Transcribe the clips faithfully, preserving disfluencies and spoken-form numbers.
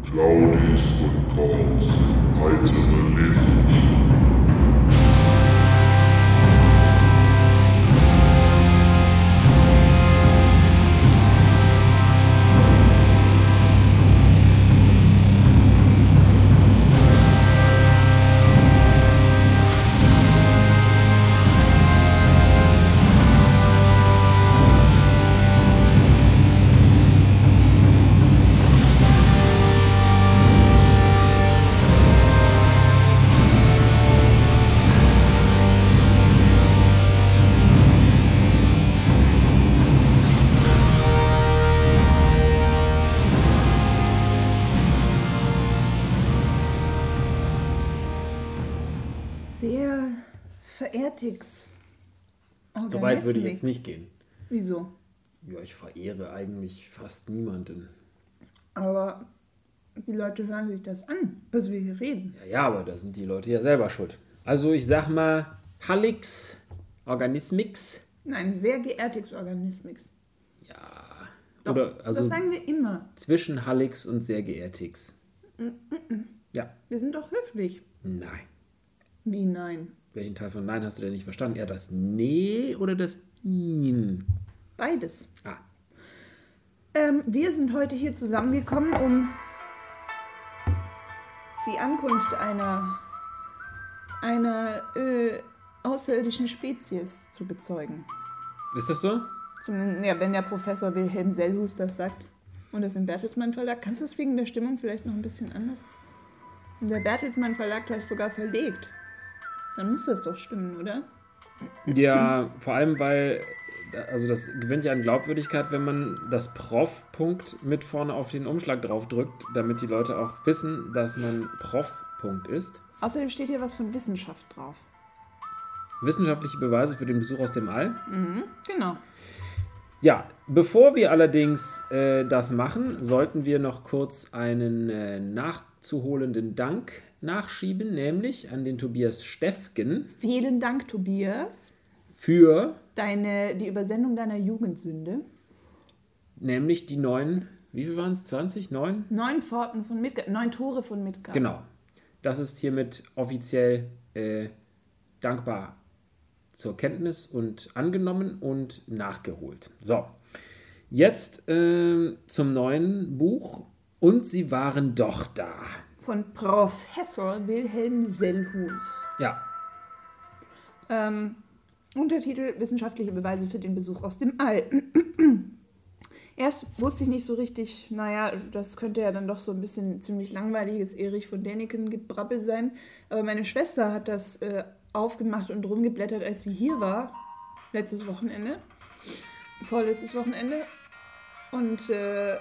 Claudis und Korns heitere Lesung. Sehr verehrtix. So weit würde ich jetzt nicht gehen. Wieso? Ja, ich verehre eigentlich fast niemanden. Aber die Leute hören sich das an, was wir hier reden. Ja, ja, aber da sind die Leute ja selber schuld. Also ich sag mal, Hallix Organismix. Nein, sehr geehrtix Organismix. Ja. Doch, Oder also das sagen wir immer. zwischen Hallix und sehr geehrtix. Mm-mm. Ja. Wir sind doch höflich. Nein. Wie nein? Welchen Teil von Nein hast du denn nicht verstanden? Eher das Nee oder das In? Beides. Ah. Ähm, wir sind heute hier zusammengekommen, um die Ankunft einer, einer äh, außerirdischen Spezies zu bezeugen. Ist das so? Zumindest, ja, wenn der Professor Wilhelm Sellhus das sagt und das im Bertelsmann Verlag. Kannst du das wegen der Stimmung vielleicht noch ein bisschen anders? Und der Bertelsmann Verlag hat es sogar verlegt. Dann muss das doch stimmen, oder? Ja, vor allem, weil, also das gewinnt ja an Glaubwürdigkeit, wenn man das Prof-Punkt mit vorne auf den Umschlag drauf drückt, damit die Leute auch wissen, dass man Prof-Punkt ist. Außerdem steht hier was von Wissenschaft drauf. Wissenschaftliche Beweise für den Besuch aus dem All. Mhm, genau. Ja, bevor wir allerdings äh, das machen, sollten wir noch kurz einen äh, nachzuholenden Dank nachschieben, nämlich an den Tobias Steffgen. Vielen Dank, Tobias. Für Deine, die Übersendung deiner Jugendsünde. nämlich die neun, wie viel waren es? zwanzig? neun? Neun Pforten von Midgard, neun Tore von Midgard. Genau. Das ist hiermit offiziell äh, dankbar zur Kenntnis und angenommen und nachgeholt. So, jetzt äh, zum neuen Buch. Und sie waren doch da. Von Professor Wilhelm Sellhus. Ja, Ähm, Untertitel: Wissenschaftliche Beweise für den Besuch aus dem All. Erst wusste ich nicht so richtig, naja, das könnte ja dann doch so ein bisschen ziemlich langweiliges Erich von Däniken Gebrabbel sein. Aber meine Schwester hat das äh, aufgemacht und rumgeblättert, als sie hier war. Letztes Wochenende. Vorletztes Wochenende. Und äh,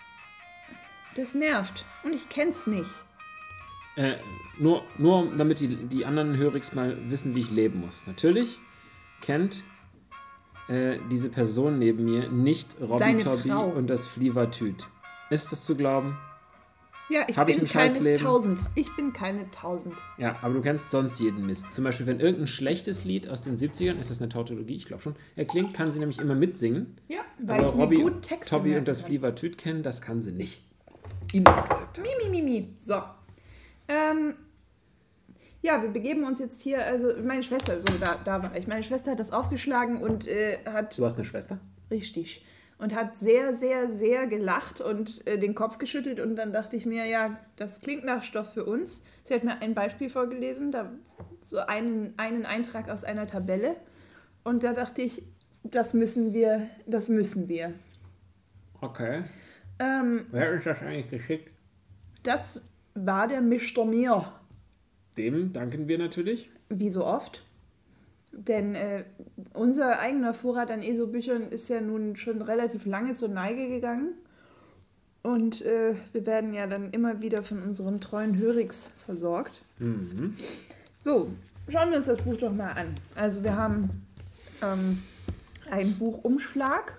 das nervt. Und ich kenn's nicht. äh, nur, nur damit die, die anderen Hörigs mal wissen, wie ich leben muss. Natürlich kennt äh, diese Person neben mir nicht Robby Seine Tobby Frau. und das Flievertüt. Ist das zu glauben? Ja, ich Hab ich bin ein keine Scheißleben? Tausend. Ich bin keine Tausend. Ja, aber du kennst sonst jeden Mist. Zum Beispiel, wenn irgendein schlechtes Lied aus den siebzigern, ist das eine Tautologie? Ich glaube schon. erklingt, kann sie nämlich immer mitsingen. Ja, weil Aber ich mir Robby, gut Texte Tobby merken und das kann. Flievertüt kennen, das kann sie nicht. Inakzeptabel. Mi, mi, mi, mi. So. Ähm, ja, wir begeben uns jetzt hier, also meine Schwester, so da, da war ich. Meine Schwester hat das aufgeschlagen und äh, hat, Du hast eine Schwester? richtig, und hat sehr, sehr, sehr gelacht und äh, den Kopf geschüttelt und dann dachte ich mir, ja, das klingt nach Stoff für uns. Sie hat mir ein Beispiel vorgelesen, da so einen, einen Eintrag aus einer Tabelle und da dachte ich, das müssen wir, das müssen wir. Okay. Ähm, Wer ist das eigentlich geschickt? das war der Mister Mir. Dem danken wir natürlich. Wie so oft. Denn äh, unser eigener Vorrat an E S O-Büchern ist ja nun schon relativ lange zur Neige gegangen. Und äh, wir werden ja dann immer wieder von unseren treuen Hörigs versorgt. Mhm. So, schauen wir uns das Buch doch mal an. Also wir haben ähm, einen Buchumschlag.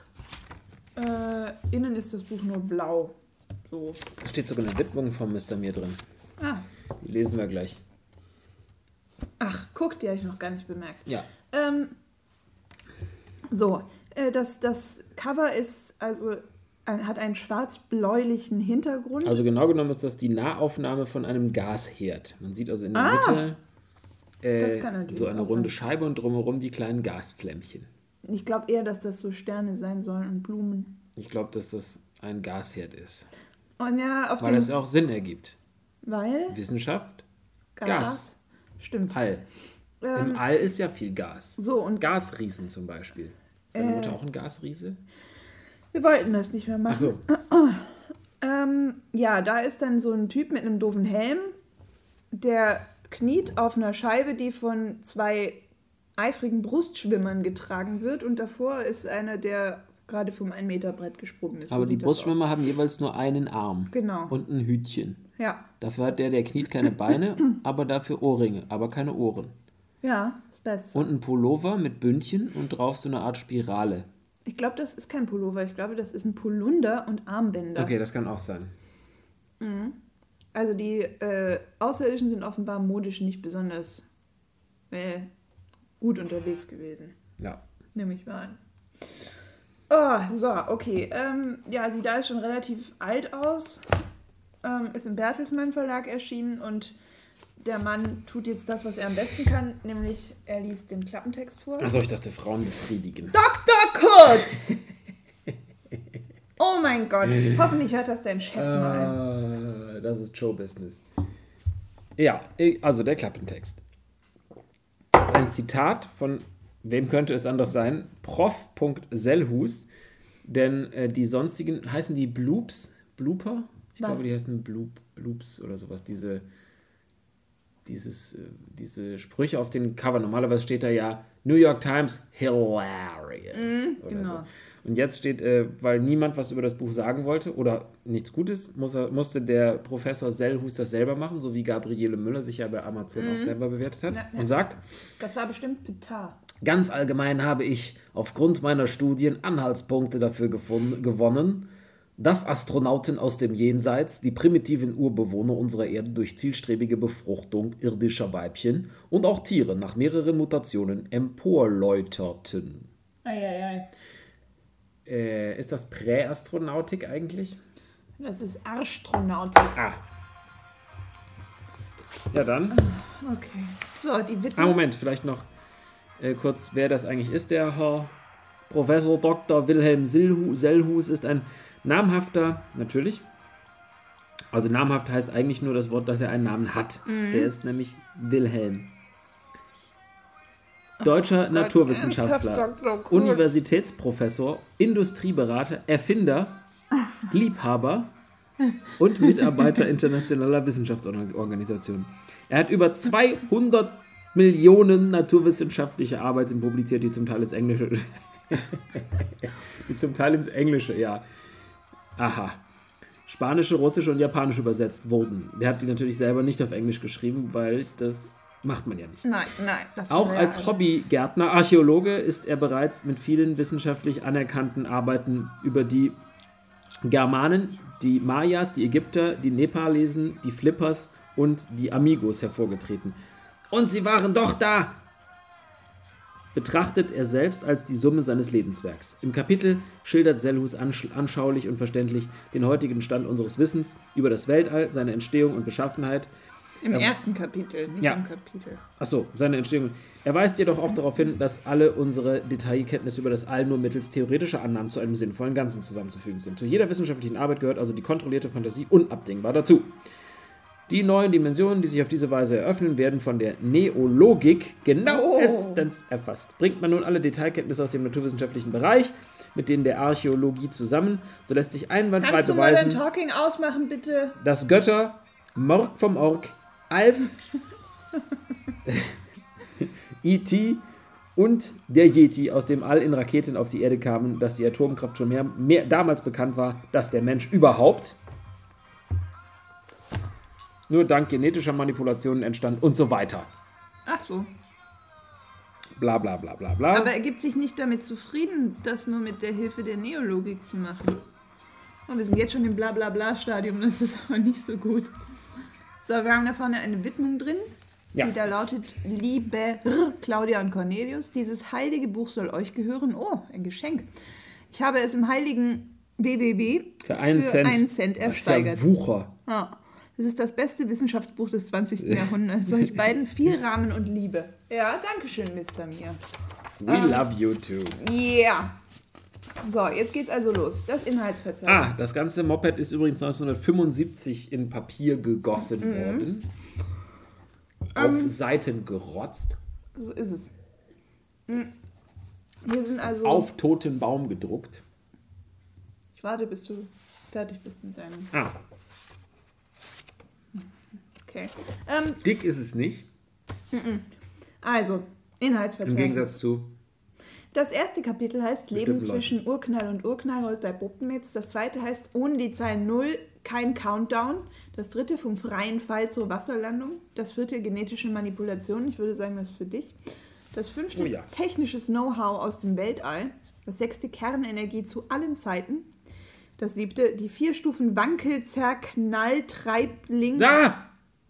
Äh, innen ist das Buch nur blau. So. Da steht sogar eine Widmung von Mister Mir drin. Ah, Die lesen wir gleich. ach, guck, die habe ich noch gar nicht bemerkt. Ja. Ähm, so, äh, das, das Cover ist also ein, hat einen schwarz-bläulichen Hintergrund. Also genau genommen ist das die Nahaufnahme von einem Gasherd. Man sieht also in der Ah, Mitte äh, das kann natürlich so eine auch runde sein. Scheibe und drumherum die kleinen Gasflämmchen. Ich glaube eher, dass das so Sterne sein sollen und Blumen. Ich glaube, dass das ein Gasherd ist. Und ja, auf Weil dem... das auch Sinn ergibt. Weil? Wissenschaft, Gas. Gas. Stimmt. All. Ähm, Im All ist ja viel Gas. so, und Gasriesen zum Beispiel. Ist deine Äh, Mutter auch ein Gasriese? wir wollten das nicht mehr machen. Achso. Ähm, ja, da ist dann so ein Typ mit einem doofen Helm, der kniet auf einer Scheibe, die von zwei eifrigen Brustschwimmern getragen wird. Und davor ist einer, der gerade vom ein Meter Brett gesprungen ist. So Aber die sieht das Brustschwimmer haben jeweils nur einen Arm. aus. Genau. Und ein Hütchen. Ja. Dafür hat der, der kniet, keine Beine, aber dafür Ohrringe, aber keine Ohren. Ja, das Beste. Und ein Pullover mit Bündchen und drauf so eine Art Spirale. Ich glaube, das ist kein Pullover. Ich glaube, das ist ein Polunder und Armbänder. Okay, das kann auch sein. Also die äh, Außerirdischen sind offenbar modisch nicht besonders äh, gut unterwegs gewesen. Ja. Nehme ich mal an. Oh, so, okay. Ähm, ja, sieht da ist schon relativ alt aus. Ähm, ist im Bertelsmann Verlag erschienen und der Mann tut jetzt das, was er am besten kann, nämlich er liest den Klappentext vor. Achso, ich dachte Frauen befriedigen. Doktor Kurz! Oh mein Gott, hoffentlich hört das dein Chef mal. Äh, das ist Showbusiness. Ja, also der Klappentext. Das ist ein Zitat von, wem könnte es anders sein? Prof. Sellhus. Denn äh, die sonstigen, heißen die Bloops? Blooper? Ich Was? glaube, die heißen Bloop, Bloops oder sowas. Diese, dieses, äh, diese Sprüche auf den Cover. Normalerweise steht da ja New York Times hilarious. Mhm, oder genau. so. Und jetzt steht, äh, weil niemand was über das Buch sagen wollte oder nichts Gutes, muss er, musste der Professor Sellhus das selber machen, so wie Gabriele Müller sich ja bei Amazon auch selber bewertet hat. Ja, ja. Und sagt, Das war bestimmt Petar. ganz allgemein habe ich aufgrund meiner Studien Anhaltspunkte dafür gefunden, gewonnen, dass Astronauten aus dem Jenseits die primitiven Urbewohner unserer Erde durch zielstrebige Befruchtung irdischer Weibchen und auch Tiere nach mehreren Mutationen emporläuterten. Eieiei. Äh, ist das Präastronautik eigentlich? Das ist Arschstronautik. Ah. Ja, dann. Okay. So, die Widmung. Ah, Moment, vielleicht noch äh, kurz, wer das eigentlich ist. Der Herr Professor Doktor Wilhelm Sellhu- Sellhus ist ein namhafter, natürlich. Also namhaft heißt eigentlich nur das Wort, dass er einen Namen hat. Der ist nämlich Wilhelm. Deutscher Gott, Naturwissenschaftler, ernsthaft, Doktor Kurz? Universitätsprofessor, Industrieberater, Erfinder, Liebhaber und Mitarbeiter internationaler Wissenschaftsorganisationen. Er hat über zweihundert Millionen naturwissenschaftliche Arbeiten publiziert, die zum Teil ins Englische, die zum Teil ins Englische, ja, aha, Spanische, Russische und Japanische übersetzt wurden. Der hat die natürlich selber nicht auf Englisch geschrieben, weil das macht man ja nicht. Nein, nein. Das Auch wäre als ja- Hobbygärtner, Archäologe ist er bereits mit vielen wissenschaftlich anerkannten Arbeiten über die Germanen, die Mayas, die Ägypter, die Nepalesen, die Flippers und die Amigos hervorgetreten. Und sie waren doch da! Betrachtet er selbst als die Summe seines Lebenswerks. Im Kapitel schildert Sellhus ansch- anschaulich und verständlich den heutigen Stand unseres Wissens über das Weltall, seine Entstehung und Beschaffenheit. Im Ähm, ersten Kapitel, nicht ja. im Kapitel. Achso, seine Entstehung. Er weist jedoch auch darauf hin, dass alle unsere Detailkenntnisse über das All nur mittels theoretischer Annahmen zu einem sinnvollen Ganzen zusammenzufügen sind. Zu jeder wissenschaftlichen Arbeit gehört also die kontrollierte Fantasie unabdingbar dazu. Die neuen Dimensionen, die sich auf diese Weise eröffnen, werden von der Neologik genauestens erfasst. Bringt man nun alle Detailkenntnisse aus dem naturwissenschaftlichen Bereich mit denen der Archäologie zusammen, so lässt sich einwandfrei Kannst du mal dein beweisen, Talking ausmachen, bitte? dass Götter, Morg vom Ork, Alf, E T und der Yeti aus dem All in Raketen auf die Erde kamen, dass die Atomkraft schon mehr, mehr damals bekannt war, dass der Mensch überhaupt nur dank genetischer Manipulationen entstand und so weiter. Ach so. Bla bla bla bla bla. Aber er gibt sich nicht damit zufrieden, das nur mit der Hilfe der Neologik zu machen. Und wir sind jetzt schon im Blablabla-Stadium, das ist aber nicht so gut. So, wir haben da vorne eine Widmung drin, Ja. die da lautet: Liebe Claudia und Cornelius, dieses heilige Buch soll euch gehören. Oh, ein Geschenk. Ich habe es im heiligen B B B Für einen für Cent. einen Cent Das ist ersteigert. ja Wucher. Ja. Das ist das beste Wissenschaftsbuch des zwanzigsten Jahrhunderts. Euch beiden viel Rahmen und Liebe. Ja, danke schön, Mister Mir. We Ähm, love you too. Yeah. So, jetzt geht's also los. Das Ah, Inhaltsverzeichnis. das ganze Moped ist übrigens neunzehnhundertfünfundsiebzig in Papier gegossen Mhm. worden. Ähm. Auf Seiten gerotzt. So ist es. Hm. Hier sind also... Auf toten Baum gedruckt. Ich warte, bis du fertig bist mit deinem... Ah, Okay. Ähm, dick ist es nicht. also, Im Inhaltsverzeichnis. Gegensatz zu. Das erste Kapitel heißt Leben Bestimmten zwischen Urknall und Urknall, rollt bei Puppenmitz. Das zweite heißt Ohne die Zahl null, kein Countdown. Das dritte vom freien Fall zur Wasserlandung. Das vierte genetische Manipulation. Ich würde sagen, das ist für dich. Das fünfte Oh ja. technisches Know-how aus dem Weltall. Das sechste Kernenergie zu allen Zeiten. Das siebte die vier Stufen Wankel, Zerknall, Treibling. Da!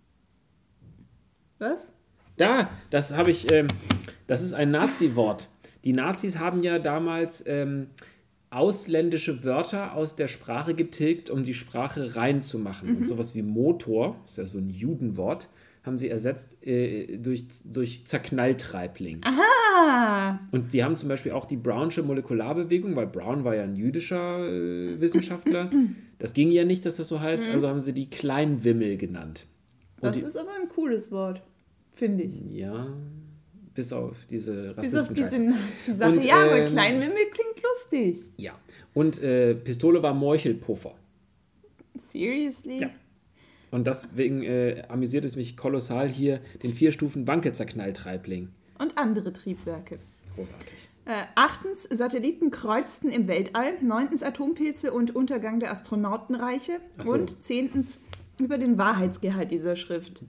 Was? Da! Das habe ich. Ähm, das ist ein Nazi-Wort. Die Nazis haben ja damals ähm, ausländische Wörter aus der Sprache getilgt, um die Sprache rein zu machen. Mhm. Und sowas wie Motor, ist ja so ein Judenwort, haben sie ersetzt äh, durch, durch Zerknalltreibling. Ah! Und die haben zum Beispiel auch die Brownsche Molekularbewegung, weil Brown war ja ein jüdischer äh, Wissenschaftler. Das ging ja nicht, dass das so heißt, also haben sie die Kleinwimmel genannt. Und Das die, ist aber ein cooles Wort, finde ich. ja, bis auf diese Bis auf diese Rassisten. Nazi-Sache. Und, Ja, aber ähm, Kleinwimmel klingt lustig. Ja. Und äh, Pistole war Morchelpuffer. Seriously? Ja. Und deswegen äh, amüsiert es mich kolossal hier den vier Stufen Wankelzerknalltreibling. Und andere Triebwerke. Großartig. Äh, achtens, Satelliten kreuzten im Weltall. Neuntens, Atompilze und Untergang der Astronautenreiche. Ach so. Und zehntens, über den Wahrheitsgehalt dieser Schrift.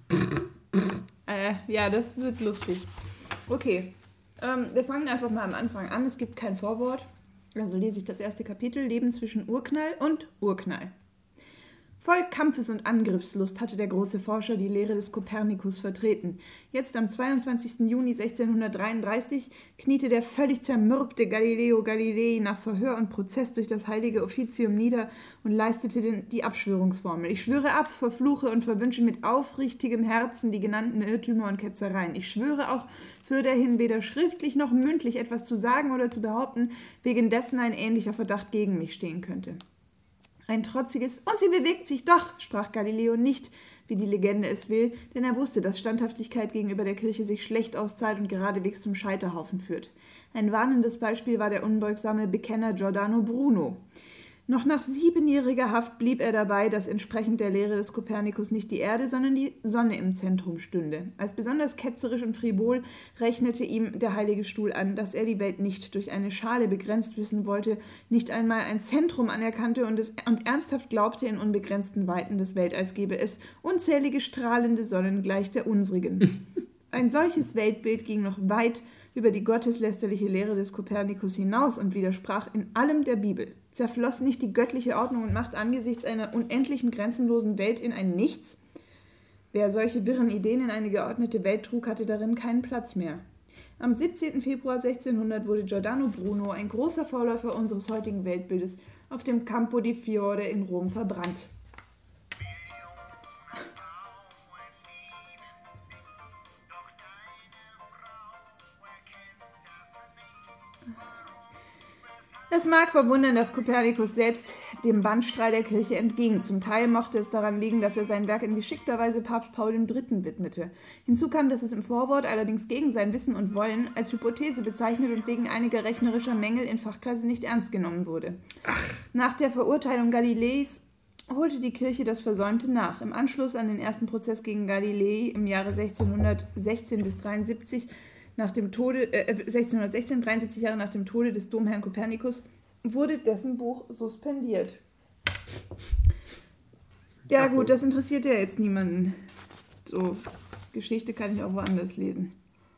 äh, ja, das wird lustig. Okay, ähm, wir fangen einfach mal am Anfang an. Es gibt kein Vorwort. Also lese ich das erste Kapitel. Leben zwischen Urknall und Urknall. Voll Kampfes- und Angriffslust hatte der große Forscher die Lehre des Kopernikus vertreten. Jetzt am zweiundzwanzigsten Juni sechzehnhundertdreiunddreißig kniete der völlig zermürbte Galileo Galilei nach Verhör und Prozess durch das heilige Offizium nieder und leistete den, die Abschwörungsformel. Ich schwöre ab, verfluche und verwünsche mit aufrichtigem Herzen die genannten Irrtümer und Ketzereien. Ich schwöre auch, fürderhin weder schriftlich noch mündlich etwas zu sagen oder zu behaupten, wegen dessen ein ähnlicher Verdacht gegen mich stehen könnte. Ein trotziges „Und sie bewegt sich doch“, sprach Galileo nicht, wie die Legende es will, denn er wusste, dass Standhaftigkeit gegenüber der Kirche sich schlecht auszahlt und geradewegs zum Scheiterhaufen führt. Ein warnendes Beispiel war der unbeugsame Bekenner Giordano Bruno. Noch nach siebenjähriger Haft blieb er dabei, dass entsprechend der Lehre des Kopernikus nicht die Erde, sondern die Sonne im Zentrum stünde. Als besonders ketzerisch und frivol rechnete ihm der Heilige Stuhl an, dass er die Welt nicht durch eine Schale begrenzt wissen wollte, nicht einmal ein Zentrum anerkannte und, es, und ernsthaft glaubte, in unbegrenzten Weiten des Weltalls gebe es unzählige strahlende Sonnen gleich der unsrigen. Ein solches Weltbild ging noch weit über die gotteslästerliche Lehre des Kopernikus hinaus und widersprach in allem der Bibel. Zerfloss nicht die göttliche Ordnung und Macht angesichts einer unendlichen, grenzenlosen Welt in ein Nichts? Wer solche wirren Ideen in eine geordnete Welt trug, hatte darin keinen Platz mehr. Am siebzehnten Februar sechzehnhundert wurde Giordano Bruno, ein großer Vorläufer unseres heutigen Weltbildes, auf dem Campo di Fiore in Rom verbrannt. Es mag verwundern, dass Kopernikus selbst dem Bannstrahl der Kirche entging. Zum Teil mochte es daran liegen, dass er sein Werk in geschickter Weise Papst Paul der Dritte widmete. Hinzu kam, dass es im Vorwort, allerdings gegen sein Wissen und Wollen, als Hypothese bezeichnet und wegen einiger rechnerischer Mängel in Fachkreisen nicht ernst genommen wurde. Ach. Nach der Verurteilung Galileis holte die Kirche das Versäumte nach. Im Anschluss an den ersten Prozess gegen Galilei im Jahre sechzehnhundertsechzehn bis dreiundsiebzig Nach dem Tode, äh, sechzehnhundertsechzehn, dreiundsiebzig Jahre nach dem Tode des Domherrn Kopernikus, wurde dessen Buch suspendiert. Ja so. Gut, das interessiert ja jetzt niemanden. So, Geschichte kann ich auch woanders lesen.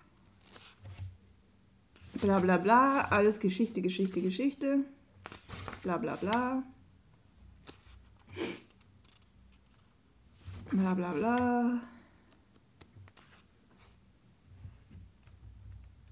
Bla bla bla, alles Geschichte, Geschichte, Geschichte. Bla bla bla. Bla bla bla.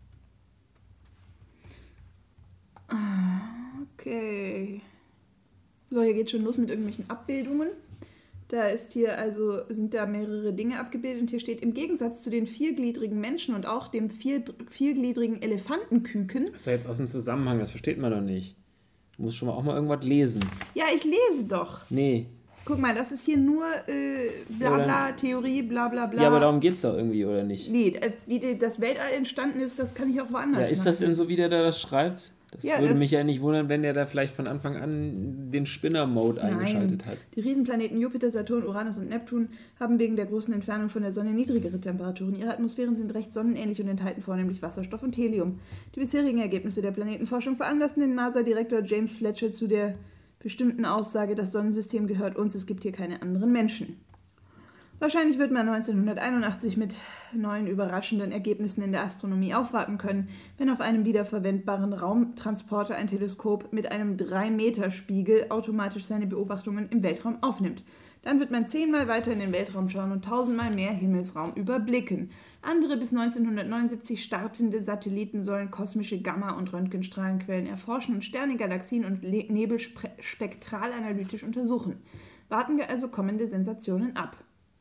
Okay. Abenteuer geht schon los mit irgendwelchen Abbildungen. Da ist hier also, sind da mehrere Dinge abgebildet und hier steht, im Gegensatz zu den viergliedrigen Menschen und auch dem vier, viergliedrigen Elefantenküken. Das ist ja jetzt aus dem Zusammenhang, das versteht man doch nicht. Du musst schon mal auch mal irgendwas lesen. Ja, ich lese doch. Nee. Guck mal, das ist hier nur äh, bla bla, Theorie, bla bla bla. Ja, aber darum geht's doch irgendwie, oder nicht? Nee, äh, wie das Weltall entstanden ist, das kann ich auch woanders Ja, ist machen. das denn so, wie der da das schreibt? Das Ja, würde das- mich ja nicht wundern, wenn der da vielleicht von Anfang an den Spinner-Mode eingeschaltet Nein. hat. Die Riesenplaneten Jupiter, Saturn, Uranus und Neptun haben wegen der großen Entfernung von der Sonne niedrigere Temperaturen. Ihre Atmosphären sind recht sonnenähnlich und enthalten vornehmlich Wasserstoff und Helium. Die bisherigen Ergebnisse der Planetenforschung veranlassten den NASA-Direktor James Fletcher zu der bestimmten Aussage, das Sonnensystem gehört uns, es gibt hier keine anderen Menschen. Wahrscheinlich wird man neunzehnhunderteinundachtzig mit neuen überraschenden Ergebnissen in der Astronomie aufwarten können, wenn auf einem wiederverwendbaren Raumtransporter ein Teleskop mit einem drei Meter Spiegel automatisch seine Beobachtungen im Weltraum aufnimmt. Dann wird man zehnmal weiter in den Weltraum schauen und tausendmal mehr Himmelsraum überblicken. Andere bis neunzehnhundertneunundsiebzig startende Satelliten sollen kosmische Gamma- und Röntgenstrahlenquellen erforschen und Sterne, Galaxien und Le- Nebel spre- spektralanalytisch untersuchen. Warten wir also kommende Sensationen ab.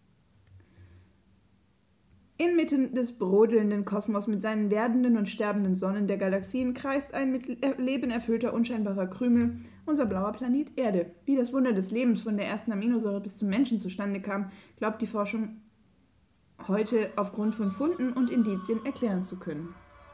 Inmitten des brodelnden Kosmos mit seinen werdenden und sterbenden Sonnen der Galaxien kreist ein mit Leben erfüllter, unscheinbarer Krümel, unser blauer Planet Erde. Wie das Wunder des Lebens von der ersten Aminosäure bis zum Menschen zustande kam, glaubt die Forschung heute aufgrund von Funden und Indizien erklären zu können.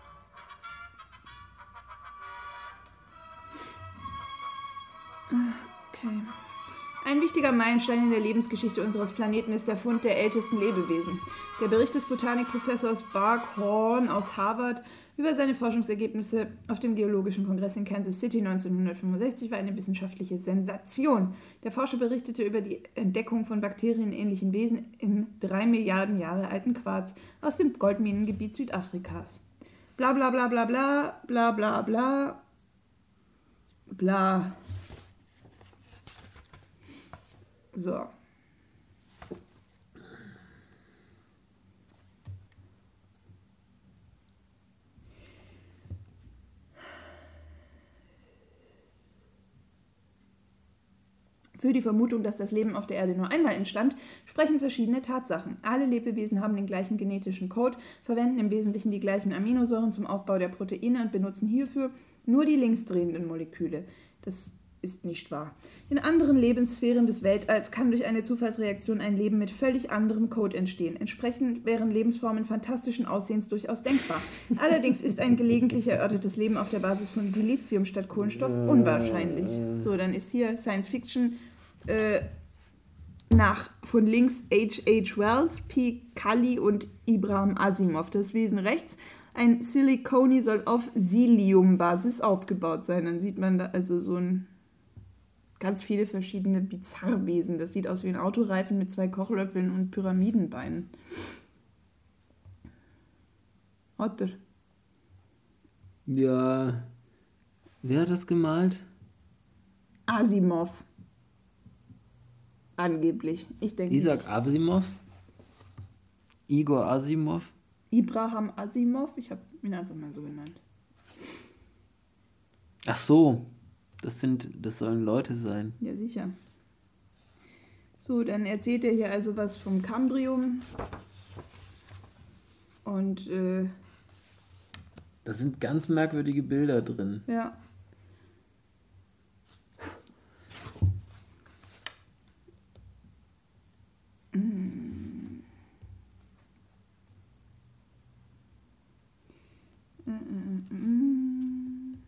Okay. Ein wichtiger Meilenstein in der Lebensgeschichte unseres Planeten ist der Fund der ältesten Lebewesen. Der Bericht des Botanikprofessors Bark Horn aus Harvard über seine Forschungsergebnisse auf dem Geologischen Kongress in Kansas City neunzehnhundertfünfundsechzig war eine wissenschaftliche Sensation. Der Forscher berichtete über die Entdeckung von bakterienähnlichen Wesen im drei Milliarden Jahre alten Quarz aus dem Goldminengebiet Südafrikas. Bla bla bla bla bla, bla bla bla, bla. So. Für die Vermutung, dass das Leben auf der Erde nur einmal entstand, sprechen verschiedene Tatsachen. Alle Lebewesen haben den gleichen genetischen Code, verwenden im Wesentlichen die gleichen Aminosäuren zum Aufbau der Proteine und benutzen hierfür nur die linksdrehenden Moleküle. Das ist nicht wahr. In anderen Lebenssphären des Weltalls kann durch eine Zufallsreaktion ein Leben mit völlig anderem Code entstehen. Entsprechend wären Lebensformen fantastischen Aussehens durchaus denkbar. Allerdings ist ein gelegentlich erörtertes Leben auf der Basis von Silizium statt Kohlenstoff unwahrscheinlich. So, dann ist hier Science Fiction äh, nach von links H H Wells, P. Cully und Ibrahim Asimov. Das Wesen rechts. Ein Siliconi soll auf Silium-Basis aufgebaut sein. Dann sieht man da also so ein ganz viele verschiedene Bizarrwesen. Das sieht aus wie ein Autoreifen mit zwei Kochlöffeln und Pyramidenbeinen. Oder? Ja. Wer hat das gemalt? Asimov. Angeblich. Ich denke. Isaac Asimov? Igor Asimov? Ibrahim Asimov. Ich habe ihn einfach mal so genannt. Ach so. Das sind, das sollen Leute sein. Ja, sicher. So, dann erzählt er hier also was vom Kambrium. Und, äh, Da sind ganz merkwürdige Bilder drin. ja. Mm. Mm, mm, mm.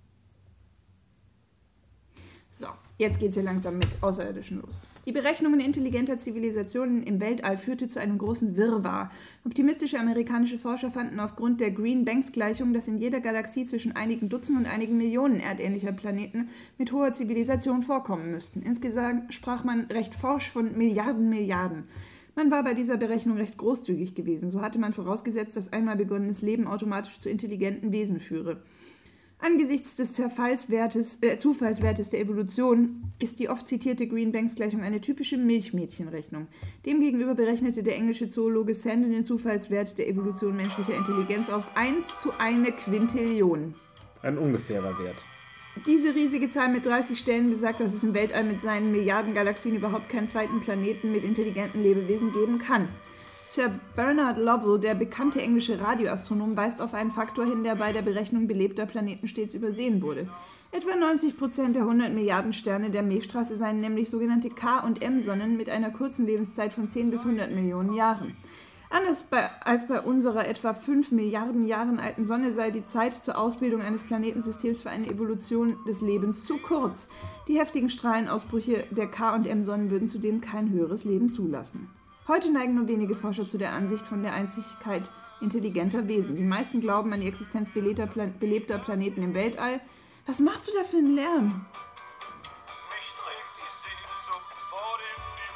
So, jetzt geht es hier langsam mit Außerirdischen los. Die Berechnungen intelligenter Zivilisationen im Weltall führte zu einem großen Wirrwarr. Optimistische amerikanische Forscher fanden aufgrund der Green-Banks-Gleichung, dass in jeder Galaxie zwischen einigen Dutzend und einigen Millionen erdähnlicher Planeten mit hoher Zivilisation vorkommen müssten. Insgesamt sprach man recht forsch von Milliarden Milliarden. Man war bei dieser Berechnung recht großzügig gewesen. So hatte man vorausgesetzt, dass einmal begonnenes Leben automatisch zu intelligenten Wesen führe. Angesichts des Zerfallswertes, äh, Zufallswertes der Evolution ist die oft zitierte Green-Banks-Gleichung eine typische Milchmädchenrechnung. Demgegenüber berechnete der englische Zoologe Sandon den Zufallswert der Evolution menschlicher Intelligenz auf eins zu eine Quintillion. Ein ungefährer Wert. Diese riesige Zahl mit dreißig Stellen besagt, dass es im Weltall mit seinen Milliarden Galaxien überhaupt keinen zweiten Planeten mit intelligenten Lebewesen geben kann. Sir Bernard Lovell, der bekannte englische Radioastronom, weist auf einen Faktor hin, der bei der Berechnung belebter Planeten stets übersehen wurde. Etwa neunzig Prozent der hundert Milliarden Sterne der Milchstraße seien nämlich sogenannte K- und M-Sonnen mit einer kurzen Lebenszeit von zehn bis hundert Millionen Jahren. Anders bei, als bei unserer etwa fünf Milliarden Jahren alten Sonne sei die Zeit zur Ausbildung eines Planetensystems für eine Evolution des Lebens zu kurz. Die heftigen Strahlenausbrüche der K- und M-Sonnen würden zudem kein höheres Leben zulassen. Heute neigen nur wenige Forscher zu der Ansicht von der Einzigkeit intelligenter Wesen. Die meisten glauben an die Existenz belebter, Plan- belebter Planeten im Weltall. Was machst du da für einen Lärm? Mich trägt die Sehnsucht vor in die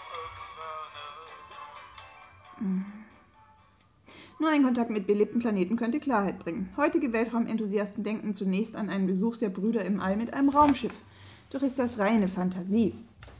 blaue Ferne. Nur ein Kontakt mit belebten Planeten könnte Klarheit bringen. Heutige Weltraumenthusiasten denken zunächst an einen Besuch der Brüder im All mit einem Raumschiff. Doch ist das reine Fantasie.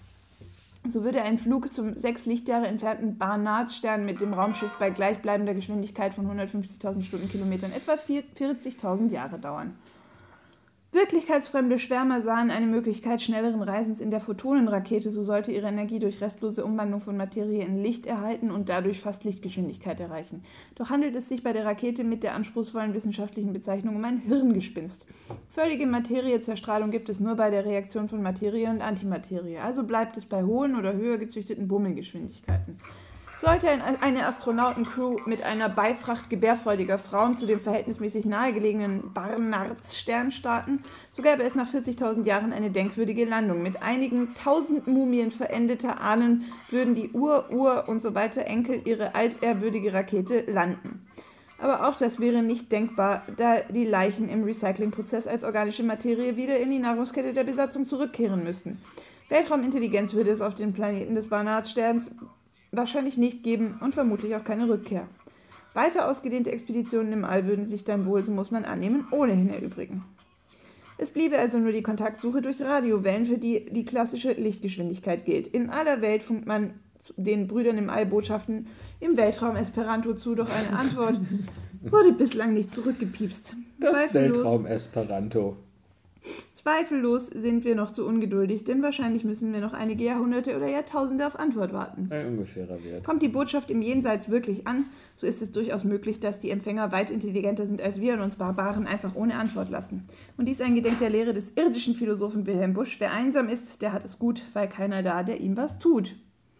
So würde ein Flug zum sechs Lichtjahre entfernten Barnard-Stern mit dem Raumschiff bei gleichbleibender Geschwindigkeit von hundertfünfzigtausend Stundenkilometern etwa vierzigtausend Jahre dauern. Wirklichkeitsfremde Schwärmer sahen eine Möglichkeit schnelleren Reisens in der Photonenrakete, so sollte ihre Energie durch restlose Umwandlung von Materie in Licht erhalten und dadurch fast Lichtgeschwindigkeit erreichen. Doch handelt es sich bei der Rakete mit der anspruchsvollen wissenschaftlichen Bezeichnung um ein Hirngespinst. Völlige Materiezerstrahlung gibt es nur bei der Reaktion von Materie und Antimaterie, also bleibt es bei hohen oder höher gezüchteten Bummelgeschwindigkeiten. Sollte eine Astronautencrew mit einer Beifracht gebärfreudiger Frauen zu dem verhältnismäßig nahegelegenen Barnards-Stern starten, so gäbe es nach vierzigtausend Jahren eine denkwürdige Landung. Mit einigen tausend Mumien verendeter Ahnen würden die Ur-, Ur- und so weiter Enkel ihre altehrwürdige Rakete landen. Aber auch das wäre nicht denkbar, da die Leichen im Recyclingprozess als organische Materie wieder in die Nahrungskette der Besatzung zurückkehren müssten. Weltraumintelligenz würde es auf den Planeten des Barnard-Sterns wahrscheinlich nicht geben und vermutlich auch keine Rückkehr. Weiter ausgedehnte Expeditionen im All würden sich dann wohl, so muss man annehmen, ohnehin erübrigen. Es bliebe also nur die Kontaktsuche durch Radiowellen, für die die klassische Lichtgeschwindigkeit gilt. In aller Welt funkt man den Brüdern im All Botschaften im Weltraum Esperanto zu, doch eine Antwort wurde bislang nicht zurückgepiepst. Das Zweifellos, Weltraum Esperanto. zweifellos sind wir noch zu ungeduldig, denn wahrscheinlich müssen wir noch einige Jahrhunderte oder Jahrtausende auf Antwort warten. Ein ungefährer Wert. Kommt die Botschaft im Jenseits wirklich an, so ist es durchaus möglich, dass die Empfänger weit intelligenter sind als wir und uns Barbaren einfach ohne Antwort lassen. Und dies eingedenk der Lehre des irdischen Philosophen Wilhelm Busch: Wer einsam ist, der hat es gut, weil keiner da, der ihm was tut.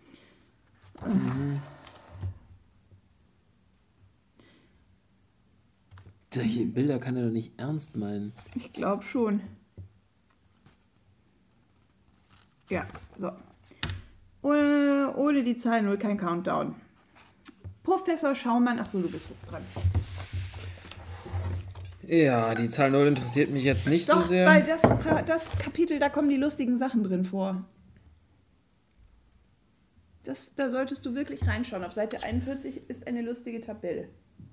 Mhm. Solche Bilder kann er doch nicht ernst meinen. Ich glaube schon. Ja, so. Ohne, ohne die Zahl null kein Countdown. Professor Schaumann, achso, du bist jetzt dran. Ja, die Zahl null interessiert mich jetzt nicht Doch, so sehr. weil das, das Kapitel, da kommen die lustigen Sachen drin vor. Das, da solltest du wirklich reinschauen. Auf Seite einundvierzig ist eine lustige Tabelle.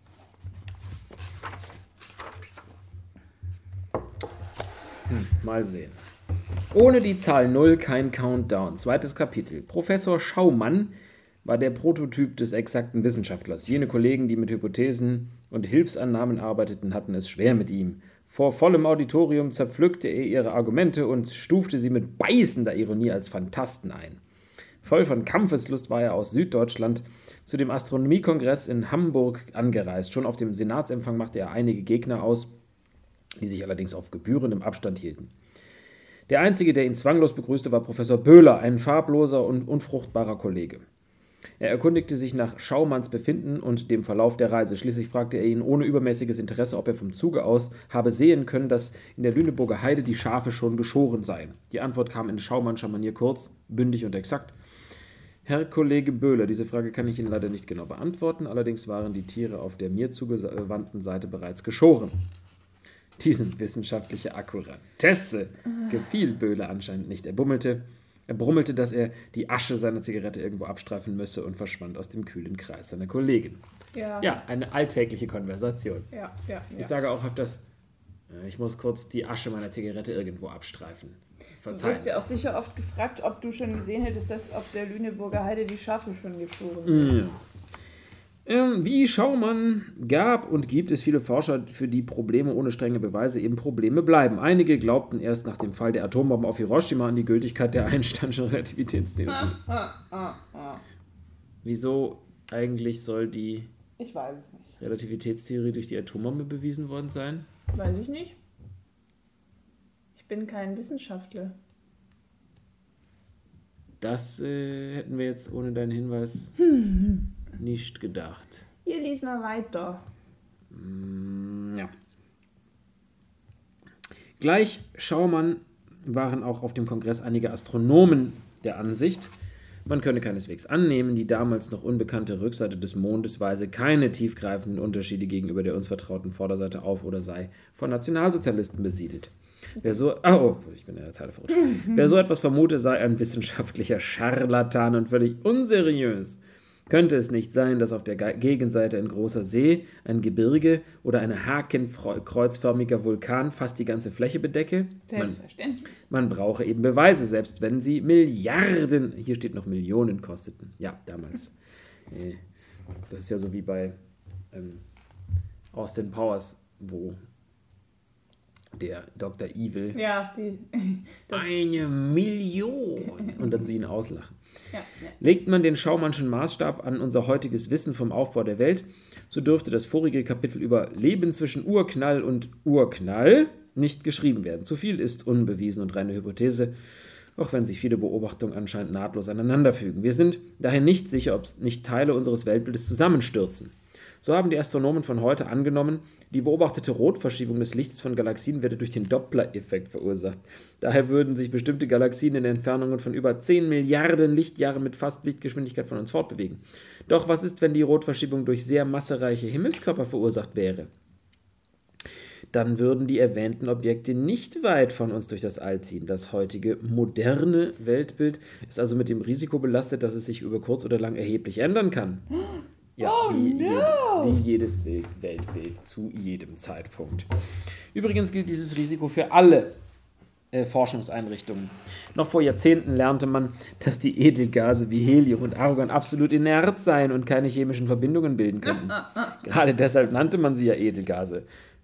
Hm, mal sehen. Ohne die Zahl null kein Countdown. Zweites Kapitel. Professor Schaumann war der Prototyp des exakten Wissenschaftlers. Jene Kollegen, die mit Hypothesen und Hilfsannahmen arbeiteten, hatten es schwer mit ihm. Vor vollem Auditorium zerpflückte er ihre Argumente und stufte sie mit beißender Ironie als Phantasten ein. Voll von Kampfeslust war er aus Süddeutschland zu dem Astronomiekongress in Hamburg angereist. Schon auf dem Senatsempfang machte er einige Gegner aus, die sich allerdings auf gebührendem Abstand hielten. Der einzige, der ihn zwanglos begrüßte, war Professor Böhler, ein farbloser und unfruchtbarer Kollege. Er erkundigte sich nach Schaumanns Befinden und dem Verlauf der Reise. Schließlich fragte er ihn ohne übermäßiges Interesse, ob er vom Zuge aus habe sehen können, dass in der Lüneburger Heide die Schafe schon geschoren seien. Die Antwort kam in Schaumannscher Manier kurz, bündig und exakt. Herr Kollege Böhler, diese Frage kann ich Ihnen leider nicht genau beantworten, allerdings waren die Tiere auf der mir zugewandten Seite bereits geschoren. Diese wissenschaftliche Akkuratesse gefiel Böhler anscheinend nicht. Er bummelte, er brummelte, dass er die Asche seiner Zigarette irgendwo abstreifen müsse und verschwand aus dem kühlen Kreis seiner Kollegin. Ja, Ja, eine alltägliche Konversation. ja, ja. ja. Ich sage auch öfters, ich muss kurz die Asche meiner Zigarette irgendwo abstreifen. Du Verzeihen wirst ja Sie. auch sicher oft gefragt, ob du schon gesehen hättest, dass auf der Lüneburger Heide die Schafe schon geschoren Mm. Ähm, wie Schaumann gab und gibt es viele Forscher, für die Probleme ohne strenge Beweise eben Probleme bleiben. Einige glaubten erst nach dem Fall der Atombomben auf Hiroshima an die Gültigkeit der Einsteinschen Relativitätstheorie. Ah, ah, ah. Wieso eigentlich soll die Ich weiß es nicht. Relativitätstheorie durch die Atombombe bewiesen worden sein? Weiß ich nicht. Ich bin kein Wissenschaftler. Das äh, hätten wir jetzt ohne deinen Hinweis nicht gedacht. Hier, lies mal weiter. Mm, ja. Gleich Schaumann waren auch auf dem Kongress einige Astronomen der Ansicht, man könne keineswegs annehmen, die damals noch unbekannte Rückseite des Mondes weise keine tiefgreifenden Unterschiede gegenüber der uns vertrauten Vorderseite auf oder sei von Nationalsozialisten besiedelt. Wer so, oh, ich bin in der Zeile verrutscht. Wer so etwas vermute, sei ein wissenschaftlicher Scharlatan und völlig unseriös. Könnte es nicht sein, dass auf der Gegenseite ein großer See, ein Gebirge oder ein hakenkreuzförmiger Vulkan fast die ganze Fläche bedecke? Man, Selbstverständlich. man brauche eben Beweise, selbst wenn sie Milliarden, hier steht noch Millionen kosteten. Ja, damals. Äh, Das ist ja so wie bei ähm, Austin Powers, wo der Doktor Evil Ja, die. Das, eine Million und dann sie ihn auslachen. ja, ja. Legt man den Schaumannschen Maßstab an unser heutiges Wissen vom Aufbau der Welt, so dürfte das vorige Kapitel über Leben zwischen Urknall und Urknall nicht geschrieben werden. Zu viel ist unbewiesen und reine Hypothese, auch wenn sich viele Beobachtungen anscheinend nahtlos aneinanderfügen. Wir sind daher nicht sicher, ob nicht Teile unseres Weltbildes zusammenstürzen. So haben die Astronomen von heute angenommen, die beobachtete Rotverschiebung des Lichtes von Galaxien werde durch den Doppler-Effekt verursacht. Daher würden sich bestimmte Galaxien in Entfernungen von über zehn Milliarden Lichtjahren mit fast Lichtgeschwindigkeit von uns fortbewegen. Doch was ist, wenn die Rotverschiebung durch sehr massereiche Himmelskörper verursacht wäre? Dann würden die erwähnten Objekte nicht weit von uns durch das All ziehen. Das heutige moderne Weltbild ist also mit dem Risiko belastet, dass es sich über kurz oder lang erheblich ändern kann. Ja, Oh wie, no! jed, wie jedes Bild, Weltbild zu jedem Zeitpunkt. Übrigens gilt dieses Risiko für alle äh, Forschungseinrichtungen. Noch vor Jahrzehnten lernte man, dass die Edelgase wie Helium und Argon absolut inert seien und keine chemischen Verbindungen bilden könnten. Gerade deshalb nannte man sie ja Edelgase.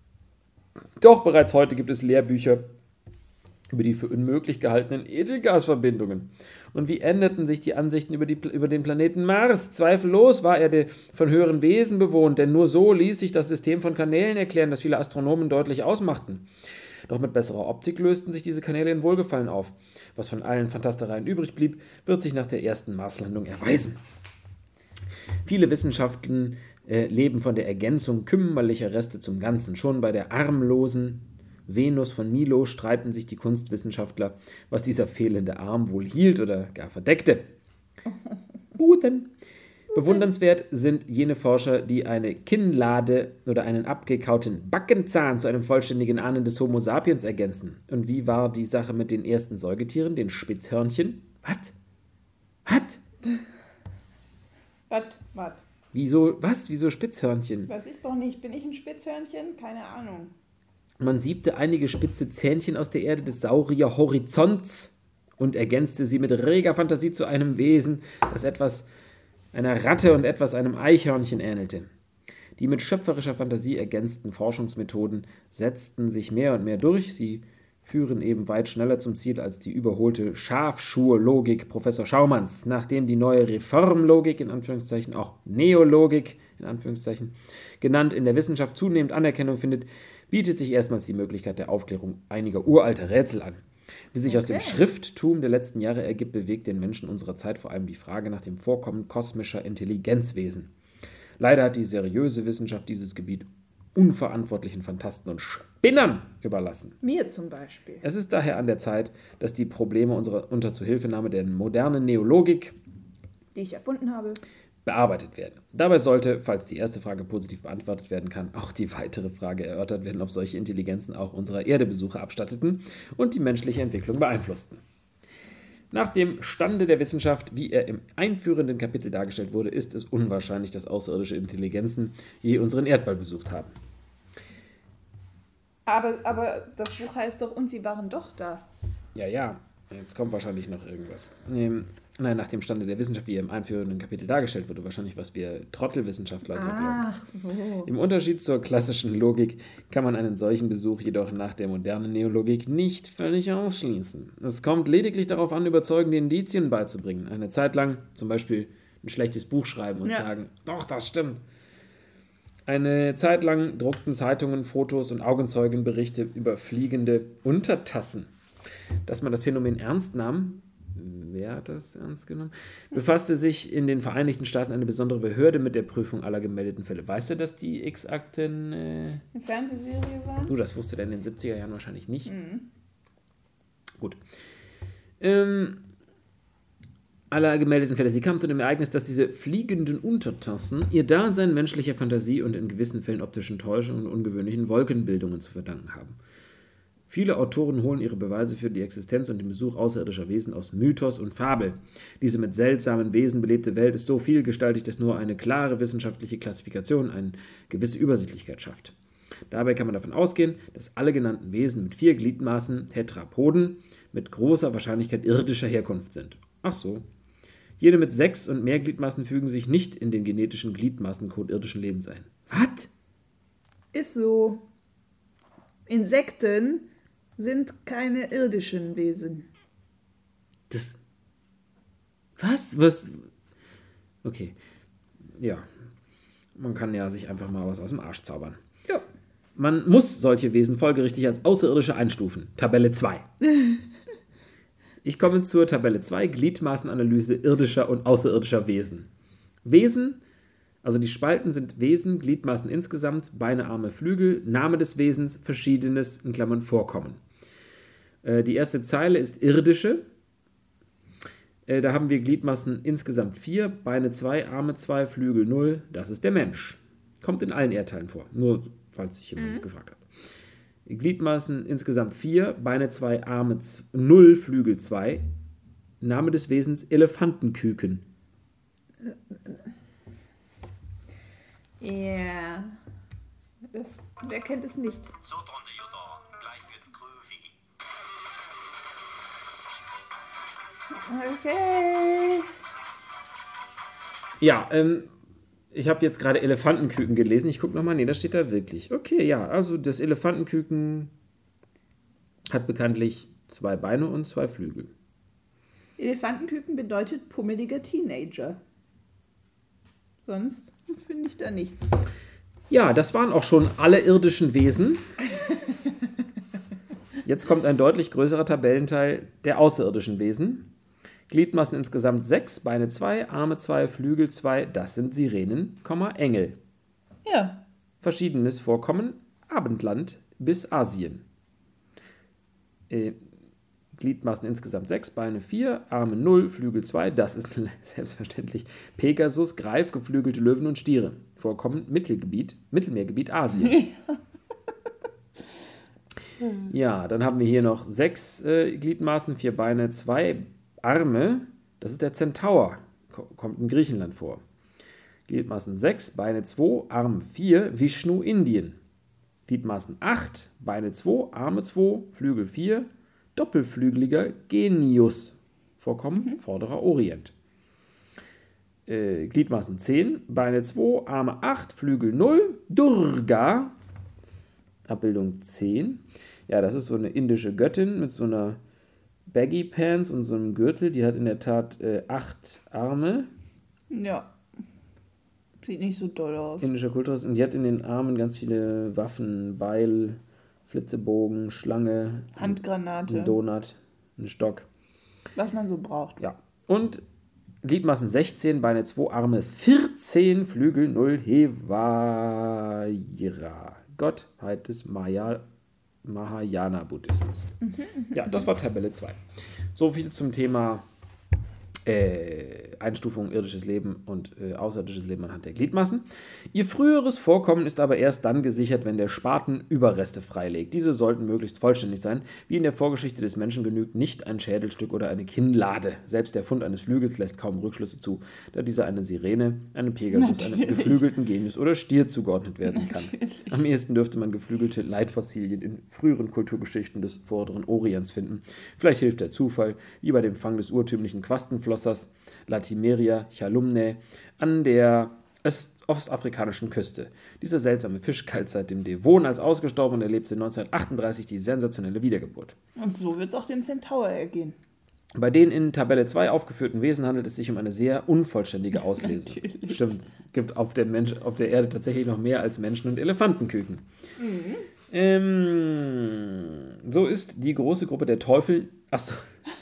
Doch bereits heute gibt es Lehrbücher über die für unmöglich gehaltenen Edelgasverbindungen. Und wie änderten sich die Ansichten über, die, über den Planeten Mars? Zweifellos war er de, von höheren Wesen bewohnt, denn nur so ließ sich das System von Kanälen erklären, das viele Astronomen deutlich ausmachten. Doch mit besserer Optik lösten sich diese Kanäle in Wohlgefallen auf. Was von allen Fantastereien übrig blieb, wird sich nach der ersten Marslandung erweisen. Viele Wissenschaften äh, leben von der Ergänzung kümmerlicher Reste zum Ganzen. Schon bei der armlosen Venus von Milo streiten sich die Kunstwissenschaftler, was dieser fehlende Arm wohl hielt oder gar verdeckte. Guten. Bewundernswert sind jene Forscher, die eine Kinnlade oder einen abgekauten Backenzahn zu einem vollständigen Ahnen des Homo sapiens ergänzen. Und wie war die Sache mit den ersten Säugetieren, den Spitzhörnchen? Was? Was? Was? Was? Wieso, was? Wieso Spitzhörnchen? Weiß ich doch nicht. Bin ich ein Spitzhörnchen? Keine Ahnung. Man siebte einige spitze Zähnchen aus der Erde des Saurier-Horizonts und ergänzte sie mit reger Fantasie zu einem Wesen, das etwas einer Ratte und etwas einem Eichhörnchen ähnelte. Die mit schöpferischer Fantasie ergänzten Forschungsmethoden setzten sich mehr und mehr durch. Sie führen eben weit schneller zum Ziel als die überholte Schafschuhe-Logik Professor Schaumanns, nachdem die neue Reformlogik, in Anführungszeichen auch Neologik, in Anführungszeichen, genannt, in der Wissenschaft zunehmend Anerkennung findet, bietet sich erstmals die Möglichkeit der Aufklärung einiger uralter Rätsel an. Wie sich aus dem Okay. Schrifttum der letzten Jahre ergibt, bewegt den Menschen unserer Zeit vor allem die Frage nach dem Vorkommen kosmischer Intelligenzwesen. Leider hat die seriöse Wissenschaft dieses Gebiet unverantwortlichen Fantasten und Spinnern überlassen. Mir zum Beispiel. Es ist daher an der Zeit, dass die Probleme unserer unter Zuhilfenahme der modernen Neologik Die ich erfunden habe. bearbeitet werden. Dabei sollte, falls die erste Frage positiv beantwortet werden kann, auch die weitere Frage erörtert werden, ob solche Intelligenzen auch unserer Erdebesuche abstatteten und die menschliche Entwicklung beeinflussten. Nach dem Stande der Wissenschaft, wie er im einführenden Kapitel dargestellt wurde, ist es unwahrscheinlich, dass außerirdische Intelligenzen je unseren Erdball besucht haben. Aber, aber das Buch heißt doch, und sie waren doch da. Ja, ja, jetzt kommt wahrscheinlich noch irgendwas. Ähm, nein, nach dem Stande der Wissenschaft, wie er im einführenden Kapitel dargestellt wurde, wahrscheinlich was wir Trottelwissenschaftler so glauben. Ach so. Im Unterschied zur klassischen Logik kann man einen solchen Besuch jedoch nach der modernen Neologik nicht völlig ausschließen. Es kommt lediglich darauf an, überzeugende Indizien beizubringen. Eine Zeit lang zum Beispiel ein schlechtes Buch schreiben und Ja. sagen, doch, das stimmt. Eine Zeit lang druckten Zeitungen Fotos und Augenzeugenberichte über fliegende Untertassen. Dass man das Phänomen ernst nahm, wer hat das ernst genommen? Befasste sich in den Vereinigten Staaten eine besondere Behörde mit der Prüfung aller gemeldeten Fälle. Weißt du, dass die X-Akten... Äh, Eine Fernsehserie war? du, das wusste der in den siebziger Jahren wahrscheinlich nicht. Gut. Ähm, aller gemeldeten Fälle. Sie kam zu dem Ereignis, dass diese fliegenden Untertassen ihr Dasein menschlicher Fantasie und in gewissen Fällen optischen Täuschungen und ungewöhnlichen Wolkenbildungen zu verdanken haben. Viele Autoren holen ihre Beweise für die Existenz und den Besuch außerirdischer Wesen aus Mythos und Fabel. Diese mit seltsamen Wesen belebte Welt ist so vielgestaltig, dass nur eine klare wissenschaftliche Klassifikation eine gewisse Übersichtlichkeit schafft. Dabei kann man davon ausgehen, dass alle genannten Wesen mit vier Gliedmaßen, Tetrapoden, mit großer Wahrscheinlichkeit irdischer Herkunft sind. Ach so. Jede mit sechs und mehr Gliedmaßen fügen sich nicht in den genetischen Gliedmaßencode irdischen Lebens ein. Was? Ist so. Insekten sind keine irdischen Wesen. Das. Was? Was? Okay. Ja. Man kann ja sich einfach mal was aus dem Arsch zaubern. Ja. Man muss solche Wesen folgerichtig als Außerirdische einstufen. Tabelle zwei. Ich komme zur Tabelle zwei, Gliedmaßenanalyse irdischer und außerirdischer Wesen. Wesen, also die Spalten sind Wesen, Gliedmaßen insgesamt, Beine, Arme, Flügel, Name des Wesens, Verschiedenes, in Klammern Vorkommen. Äh, die erste Zeile ist irdische. Äh, da haben wir Gliedmaßen insgesamt vier, Beine zwei, Arme zwei, Flügel null. Das ist der Mensch. Kommt in allen Erdteilen vor, nur falls sich jemand mhm. gefragt hat. Gliedmaßen insgesamt vier, Beine zwei, Arme null, Flügel zwei. Name des Wesens Elefantenküken. Ja. Das, wer kennt es nicht? So, Tante Jutta, gleich wird's groovy. Okay. Ja, ähm, ich habe jetzt gerade Elefantenküken gelesen. Ich gucke nochmal, nee, das steht da wirklich. Okay, ja, also das Elefantenküken hat bekanntlich zwei Beine und zwei Flügel. Elefantenküken bedeutet pummeliger Teenager. Sonst finde ich da nichts. Ja, das waren auch schon alle irdischen Wesen. Jetzt kommt ein deutlich größerer Tabellenteil der außerirdischen Wesen. Gliedmaßen insgesamt sechs, Beine zwei, Arme zwei, Flügel zwei, das sind Sirenen, Engel. Ja. Verschiedenes Vorkommen, Abendland bis Asien. Äh, Gliedmaßen insgesamt sechs, Beine vier, Arme null, Flügel zwei, das ist selbstverständlich Pegasus, Greif, geflügelte Löwen und Stiere. Vorkommen Mittelgebiet, Mittelmeergebiet Asien. Ja, dann haben wir hier noch sechs äh, Gliedmaßen, vier Beine, zwei Arme, das ist der Zentaur, kommt in Griechenland vor. Gliedmaßen sechs, Beine zwei, Arme vier, Vishnu, Indien. Gliedmaßen acht, Beine zwei, Arme zwei, Flügel vier, doppelflügeliger Genius. Vorkommen mhm. Vorderer Orient. Äh, Gliedmaßen zehn, Beine zwei, Arme acht, Flügel null, Durga. Abbildung zehn. Ja, das ist so eine indische Göttin mit so einer Baggy Pants und so einem Gürtel. Die hat in der Tat äh, acht Arme. Ja. Sieht nicht so doll aus. Indischer Kultur. Und die hat in den Armen ganz viele Waffen, Beil, Flitzebogen, Schlange, Handgranate, ein Donut, ein Stock. Was man so braucht. Ja. Und Gliedmaßen sechzehn, Beine zwei, Arme vierzehn, Flügel null, Hevaira. Gottheit des Maya, Mahayana-Buddhismus. Mhm, ja, das war Tabelle zwei. So viel zum Thema äh, Einstufung irdisches Leben und äh, außerirdisches Leben anhand der Gliedmaßen. Ihr früheres Vorkommen ist aber erst dann gesichert, wenn der Spaten Überreste freilegt. Diese sollten möglichst vollständig sein. Wie in der Vorgeschichte des Menschen genügt nicht ein Schädelstück oder eine Kinnlade. Selbst der Fund eines Flügels lässt kaum Rückschlüsse zu, da dieser eine Sirene, einem Pegasus, Natürlich. einem geflügelten Genius oder Stier zugeordnet werden kann. Natürlich. Am ehesten dürfte man geflügelte Leitfossilien in früheren Kulturgeschichten des vorderen Orients finden. Vielleicht hilft der Zufall, wie bei dem Fang des urtümlichen Quastenflossers Latimeria chalumnae an der Öst- ostafrikanischen Küste. Dieser seltsame Fisch galt seit dem Devon als ausgestorben und erlebte neunzehnhundertachtunddreißig die sensationelle Wiedergeburt. Und so wird es auch dem Centaur ergehen. Bei den in Tabelle zwei aufgeführten Wesen handelt es sich um eine sehr unvollständige Auslese. Natürlich. Stimmt, es gibt auf der, Mensch, auf der Erde tatsächlich noch mehr als Menschen und Elefantenküken. Mhm. Ähm, so ist die große Gruppe der Teufel... Achso.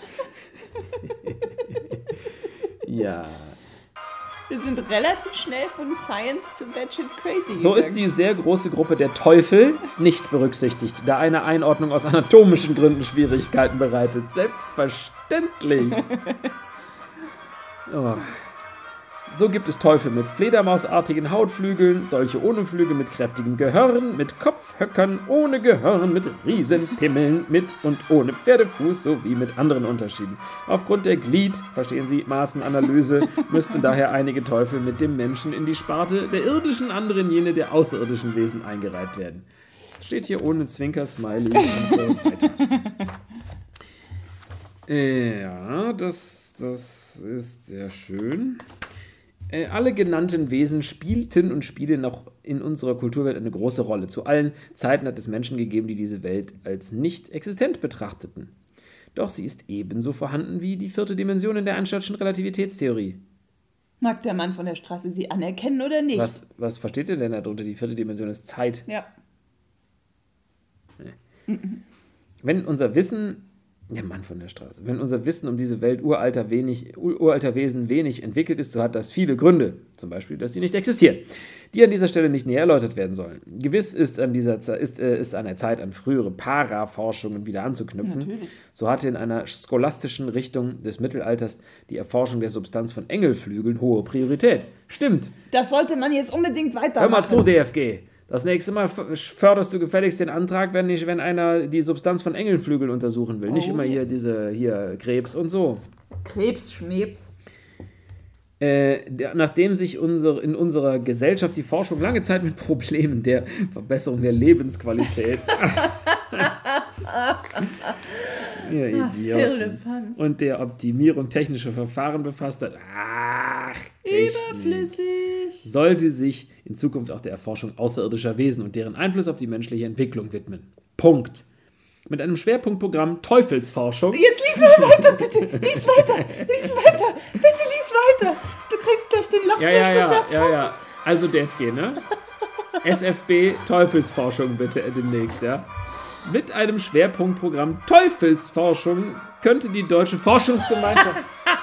Ja. Wir sind relativ schnell von Science zu Batshit Crazy So ist gegangen. die sehr große Gruppe der Teufel nicht berücksichtigt, da eine Einordnung aus anatomischen Gründen Schwierigkeiten bereitet. Selbstverständlich. Oh. So gibt es Teufel mit fledermausartigen Hautflügeln, solche ohne Flügel mit kräftigem Gehörn, mit Kopfhöckern, ohne Gehörn, mit Riesenpimmeln, mit und ohne Pferdefuß sowie mit anderen Unterschieden. Aufgrund der Glied, verstehen Sie, Maßenanalyse, müssten daher einige Teufel mit dem Menschen in die Sparte der irdischen, anderen jene der außerirdischen Wesen eingereiht werden. Steht hier ohne Zwinker-Smiley und so weiter. Ja, das, das ist sehr schön. Äh, alle genannten Wesen spielten und spielen noch in unserer Kulturwelt eine große Rolle. Zu allen Zeiten hat es Menschen gegeben, die diese Welt als nicht existent betrachteten. Doch sie ist ebenso vorhanden wie die vierte Dimension in der Einsteinschen Relativitätstheorie. Mag der Mann von der Straße sie anerkennen oder nicht? Was, was versteht ihr denn darunter? Die vierte Dimension ist Zeit. Ja. Wenn unser Wissen... Der Mann von der Straße. Wenn unser Wissen um diese Welt uralter, wenig, uralter Wesen wenig entwickelt ist, so hat das viele Gründe. Zum Beispiel, dass sie nicht existieren, die an dieser Stelle nicht näher erläutert werden sollen. Gewiss ist an, dieser Ze- ist, äh, ist an der Zeit, an frühere Para-Forschungen wieder anzuknüpfen. Natürlich. So hatte in einer scholastischen Richtung des Mittelalters die Erforschung der Substanz von Engelflügeln hohe Priorität. Stimmt. Das sollte man jetzt unbedingt weitermachen. Hör mal zu, D F G. Das nächste Mal förderst du gefälligst den Antrag, wenn, nicht, wenn einer die Substanz von Engelflügeln untersuchen will. Nicht Oh, immer hier yes. diese hier Krebs und so. Krebs, Schmebs. Äh, der, nachdem sich unsere, in unserer Gesellschaft die Forschung lange Zeit mit Problemen der Verbesserung der Lebensqualität ja, Idioten. Firlefanz. Und der Optimierung technischer Verfahren befasst hat. Ach, Technik. Überflüssig. Sollte sich in Zukunft auch der Erforschung außerirdischer Wesen und deren Einfluss auf die menschliche Entwicklung widmen. Punkt. Mit einem Schwerpunktprogramm Teufelsforschung. Jetzt lies mal weiter, bitte. Lies weiter. Lies weiter. Bitte lies weiter. Du kriegst gleich den Ja, ja, Lachflash ja, gesagt. ja, ja. Also D F G, ne? S F B Teufelsforschung bitte demnächst, ja? Mit einem Schwerpunktprogramm Teufelsforschung könnte die deutsche Forschungsgemeinschaft...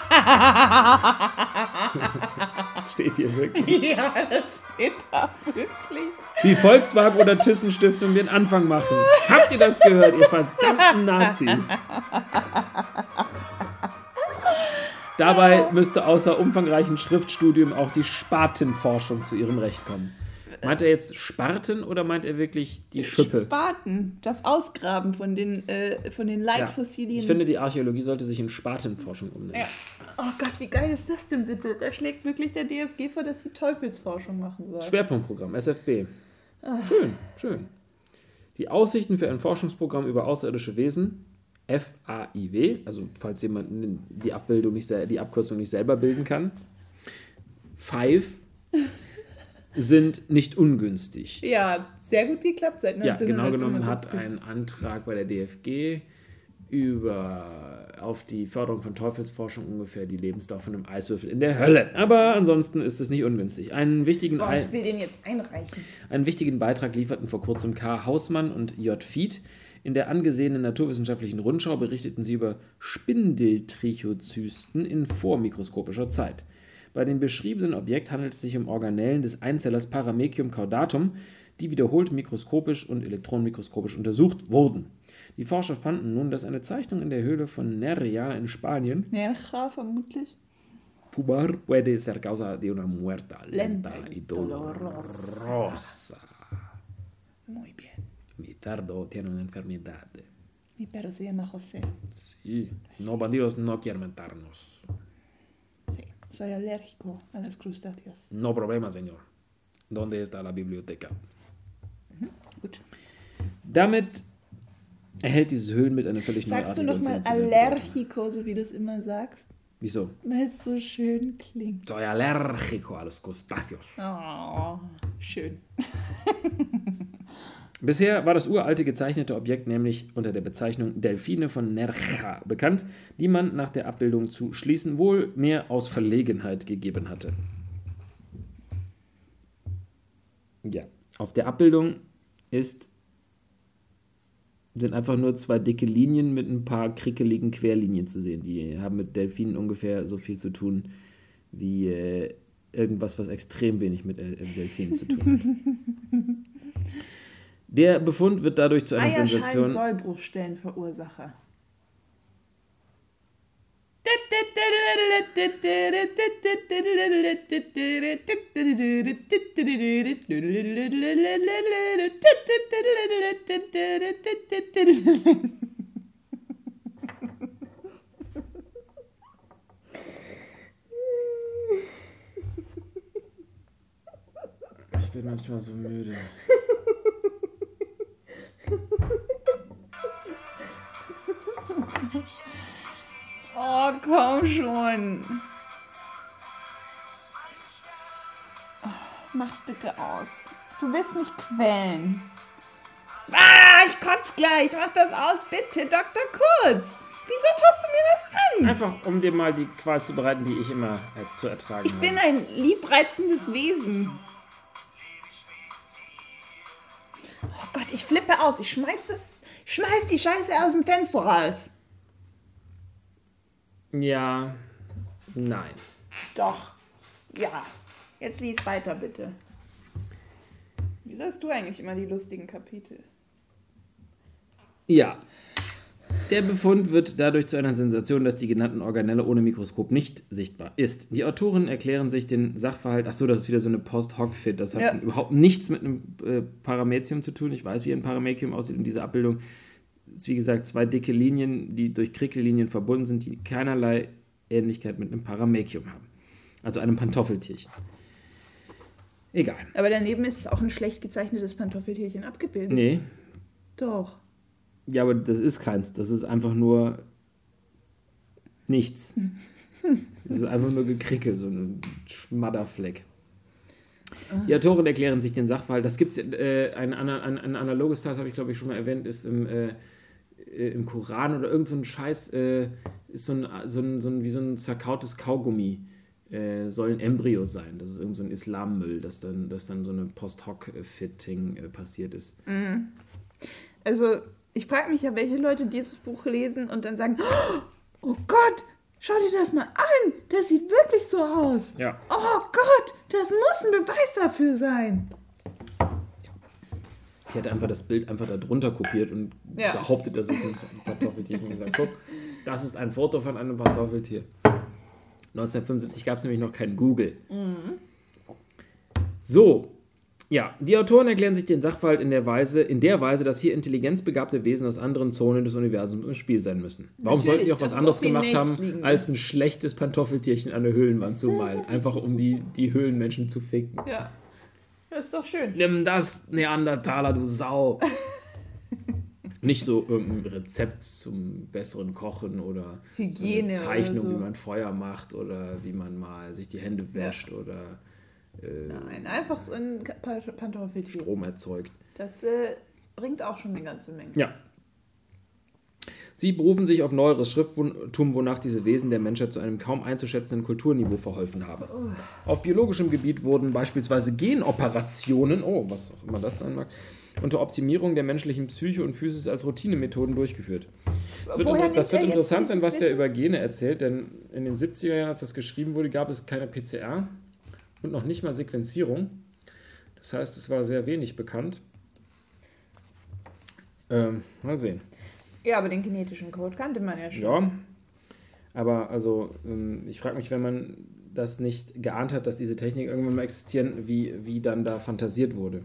Das steht hier wirklich. Ja, das steht da wirklich. Die Volkswagen- oder Thyssen-Stiftung den Anfang machen. Habt ihr das gehört, ihr verdammten Nazis? Dabei müsste außer umfangreichen Schriftstudium auch die Spatenforschung zu ihrem Recht kommen. Meint er jetzt Sparten oder meint er wirklich die Schippe? Spaten, das Ausgraben von den, äh, von den Ja. Leitfossilien. Ich finde, die Archäologie sollte sich in Spatenforschung umnehmen. Ja. Oh Gott, wie geil ist das denn bitte? Da schlägt wirklich der D F G vor, dass sie Teufelsforschung machen soll. Schwerpunktprogramm, S F B. Schön, schön. Die Aussichten für ein Forschungsprogramm über außerirdische Wesen, F A I W, also falls jemand die Abbildung nicht, sel- die Abkürzung nicht selber bilden kann, Five, sind nicht ungünstig. Ja, sehr gut geklappt seit Ja, genau genommen hat neunzehnhundertfünfundsiebzig. ein Antrag bei der D F G über auf die Förderung von Teufelsforschung ungefähr die Lebensdauer von einem Eiswürfel in der Hölle. Aber ansonsten ist es nicht ungünstig. Einen wichtigen, Boah, Ei- ich will den jetzt einreichen. einen wichtigen Beitrag lieferten vor kurzem K. Hausmann und J. Fied. In der angesehenen naturwissenschaftlichen Rundschau berichteten sie über Spindeltrichozysten in vormikroskopischer Zeit. Bei dem beschriebenen Objekt handelt es sich um Organellen des Einzellers Paramecium caudatum, die wiederholt mikroskopisch und elektronenmikroskopisch untersucht wurden. Die Forscher fanden nun, dass eine Zeichnung in der Höhle von Nerja in Spanien, Nerja vermutlich. fumar puede ser causa de una muerta lenta Lenta y y dolorosa. Muy bien. Mi tardo tiene una enfermedad. Mi perro se llama José. Sí, no bandidos no quieren matarnos. Sí. Soy alérgico a las crustáceas. No problema, señor. ¿Dónde está la biblioteca? Gut. Damit erhält dieses Höhlenbild eine völlig Sagst du neuartige und nochmal sensationelle Bedeutung. Allergico, so wie du es immer sagst? Wieso? Weil es so schön klingt. Soy alérgico a los crustáceos. Oh, schön. Bisher war das uralte gezeichnete Objekt nämlich unter der Bezeichnung Delfine von Nerja bekannt, die man nach der Abbildung zu schließen wohl mehr aus Verlegenheit gegeben hatte. Ja, auf der Abbildung ist, sind einfach nur zwei dicke Linien mit ein paar krickeligen Querlinien zu sehen. Die haben mit Delfinen ungefähr so viel zu tun wie äh, irgendwas, was extrem wenig mit äh, Delfinen zu tun hat. Der Befund wird dadurch zu einer Sensation. Sollbruchstellenverursacher. Ich bin manchmal so müde. Oh, komm schon. Oh, mach's bitte aus. Du willst mich quälen. Ah, ich kotz gleich. Mach das aus, bitte, Doktor Kurz. Wieso tust du mir das an? Einfach, um dir mal die Qual zu bereiten, die ich immer äh, zu ertragen Ich bin habe. ein liebreizendes Wesen. Oh Gott, ich flippe aus. Ich schmeiß das, ich schmeiß die Scheiße aus dem Fenster raus. Ja, nein. Doch. Ja. Jetzt lies weiter, bitte. Wieso hast du eigentlich immer die lustigen Kapitel? Ja. Der Befund wird dadurch zu einer Sensation, dass die genannten Organelle ohne Mikroskop nicht sichtbar ist. Die Autoren erklären sich den Sachverhalt, ach so, das ist wieder so eine Post-Hoc-Fit, das hat Ja. überhaupt nichts mit einem äh, Paramecium zu tun. Ich weiß, wie ein Paramecium aussieht und diese Abbildung ist, wie gesagt, zwei dicke Linien, die durch Krickellinien verbunden sind, die keinerlei Ähnlichkeit mit einem Paramecium haben. Also einem Pantoffeltierchen. Egal. Aber daneben ist auch ein schlecht gezeichnetes Pantoffeltierchen abgebildet. Nee. Doch. Ja, aber das ist keins. Das ist einfach nur nichts. Das ist einfach nur Gekrickel, so ein Schmadderfleck. Die Autoren erklären sich den Sachverhalt. Das gibt es, äh, ein, ein, ein analoges Teil, das habe ich glaube ich schon mal erwähnt, ist im, äh, im Koran oder irgend so ein Scheiß, äh, ist so ein, so ein, so ein, wie so ein zerkautes Kaugummi, äh, soll ein Embryo sein. Das ist irgend so ein Islammüll, dass dann, dass dann so eine Post-Hoc-Fitting äh, passiert ist. Also, ich frage mich ja, welche Leute dieses Buch lesen und dann sagen, oh Gott, schau dir das mal an, das sieht wirklich so aus. Ja. Oh Gott, das muss ein Beweis dafür sein. Ich hätte einfach das Bild einfach da drunter kopiert und Ja. behauptet, das ist ein Pantoffeltier. Und gesagt, guck, das ist ein Foto von einem Pantoffeltier. neunzehnhundertfünfundsiebzig gab es nämlich noch kein Google. So, ja, die Autoren erklären sich den Sachverhalt in der Weise, in der Weise, dass hier intelligenzbegabte Wesen aus anderen Zonen des Universums im Spiel sein müssen. Warum Natürlich, sollten die auch das was ist anderes auch die gemacht haben, nächstliegende. als ein schlechtes Pantoffeltierchen an der Höhlenwand zu malen? Einfach um die, die Höhlenmenschen zu ficken. Ja, das ist doch schön. Nimm das, Neandertaler, du Sau. Nicht so irgendein Rezept zum besseren Kochen oder Hygiene so eine Zeichnung, oder so. wie man Feuer macht oder wie man mal sich die Hände wäscht oder äh, Nein, einfach so ein Pa- Pantoffeltier. Strom erzeugt. Das äh, bringt auch schon eine ganze Menge. Ja. Sie berufen sich auf neueres Schrifttum, wonach diese Wesen der Menschheit zu einem kaum einzuschätzenden Kulturniveau verholfen haben. Auf biologischem Gebiet wurden beispielsweise Genoperationen, oh, was auch immer das sein mag, unter Optimierung der menschlichen Psyche und Physis als Routinemethoden durchgeführt. Das wird, Woher inter- das nimmt wird er jetzt interessant sein, was dieses der Wissen? über Gene erzählt, denn in den siebziger Jahren, als das geschrieben wurde, gab es keine P C R und noch nicht mal Sequenzierung. Das heißt, es war sehr wenig bekannt. Ähm, mal sehen. Ja, aber den genetischen Code kannte man ja schon. Ja, aber also ähm, ich frage mich, wenn man das nicht geahnt hat, dass diese Techniken irgendwann mal existieren, wie, wie dann da fantasiert wurde.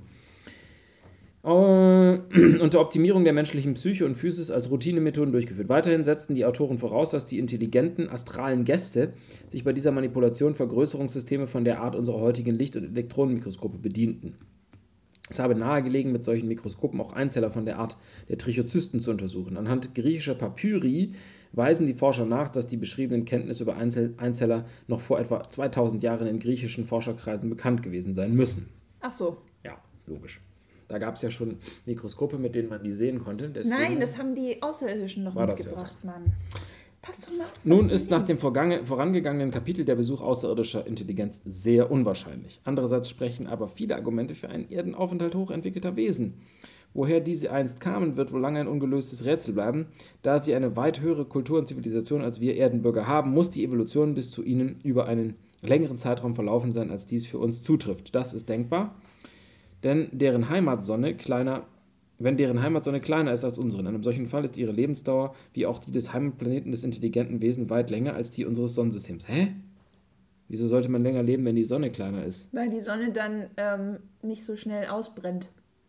Uh, unter Optimierung der menschlichen Psyche und Physis als Routinemethoden durchgeführt. Weiterhin setzten die Autoren voraus, dass die intelligenten, astralen Gäste sich bei dieser Manipulation Vergrößerungssysteme von der Art unserer heutigen Licht- und Elektronenmikroskope bedienten. Es habe nahegelegen, mit solchen Mikroskopen auch Einzeller von der Art der Trichozysten zu untersuchen. Anhand griechischer Papyri weisen die Forscher nach, dass die beschriebenen Kenntnisse über Einzel- Einzeller noch vor etwa zweitausend Jahren in griechischen Forscherkreisen bekannt gewesen sein müssen. Ach so. Ja, logisch. Da gab es ja schon Mikroskope, mit denen man die sehen konnte. Deswegen Nein, das haben die Außerirdischen noch war das mitgebracht, ja Mann. Passt doch mal auf, was Nun du ist nach dem denkst. vorgange- vorangegangenen Kapitel der Besuch außerirdischer Intelligenz sehr unwahrscheinlich. Andererseits sprechen aber viele Argumente für einen Erdenaufenthalt hochentwickelter Wesen. Woher diese einst kamen, wird wohl lange ein ungelöstes Rätsel bleiben. Da sie eine weit höhere Kultur und Zivilisation als wir Erdenbürger haben, muss die Evolution bis zu ihnen über einen längeren Zeitraum verlaufen sein, als dies für uns zutrifft. Das ist denkbar, denn deren Heimatsonne kleiner Wenn deren Heimatsonne kleiner ist als unsere. In einem solchen Fall ist ihre Lebensdauer, wie auch die des Heimatplaneten des intelligenten Wesens, weit länger als die unseres Sonnensystems. Hä? Wieso sollte man länger leben, wenn die Sonne kleiner ist? Weil die Sonne dann ähm, nicht so schnell ausbrennt.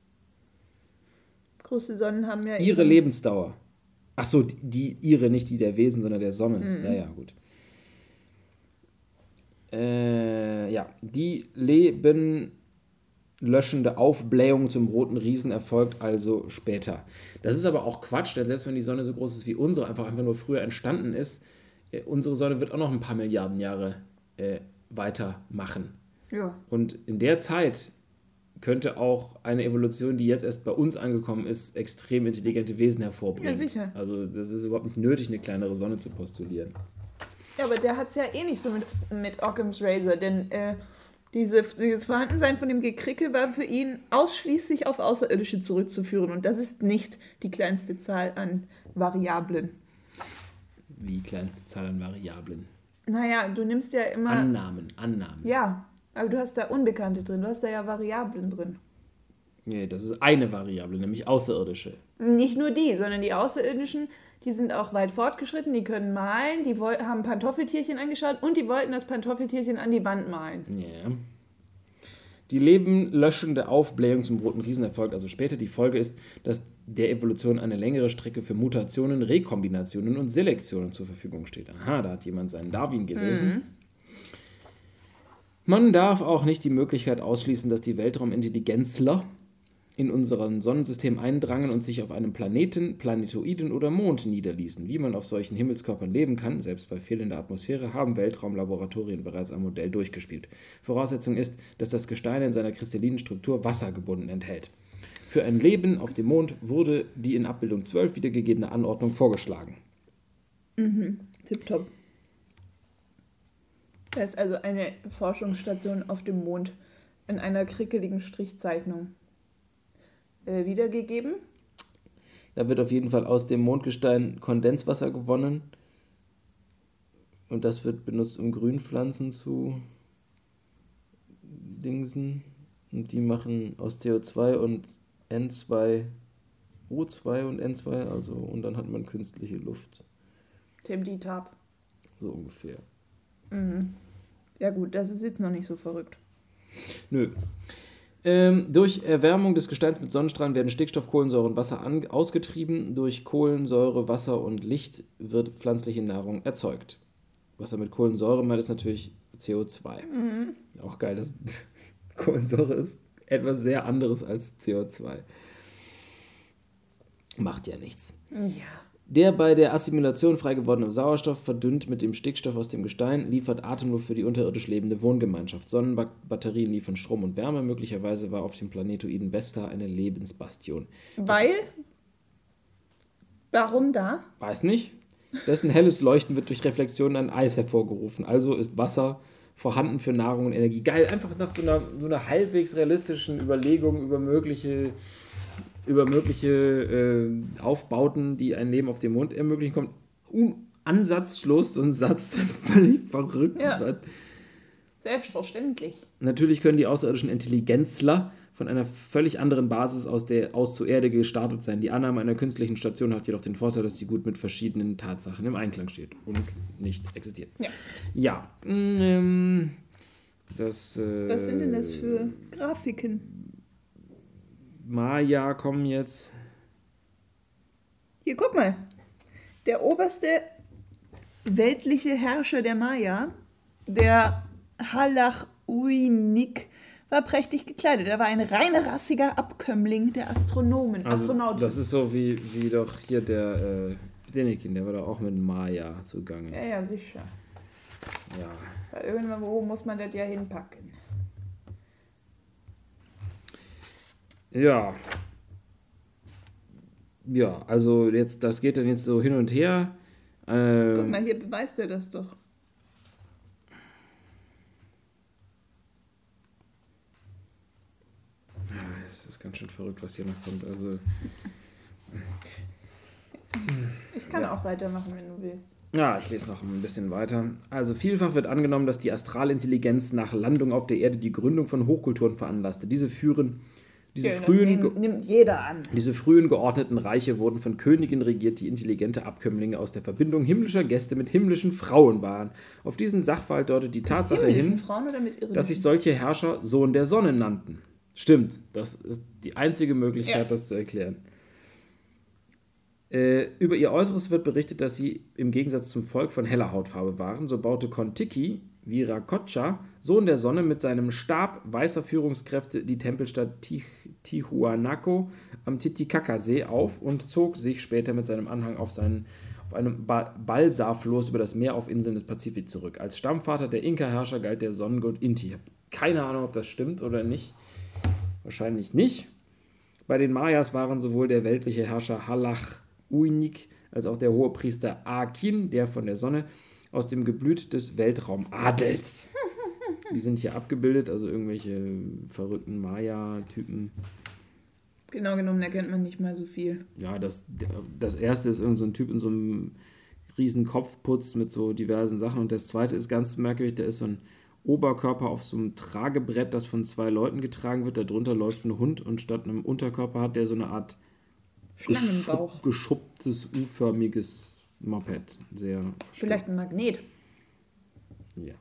Große Sonnen haben ja... Ihre eben- Lebensdauer. Ach so, die, die ihre, nicht die der Wesen, sondern der Sonne. Mhm. Ja, ja, gut. Äh, ja, die lebenlöschende Aufblähung zum roten Riesen erfolgt also später. Das ist aber auch Quatsch, denn selbst wenn die Sonne so groß ist wie unsere, einfach einfach nur früher entstanden ist, äh, unsere Sonne wird auch noch ein paar Milliarden Jahre äh, weitermachen. Ja. Und in der Zeit könnte auch eine Evolution, die jetzt erst bei uns angekommen ist, extrem intelligente Wesen hervorbringen. Ja, sicher. Also das ist überhaupt nicht nötig, eine kleinere Sonne zu postulieren. Ja, aber der hat es ja eh nicht so mit, mit Occam's Razor, denn äh, diese, dieses Vorhandensein von dem Gekrickel war für ihn ausschließlich auf Außerirdische zurückzuführen und das ist nicht die kleinste Zahl an Variablen. Wie kleinste Zahl an Variablen. Naja, du nimmst ja immer... Annahmen, Annahmen. Ja, aber du hast da Unbekannte drin, du hast da ja Variablen drin. Nee, das ist eine Variable, nämlich außerirdische. Nicht nur die, sondern die Außerirdischen, die sind auch weit fortgeschritten, die können malen, die woll- haben Pantoffeltierchen angeschaut und die wollten das Pantoffeltierchen an die Wand malen. Ja. Die lebenlöschende Aufblähung zum roten Riesen erfolgt also später. Die Folge ist, dass der Evolution eine längere Strecke für Mutationen, Rekombinationen und Selektionen zur Verfügung steht. Aha, da hat jemand seinen Darwin gelesen. Man darf auch nicht die Möglichkeit ausschließen, dass die Weltraumintelligenzler in unseren Sonnensystem eindrangen und sich auf einem Planeten, Planetoiden oder Mond niederließen. Wie man auf solchen Himmelskörpern leben kann, selbst bei fehlender Atmosphäre, haben Weltraumlaboratorien bereits ein Modell durchgespielt. Voraussetzung ist, dass das Gestein in seiner kristallinen Struktur Wasser gebunden enthält. Für ein Leben auf dem Mond wurde die in Abbildung zwölf wiedergegebene Anordnung vorgeschlagen. Tipptopp. Da ist also eine Forschungsstation auf dem Mond in einer krickeligen Strichzeichnung äh, wiedergegeben. Da wird auf jeden Fall aus dem Mondgestein Kondenswasser gewonnen. Und das wird benutzt, um Grünpflanzen zu dingsen. Und die machen aus C O zwei und N zwei O zwei und N zwei, also und dann hat man künstliche Luft. Tim die Tab. So ungefähr. Ja gut, das ist jetzt noch nicht so verrückt. Nö. Ähm, durch Erwärmung des Gesteins mit Sonnenstrahlen werden Stickstoff, Kohlensäure und Wasser an, ausgetrieben. Durch Kohlensäure, Wasser und Licht wird pflanzliche Nahrung erzeugt. Was er mit Kohlensäure meint, ist natürlich C O zwei. Auch geil, dass Kohlensäure ist etwas sehr anderes als C O zwei. Macht ja nichts. Ja. Der bei der Assimilation frei gewordene Sauerstoff, verdünnt mit dem Stickstoff aus dem Gestein, liefert Atemluft für die unterirdisch lebende Wohngemeinschaft. Sonnenbatterien liefern Strom und Wärme. Möglicherweise war auf dem Planetoiden Vesta eine Lebensbastion. Weil? Warum da? Weiß nicht. Dessen helles Leuchten wird durch Reflexion an Eis hervorgerufen. Also ist Wasser vorhanden für Nahrung und Energie. Geil, einfach nach so einer, so einer halbwegs realistischen Überlegung über mögliche... über mögliche äh, Aufbauten, die ein Leben auf dem Mond ermöglichen, kommt un- ansatzlos so ein Satz, völlig verrückt Ja. wird. Selbstverständlich. Natürlich können die außerirdischen Intelligenzler von einer völlig anderen Basis aus, der, aus zur Erde gestartet sein. Die Annahme einer künstlichen Station hat jedoch den Vorteil, dass sie gut mit verschiedenen Tatsachen im Einklang steht und nicht existiert. Ja. Ja. Ähm, das, äh, Was sind denn das für Grafiken? Maya kommen jetzt. Hier, guck mal. Der oberste weltliche Herrscher der Maya, der Halach-Uinik, war prächtig gekleidet. Er war ein reinrassiger Abkömmling der Astronomen. Also, Astronauten. das ist so wie, wie doch hier der äh, Denikin, der war doch auch mit Maya zugange. Ja, ja, sicher. Ja. Weil irgendwo muss man das ja hinpacken. Ja. Ja, also jetzt, das geht dann jetzt so hin und her. Ähm, Guck mal, hier beweist er das doch. Es ist ganz schön verrückt, was hier noch kommt. Also, Ich kann auch weitermachen, wenn du willst. ja, ich lese noch ein bisschen weiter. Also vielfach wird angenommen, dass die Astralintelligenz nach Landung auf der Erde die Gründung von Hochkulturen veranlasste. Diese führen, diese Ja, das frühen, nehm- nimmt jeder an. diese frühen geordneten Reiche wurden von Königen regiert, die intelligente Abkömmlinge aus der Verbindung himmlischer Gäste mit himmlischen Frauen waren. Auf diesen Sachverhalt deutet die Tatsache Himmlischen hin, Frauen oder mit irdischen? dass sich solche Herrscher Sohn der Sonne nannten. Stimmt, das ist die einzige Möglichkeit, Ja. das zu erklären. Äh, über ihr Äußeres wird berichtet, dass sie im Gegensatz zum Volk von heller Hautfarbe waren. So baute Kon-Tiki, Viracocha, Sohn der Sonne, mit seinem Stab weißer Führungskräfte die Tempelstadt Ti- Tihuanaco am Titicacasee auf und zog sich später mit seinem Anhang auf, seinen, auf einem ba Balsafloß über das Meer auf Inseln des Pazifik zurück. Als Stammvater der Inka-Herrscher galt der Sonnengott Inti. Ich habe keine Ahnung, ob das stimmt oder nicht. Wahrscheinlich nicht. Bei den Mayas waren sowohl der weltliche Herrscher Halach-Uinik als auch der Hohepriester Akin, der von der Sonne, aus dem Geblüt des Weltraumadels. Die sind hier abgebildet, also irgendwelche verrückten Maya-Typen. Genau genommen erkennt man nicht mal so viel. Ja, das, das erste ist irgend so ein Typ in so einem riesen Kopfputz mit so diversen Sachen. Und das zweite ist ganz merkwürdig, da ist so ein Oberkörper auf so einem Tragebrett, das von zwei Leuten getragen wird. Darunter läuft ein Hund und statt einem Unterkörper hat der so eine Art Schlangenbauch. geschupp- geschupptes, U-förmiges Moped. Sehr Vielleicht ein Magnet. Ja.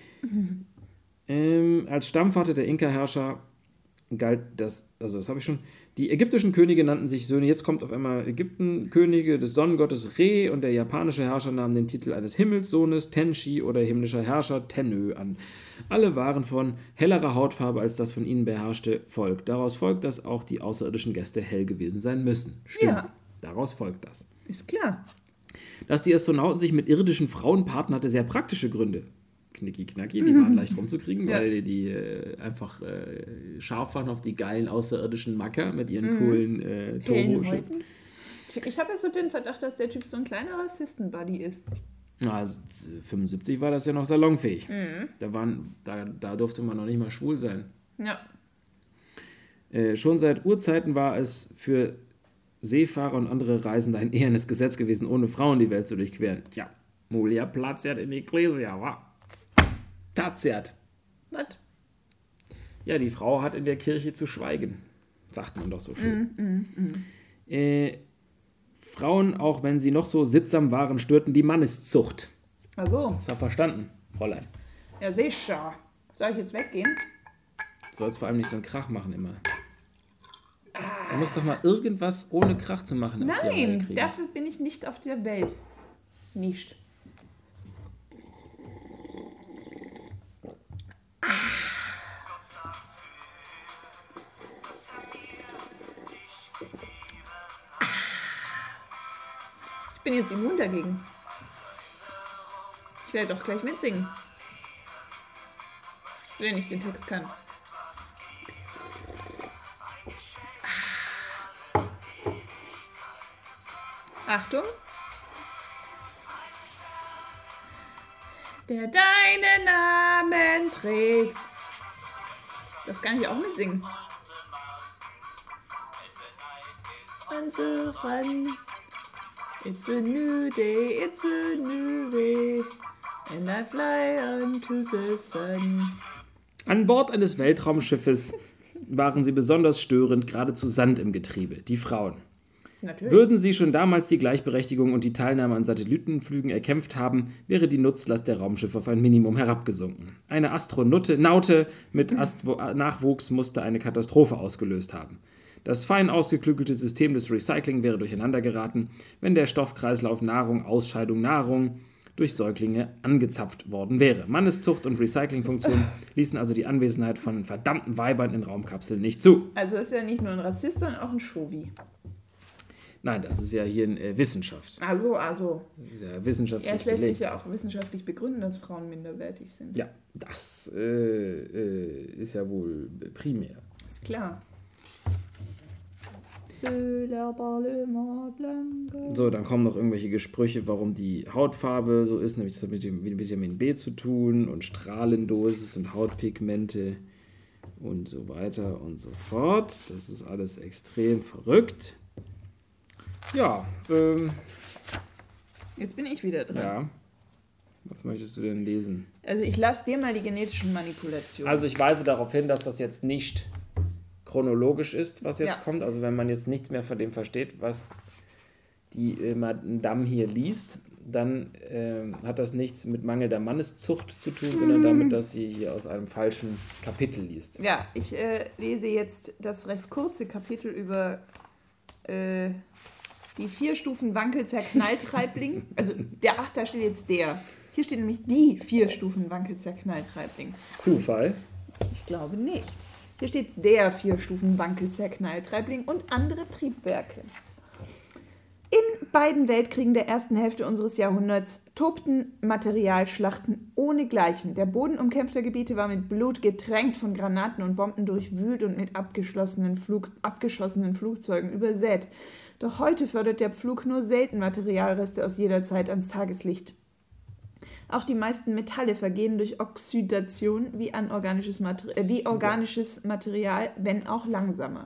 ähm, als Stammvater der Inka-Herrscher galt das, also das habe ich schon, die ägyptischen Könige nannten sich Söhne, jetzt kommt auf einmal Ägypten, Könige des Sonnengottes Re, und der japanische Herrscher nahm den Titel eines Himmelssohnes, Tenshi, oder himmlischer Herrscher, Tenö, an. Alle waren von hellerer Hautfarbe als das von ihnen beherrschte Volk. Daraus folgt, dass auch die außerirdischen Gäste hell gewesen sein müssen. Stimmt. Ja. Daraus folgt das. Ist klar. Dass die Astronauten sich mit irdischen Frauen paarten, hatte sehr praktische Gründe. Knicki knacki, die waren leicht rumzukriegen, Ja. weil die, die äh, einfach äh, scharf waren auf die geilen außerirdischen Macker mit ihren Mhm. coolen äh, Hellen Toho-Schiffen. Häuten. Ich habe jetzt so den Verdacht, dass der Typ so ein kleiner Rassisten-Buddy ist. Na, also fünfundsiebzig war das ja noch salonfähig. Mhm. Da, waren, da, da durfte man noch nicht mal schwul sein. Ja. Äh, schon seit Urzeiten war es für Seefahrer und andere Reisende ein ehernes Gesetz gewesen, ohne Frauen die Welt zu durchqueren. Tja, Mulia platziert in die Ecclesia, wa? Tatziert. Was? Ja, die Frau hat in der Kirche zu schweigen. Sagt man doch so schön. Äh, Frauen, auch wenn sie noch so sittsam waren, störten die Manneszucht. Ach so. Hast du verstanden, Fräulein? Ja, sicher. Soll ich jetzt weggehen? Du sollst vor allem nicht so einen Krach machen immer. Du musst doch mal irgendwas ohne Krach zu machen auf die Reihe Nein, kriegen. dafür bin ich nicht auf der Welt. Nicht. Ich bin jetzt immun dagegen. Ich werde doch gleich mitsingen. Wenn ich den Text kann. Achtung. Der deinen Namen trägt. Das kann ich auch mitsingen. Also ran. It's a new day, it's a new way. And I fly unto the sun. An Bord eines Weltraumschiffes waren sie besonders störend, geradezu Sand im Getriebe, die Frauen. Natürlich. Würden sie schon damals die Gleichberechtigung und die Teilnahme an Satellitenflügen erkämpft haben, wäre die Nutzlast der Raumschiffe auf ein Minimum herabgesunken. Eine Astronaute Naute mit Astro- Nachwuchs musste eine Katastrophe ausgelöst haben. Das fein ausgeklügelte System des Recycling wäre durcheinander geraten, wenn der Stoffkreislauf Nahrung, Ausscheidung, Nahrung durch Säuglinge angezapft worden wäre. Manneszucht und Recyclingfunktion ließen also die Anwesenheit von verdammten Weibern in Raumkapseln nicht zu. Also ist ja nicht nur ein Rassist, sondern auch ein Chauvi. Nein, das ist ja hier in äh, Wissenschaft. Also, also. Das ist ja wissenschaftlich Ja, es lässt belegt. sich ja auch wissenschaftlich begründen, dass Frauen minderwertig sind. Ja, das äh, äh, ist ja wohl primär. Ist klar. De la Parlement Blanco. So, dann kommen noch irgendwelche Gesprüche, warum die Hautfarbe so ist, nämlich das hat mit dem Vitamin B zu tun und Strahlendosis und Hautpigmente und so weiter und so fort. Das ist alles extrem verrückt. Ja, ähm, Jetzt bin ich wieder dran. ja. Was möchtest du denn lesen? Also ich lasse dir mal die genetischen Manipulationen. Also ich weise darauf hin, dass das jetzt nicht chronologisch ist, was jetzt Ja. kommt. Also wenn man jetzt nichts mehr von dem versteht, was die äh, Madame hier liest, dann ähm, hat das nichts mit mangelnder Manneszucht zu tun, sondern damit, dass sie hier aus einem falschen Kapitel liest. Ja, ich äh, lese jetzt das recht kurze Kapitel über äh, die vier Stufen Wankel-Zerknall-Treibling. Also, der, ach, da steht jetzt der. Hier steht nämlich die vier Stufen Wankel-Zerknall-Treibling. Zufall. Ich glaube nicht. Hier steht der vier Stufen Wankel-Zerknall-Treibling und andere Triebwerke. In beiden Weltkriegen der ersten Hälfte unseres Jahrhunderts tobten Materialschlachten ohnegleichen. Der Boden umkämpfter Gebiete war mit Blut getränkt, von Granaten und Bomben durchwühlt und mit abgeschlossenen Flug, abgeschossenen Flugzeugen übersät. Doch heute fördert der Pflug nur selten Materialreste aus jeder Zeit ans Tageslicht. Auch die meisten Metalle vergehen durch Oxidation wie, anorganisches Mater- äh, wie organisches Material, wenn auch langsamer.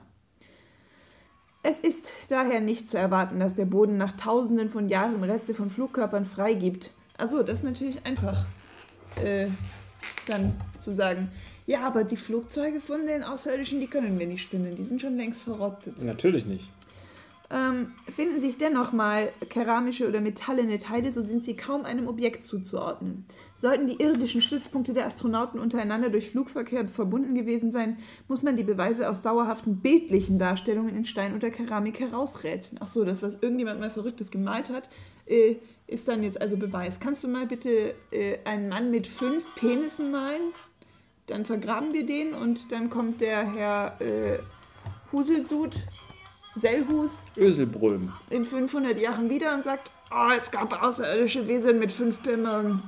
Es ist daher nicht zu erwarten, dass der Boden nach Tausenden von Jahren Reste von Flugkörpern freigibt. Also, das ist natürlich einfach, äh, dann zu sagen, ja, aber die Flugzeuge von den Außerirdischen, die können wir nicht finden, die sind schon längst verrottet. Natürlich nicht. Ähm, finden sich dennoch mal keramische oder metallene Teile, so sind sie kaum einem Objekt zuzuordnen. Sollten die irdischen Stützpunkte der Astronauten untereinander durch Flugverkehr verbunden gewesen sein, muss man die Beweise aus dauerhaften bildlichen Darstellungen in Stein oder Keramik herausrätseln. Ach so, das, was irgendjemand mal Verrücktes gemalt hat, äh, ist dann jetzt also Beweis. Kannst du mal bitte äh, einen Mann mit fünf Penissen malen? Dann vergraben wir den und dann kommt der Herr äh, Huselsud, Sellhus, Öselbröm. in fünfhundert Jahren wieder und sagt, oh, es gab außerirdische Wesen mit fünf Pimmeln.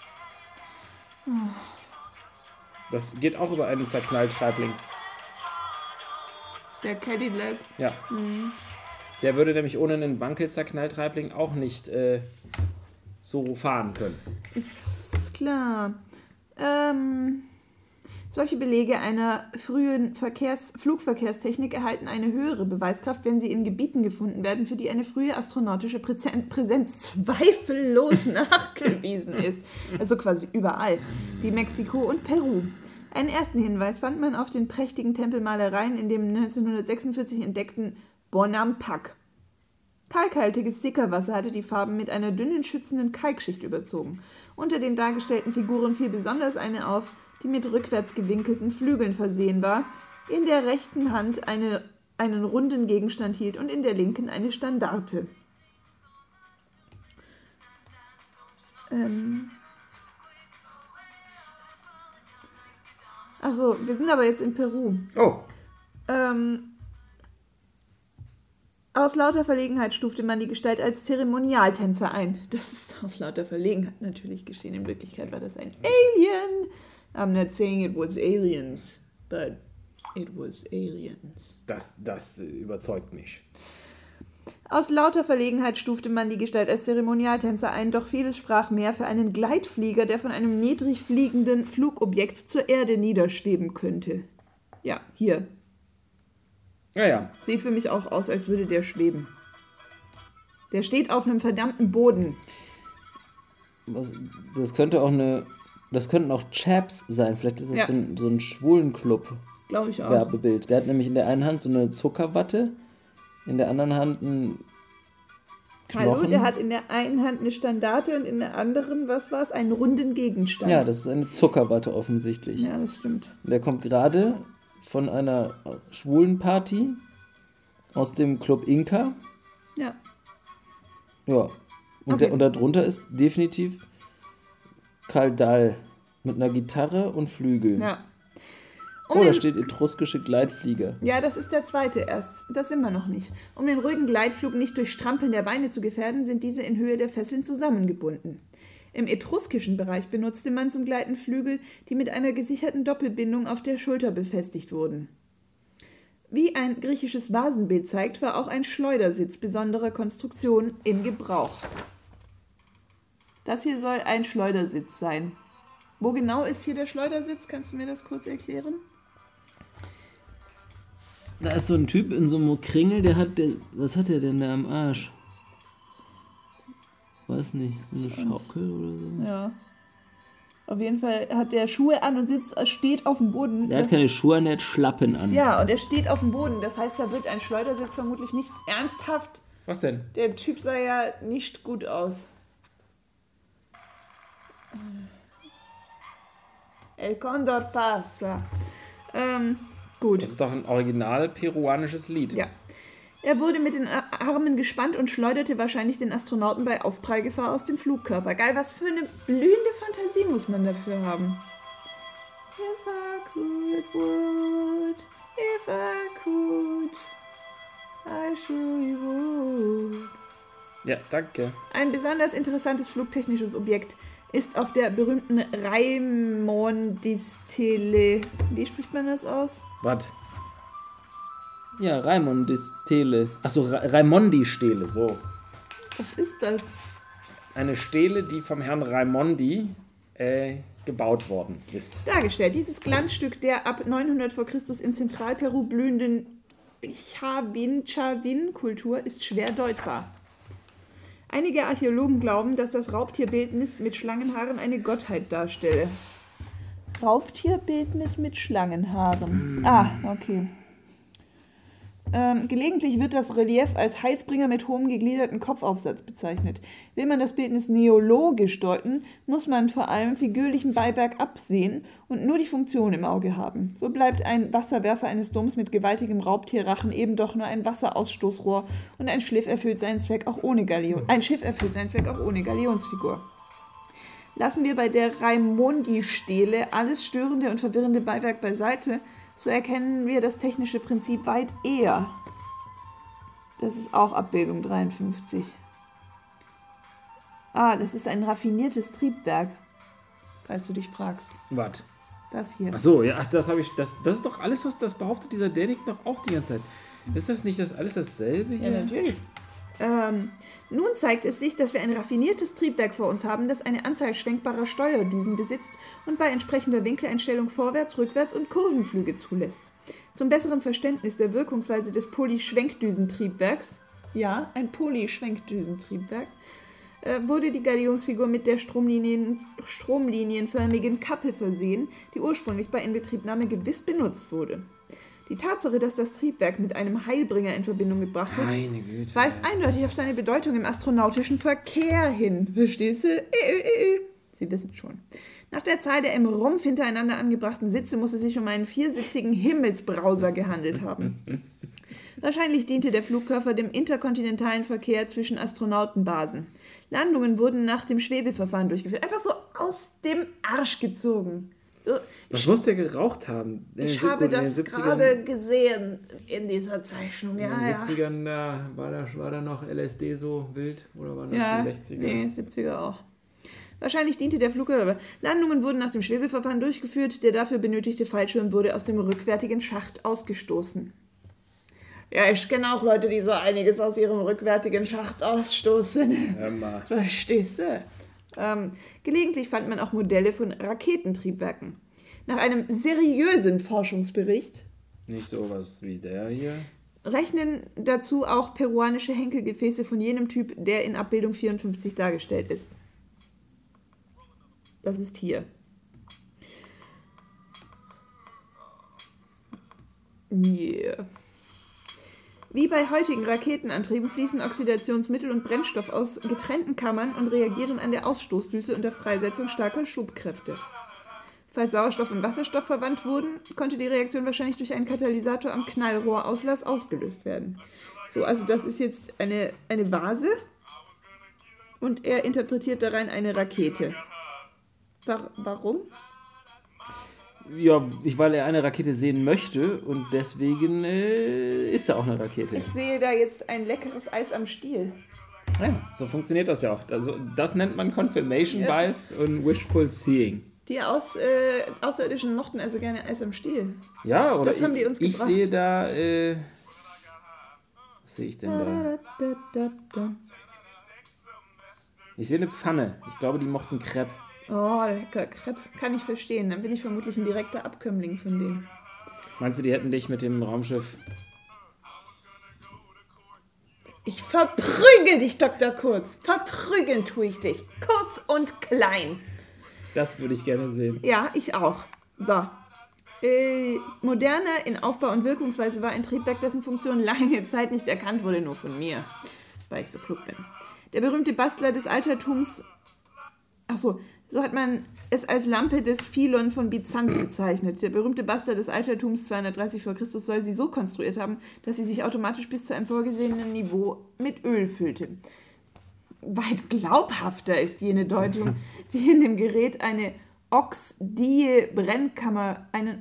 Das geht auch über einen Zerknall-Treibling. Der Cadillac. Ja. Der würde nämlich ohne einen Wankel-Zerknall-Treibling auch nicht äh, so fahren können. Ist klar. Ähm, solche Belege einer frühen Verkehrs-, Flugverkehrstechnik erhalten eine höhere Beweiskraft, wenn sie in Gebieten gefunden werden, für die eine frühe astronautische Präsen- Präsenz zweifellos nachgewiesen ist. Also quasi überall, wie Mexiko und Peru. Einen ersten Hinweis fand man auf den prächtigen Tempelmalereien in dem neunzehnhundertsechsundvierzig entdeckten Bonampak. Kalkhaltiges Sickerwasser hatte die Farben mit einer dünnen, schützenden Kalkschicht überzogen. Unter den dargestellten Figuren fiel besonders eine auf, die mit rückwärts gewinkelten Flügeln versehen war, in der rechten Hand eine, einen runden Gegenstand hielt und in der linken eine Standarte. Ähm Achso, wir sind aber jetzt in Peru. Oh. Ähm, aus lauter Verlegenheit stufte man die Gestalt als Zeremonialtänzer ein. Das ist aus lauter Verlegenheit natürlich geschehen. In Wirklichkeit war das ein Alien. I'm not saying it was aliens, but it was aliens. Das, das äh, überzeugt mich. Aus lauter Verlegenheit stufte man die Gestalt als Zeremonialtänzer ein, doch vieles sprach mehr für einen Gleitflieger, der von einem niedrig fliegenden Flugobjekt zur Erde niederschweben könnte. Ja, hier. Ja, ja. Sieht für mich auch aus, als würde der schweben. Der steht auf einem verdammten Boden. Was, das könnte auch eine. Das könnten auch Chaps sein. Vielleicht ist das Ja. so ein, so ein Schwulenclub. Glaube ich auch. Werbebild. Der hat nämlich in der einen Hand so eine Zuckerwatte, in der anderen Hand ein Hallo, Knochen. der hat in der einen Hand eine Standarte und in der anderen, was war es, einen runden Gegenstand. Ja, das ist eine Zuckerwatte offensichtlich. Ja, das stimmt. Der kommt gerade von einer schwulen Party aus dem Club Inka. Ja. Ja. Und, Okay. der, und darunter ist definitiv Karl Dahl mit einer Gitarre und Flügeln. ja. Um Oh, da den, steht etruskische Gleitflieger. ja, das ist der zweite erst. Das sind wir noch nicht. Um den ruhigen Gleitflug nicht durch Strampeln der Beine zu gefährden, sind diese in Höhe der Fesseln zusammengebunden. Im etruskischen Bereich benutzte man zum Gleiten Flügel, die mit einer gesicherten Doppelbindung auf der Schulter befestigt wurden. Wie ein griechisches Vasenbild zeigt, war auch ein Schleudersitz besonderer Konstruktion in Gebrauch. Das hier soll ein Schleudersitz sein. Wo genau ist hier der Schleudersitz? Kannst du mir das kurz erklären? Da ist so ein Typ in so einem Kringel, der hat, der, was hat der denn da am Arsch? Weiß nicht, so eine Schaukel oder so? Ja. Auf jeden Fall hat der Schuhe an und sitzt, steht auf dem Boden. Der hat Das- keine Schuhe an, der hat Schlappen an. ja, und er steht auf dem Boden. Das heißt, da wird ein Schleudersitz vermutlich nicht ernsthaft. Was denn? Der Typ sah ja nicht gut aus. El Condor pasa. Ähm, gut. Das ist doch ein original peruanisches Lied. Ja. Er wurde mit den Armen gespannt und schleuderte wahrscheinlich den Astronauten bei Aufprallgefahr aus dem Flugkörper. Geil, was für eine blühende Fantasie muss man dafür haben. Yes, I could, would, if I could, I surely would. Ja, danke. Ein besonders interessantes flugtechnisches Objekt ist auf der berühmten Raimondistele. Wie spricht man das aus? Was? Ja, Raimondistele. Achso, Ra Raimondi-Stele, so. Was ist das? Eine Stele, die vom Herrn Raimondi äh, gebaut worden ist. Dargestellt. Dieses Glanzstück der ab neunhundert vor Christus in Zentralperu blühenden Chavin-Chavin-Kultur ist schwer deutbar. Einige Archäologen glauben, dass das Raubtierbildnis mit Schlangenhaaren eine Gottheit darstelle. Raubtierbildnis mit Schlangenhaaren. Ah, okay. Ähm, gelegentlich wird das Relief als Heilsbringer mit hohem gegliederten Kopfaufsatz bezeichnet. Will man das Bildnis neologisch deuten, muss man vor allem figürlichen Beiwerk absehen und nur die Funktion im Auge haben. So bleibt ein Wasserwerfer eines Doms mit gewaltigem Raubtierrachen eben doch nur ein Wasserausstoßrohr und ein Schliff erfüllt seinen Zweck auch ohne Galeon. Ein Schiff erfüllt seinen Zweck auch ohne Galionsfigur. Lassen wir bei der Raimondi-Stele alles störende und verwirrende Beiwerk beiseite, so erkennen wir das technische Prinzip weit eher. Das ist auch Abbildung dreiundfünfzig. Ah, das ist ein raffiniertes Triebwerk, falls du dich fragst. Was? Das hier. Ach so, ja, ach, das habe ich. Das, das ist doch alles, was das behauptet dieser Danik doch auch die ganze Zeit. Ist das nicht das alles dasselbe hier? Ja, natürlich. Ähm, nun zeigt es sich, dass wir ein raffiniertes Triebwerk vor uns haben, das eine Anzahl schwenkbarer Steuerdüsen besitzt und bei entsprechender Winkeleinstellung vorwärts, rückwärts und Kurvenflüge zulässt. Zum besseren Verständnis der Wirkungsweise des Polyschwenkdüsentriebwerks, ja, ein Polyschwenkdüsentriebwerk, äh, wurde die Galionsfigur mit der Stromlinien, stromlinienförmigen Kappe versehen, die ursprünglich bei Inbetriebnahme gewiss benutzt wurde. Die Tatsache, dass das Triebwerk mit einem Heilbringer in Verbindung gebracht wird, Meine Güte. weist eindeutig auf seine Bedeutung im astronautischen Verkehr hin. Verstehst du? Äh, äh, äh. Sie wissen schon. Nach der Zahl der im Rumpf hintereinander angebrachten Sitze muss es sich um einen viersitzigen Himmelsbrauser gehandelt haben. Wahrscheinlich diente der Flugkörper dem interkontinentalen Verkehr zwischen Astronautenbasen. Landungen wurden nach dem Schwebeverfahren durchgeführt. Einfach so aus dem Arsch gezogen. Was muss der geraucht haben? In Ich den habe in den das siebzigern gerade gesehen in dieser Zeichnung. In Ja, den ja. siebzigern da war, da war da noch L S D so wild? Oder waren das Ja, die sechziger? nee, siebziger auch. Wahrscheinlich diente der Flugkörper. Landungen wurden nach dem Schwebeverfahren durchgeführt. Der dafür benötigte Fallschirm wurde aus dem rückwärtigen Schacht ausgestoßen. Ja, ich kenne auch Leute, die so einiges aus ihrem rückwärtigen Schacht ausstoßen. Hör mal. Verstehst du? Ähm, gelegentlich fand man auch Modelle von Raketentriebwerken. Nach einem seriösen Forschungsbericht Nicht sowas wie der hier. rechnen dazu auch peruanische Henkelgefäße von jenem Typ, der in Abbildung vierundfünfzig dargestellt ist. Das ist hier. Yeah. Wie bei heutigen Raketenantrieben fließen Oxidationsmittel und Brennstoff aus getrennten Kammern und reagieren an der Ausstoßdüse unter Freisetzung starker Schubkräfte. Falls Sauerstoff und Wasserstoff verwandt wurden, konnte die Reaktion wahrscheinlich durch einen Katalysator am Knallrohrauslass ausgelöst werden. So, also das ist jetzt eine, eine Vase und er interpretiert darein eine Rakete. War, warum? Ja, ich, weil er eine Rakete sehen möchte und deswegen äh, ist da auch eine Rakete. Ich sehe da jetzt ein leckeres Eis am Stiel. Ja, so funktioniert das ja auch. Also, das nennt man Confirmation Ja. Bias und Wishful Seeing. Die Aus, äh, Außerirdischen mochten also gerne Eis am Stiel. Ja, oder Das haben die uns ich, ich gebracht. sehe da, äh, was sehe ich denn da? Da, da, da, da. Ich sehe eine Pfanne. Ich glaube, die mochten Crepe. Oh, lecker. Crepe kann ich verstehen. Dann bin ich vermutlich ein direkter Abkömmling von denen. Meinst du, die hätten dich mit dem Raumschiff... Ich verprügel dich, Doktor Kurz. Verprügeln tue ich dich. Kurz und klein. Das würde ich gerne sehen. Ja, ich auch. So. Äh, moderner in Aufbau und Wirkungsweise war ein Triebwerk, dessen Funktion lange Zeit nicht erkannt wurde, nur von mir. Weil ich so klug bin. Der berühmte Bastler des Altertums... Achso, so hat man es als Lampe des Philon von Byzanz bezeichnet. Der berühmte Bastler des Altertums zweihundertdreißig vor Christus soll sie so konstruiert haben, dass sie sich automatisch bis zu einem vorgesehenen Niveau mit Öl füllte. Weit glaubhafter ist jene Deutung, sie in dem Gerät eine Oxdie-Brennkammer, einen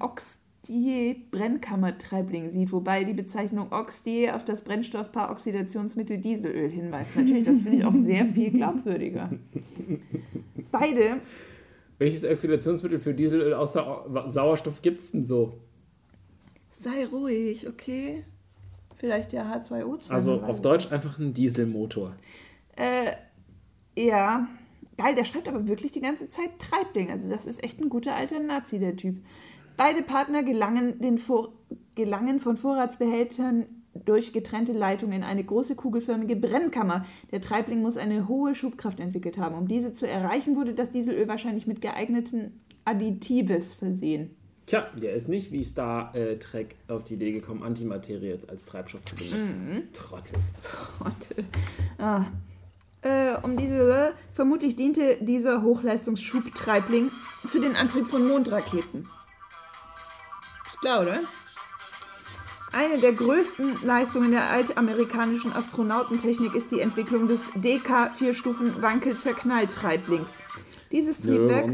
Oxdie-Brennkammertreibling sieht, wobei die Bezeichnung Oxdie auf das Brennstoffpaar Oxidationsmittel Dieselöl hinweist. Natürlich, das finde ich auch sehr viel glaubwürdiger. Beide... Welches Oxidationsmittel für Dieselöl außer Sauerstoff gibt es denn so? Sei ruhig, okay? Vielleicht ja H zwei O zwei. Also man weiß auf es Deutsch einfach ein Dieselmotor. Äh, ja. Geil, der schreibt aber wirklich die ganze Zeit Treibling. Also das ist echt ein guter alter Nazi, der Typ. Beide Partner gelangen, den Vor- gelangen von Vorratsbehältern durch getrennte Leitungen in eine große kugelförmige Brennkammer. Der Treibling muss eine hohe Schubkraft entwickelt haben. Um diese zu erreichen, wurde das Dieselöl wahrscheinlich mit geeigneten Additives versehen. Tja, der ist nicht wie Star äh, Trek auf die Idee gekommen, Antimaterie als Treibstoff zu benutzen. Mhm. Trottel. Trottel. Ah. Äh, um diese, vermutlich diente dieser Hochleistungsschubtreibling für den Antrieb von Mondraketen. Ist klar, oder? Eine der größten Leistungen der altamerikanischen Astronautentechnik ist die Entwicklung des D K vier-Stufen-Wankel-Zerknall-Treiblings. Dieses Triebwerk,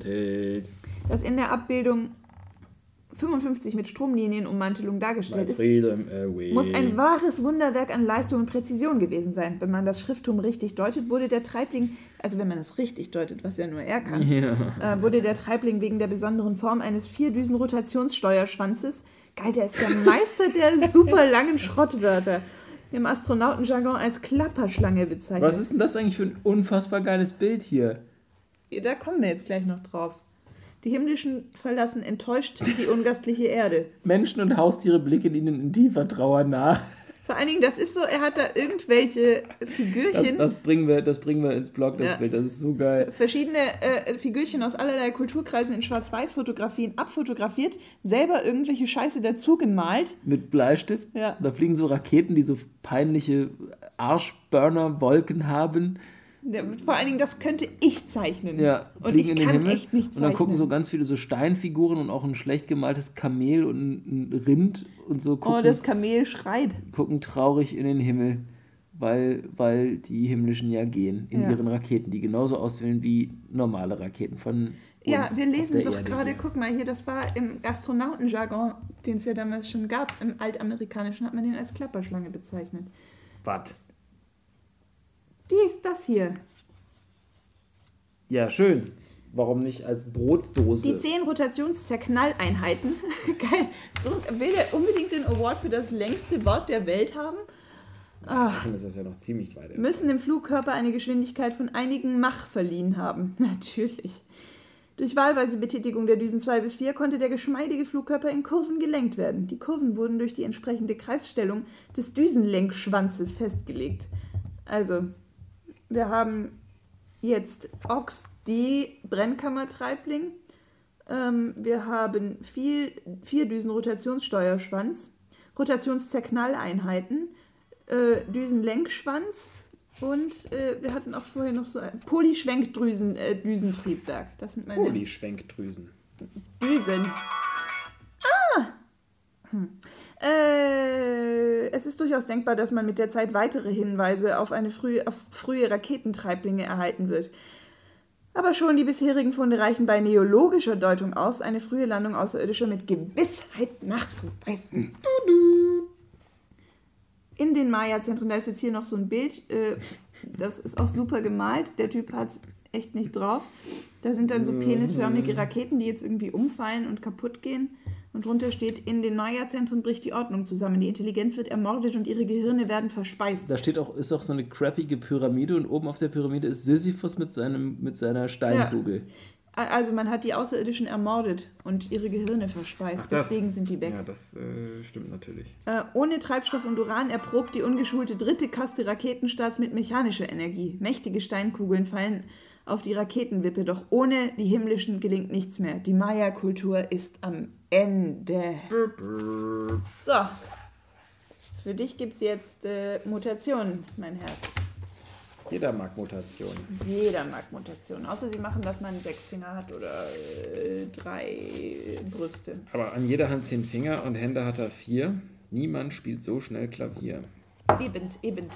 das in der Abbildung fünfundfünfzig mit Stromlinienummantelung dargestellt ist, muss ein wahres Wunderwerk an Leistung und Präzision gewesen sein. Wenn man das Schrifttum richtig deutet, wurde der Treibling, also wenn man es richtig deutet, was ja nur er kann, Ja. äh, wurde der Treibling wegen der besonderen Form eines Vierdüsen-Rotationssteuerschwanzes, geil, der ist der Meister der super langen Schrottwörter, im Astronautenjargon als Klapperschlange bezeichnet. Was ist denn das eigentlich für ein unfassbar geiles Bild hier? Da kommen wir jetzt gleich noch drauf. Die Himmlischen verlassen enttäuscht die ungastliche Erde. Menschen und Haustiere blicken ihnen in tiefer Trauer nach. Vor allen Dingen, das ist so, er hat da irgendwelche Das, Figürchen, das, bringen wir, das bringen wir ins Blog, das Ja. Bild. Das ist so geil. verschiedene äh, Figürchen aus allerlei Kulturkreisen in Schwarz-Weiß-Fotografien abfotografiert, selber irgendwelche Scheiße dazu gemalt. Mit Bleistift. Ja. Da fliegen so Raketen, die so peinliche Arschburner-Wolken haben. Der, vor allen Dingen, das könnte ich zeichnen. Ja, Und fliegen ich in den kann Himmel. echt nicht Und zeichnen. dann gucken so ganz viele so Steinfiguren und auch ein schlecht gemaltes Kamel und ein Rind und so Oh, gucken, das Kamel schreit. gucken traurig in den Himmel, weil, weil die Himmlischen ja gehen in Ja. ihren Raketen, die genauso aussehen wie normale Raketen von uns Ja, wir auf lesen der doch Erde gerade, hier. guck mal hier, das war im Astronautenjargon, den es ja damals schon gab, im Altamerikanischen hat man den als Klapperschlange bezeichnet. Was? Die ist das hier. Ja, schön. Warum nicht als Brotdose? Die zehn Rotationszerknalleinheiten, geil, so, will der unbedingt den Award für das längste Wort der Welt haben? Davon ist das ja noch ziemlich weit. Müssen dem Flugkörper eine Geschwindigkeit von einigen Mach verliehen haben. Natürlich. Durch wahlweise Betätigung der Düsen zwei bis vier konnte der geschmeidige Flugkörper in Kurven gelenkt werden. Die Kurven wurden durch die entsprechende Kreisstellung des Düsenlenkschwanzes festgelegt. Also, wir haben jetzt Ox-D Brennkammertreibling, Ähm, wir haben viel, vier Düsen Rotationssteuerschwanz, Rotationszerknalleinheiten, äh, Düsenlenkschwanz und äh, wir hatten auch vorher noch so ein Polyschwenkdrüsen, äh, Düsentriebwerk. Das sind meine Polyschwenkdrüsen. Düsen. Ah! Hm. Äh, es ist durchaus denkbar, dass man mit der Zeit weitere Hinweise auf, eine früh, auf frühe Raketentreiblinge erhalten wird. Aber schon die bisherigen Funde reichen bei neologischer Deutung aus, eine frühe Landung Außerirdischer mit Gewissheit nachzuweisen. In den Maya-Zentren, da ist jetzt hier noch so ein Bild, äh, das ist auch super gemalt, der Typ hat es echt nicht drauf. Da sind dann so penisförmige Raketen, die jetzt irgendwie umfallen und kaputt gehen. Und drunter steht, in den Maya-Zentren bricht die Ordnung zusammen. Die Intelligenz wird ermordet und ihre Gehirne werden verspeist. Da steht auch, ist auch so eine crappige Pyramide und oben auf der Pyramide ist Sisyphus mit, seinem, mit seiner Steinkugel. Ja. Also man hat die Außerirdischen ermordet und ihre Gehirne verspeist. Ach, das- Deswegen sind die weg. Ja, das äh, stimmt natürlich. Äh, ohne Treibstoff und Uran erprobt die ungeschulte dritte Kaste Raketenstarts mit mechanischer Energie. Mächtige Steinkugeln fallen auf die Raketenwippe, doch ohne die himmlischen gelingt nichts mehr. Die Maya-Kultur ist am Ende. So, für dich gibt es jetzt äh, Mutationen, mein Herz. Jeder mag Mutationen. Jeder mag Mutationen, außer sie machen, dass man sechs Finger hat oder äh, drei Brüste. Aber an jeder Hand zehn Finger und Hände hat er vier. Niemand spielt so schnell Klavier. Eben, eben.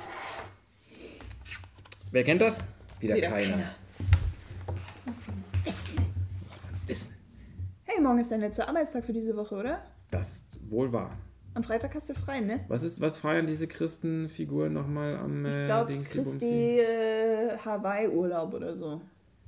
Wer kennt das? Wieder, Wieder keiner. keiner. Muss man wissen. Muss man wissen. Hey, morgen ist dein letzter Arbeitstag für diese Woche, oder? Das ist wohl wahr. Am Freitag hast du frei, ne? Was ist, was feiern diese Christenfiguren nochmal am äh, Ich glaube, Dingsy-Bumsy? Christi äh, Hawaii-Urlaub oder so.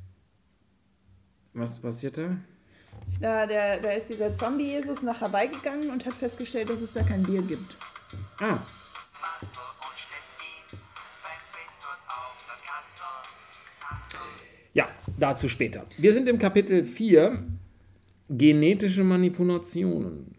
Was passiert da? Da, der, da ist dieser Zombie-Jesus nach Hawaii gegangen und hat festgestellt, dass es da kein Bier gibt. Ah, Master und stellt ihn beim Bett dort auf das Kastel. ja, dazu später. Wir sind im Kapitel vier, genetische Manipulationen.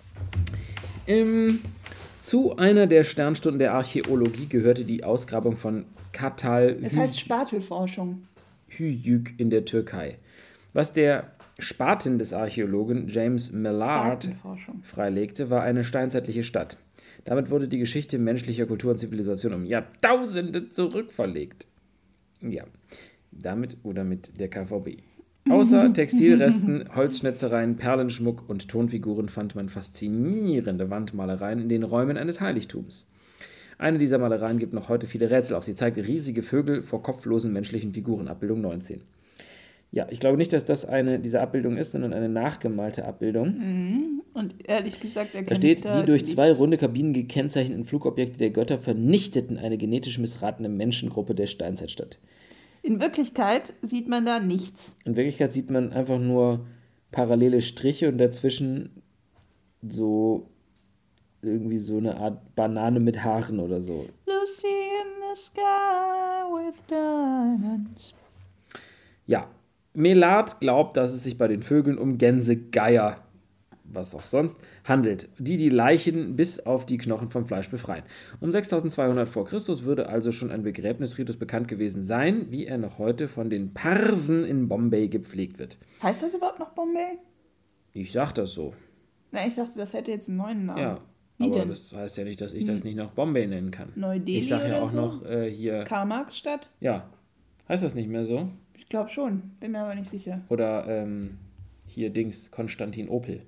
Ähm, zu einer der Sternstunden der Archäologie gehörte die Ausgrabung von Katal Es heißt Spatelforschung. Hüyük in der Türkei. Was der Spaten des Archäologen James Millard Spatelforschung. freilegte, war eine steinzeitliche Stadt. Damit wurde die Geschichte menschlicher Kultur und Zivilisation um Jahrtausende zurückverlegt. Ja, damit oder mit der K V B. Außer Textilresten, Holzschnitzereien, Perlenschmuck und Tonfiguren fand man faszinierende Wandmalereien in den Räumen eines Heiligtums. Eine dieser Malereien gibt noch heute viele Rätsel auf. Sie zeigt riesige Vögel vor kopflosen menschlichen Figuren, Abbildung neunzehn. Ja, ich glaube nicht, dass das eine dieser Abbildungen ist, sondern eine nachgemalte Abbildung. Und ehrlich gesagt, Da erkenne steht, ich da die durch zwei runde Kabinen gekennzeichneten Flugobjekte der Götter vernichteten eine genetisch missratene Menschengruppe der Steinzeitstadt. In Wirklichkeit sieht man da nichts. In Wirklichkeit sieht man einfach nur parallele Striche und dazwischen so irgendwie so eine Art Banane mit Haaren oder so. Lucy in the sky with diamonds. Ja, Mellard glaubt, dass es sich bei den Vögeln um Gänsegeier, was auch sonst, handelt, die die Leichen bis auf die Knochen vom Fleisch befreien. Um sechstausendzweihundert vor Christus würde also schon ein Begräbnisritus bekannt gewesen sein, wie er noch heute von den Parsen in Bombay gepflegt wird. Heißt das überhaupt noch Bombay? Ich sag das so. Na, ich dachte, das hätte jetzt einen neuen Namen. Ja, Wie aber denn? das heißt ja nicht, dass ich das nicht noch Bombay nennen kann. Neu-Delhi Ich sag ja oder auch so? noch äh, hier, Karl-Marx-Stadt? ja, heißt das nicht mehr so? Ich glaube schon, bin mir aber nicht sicher. Oder ähm, hier Dings, Konstantinopel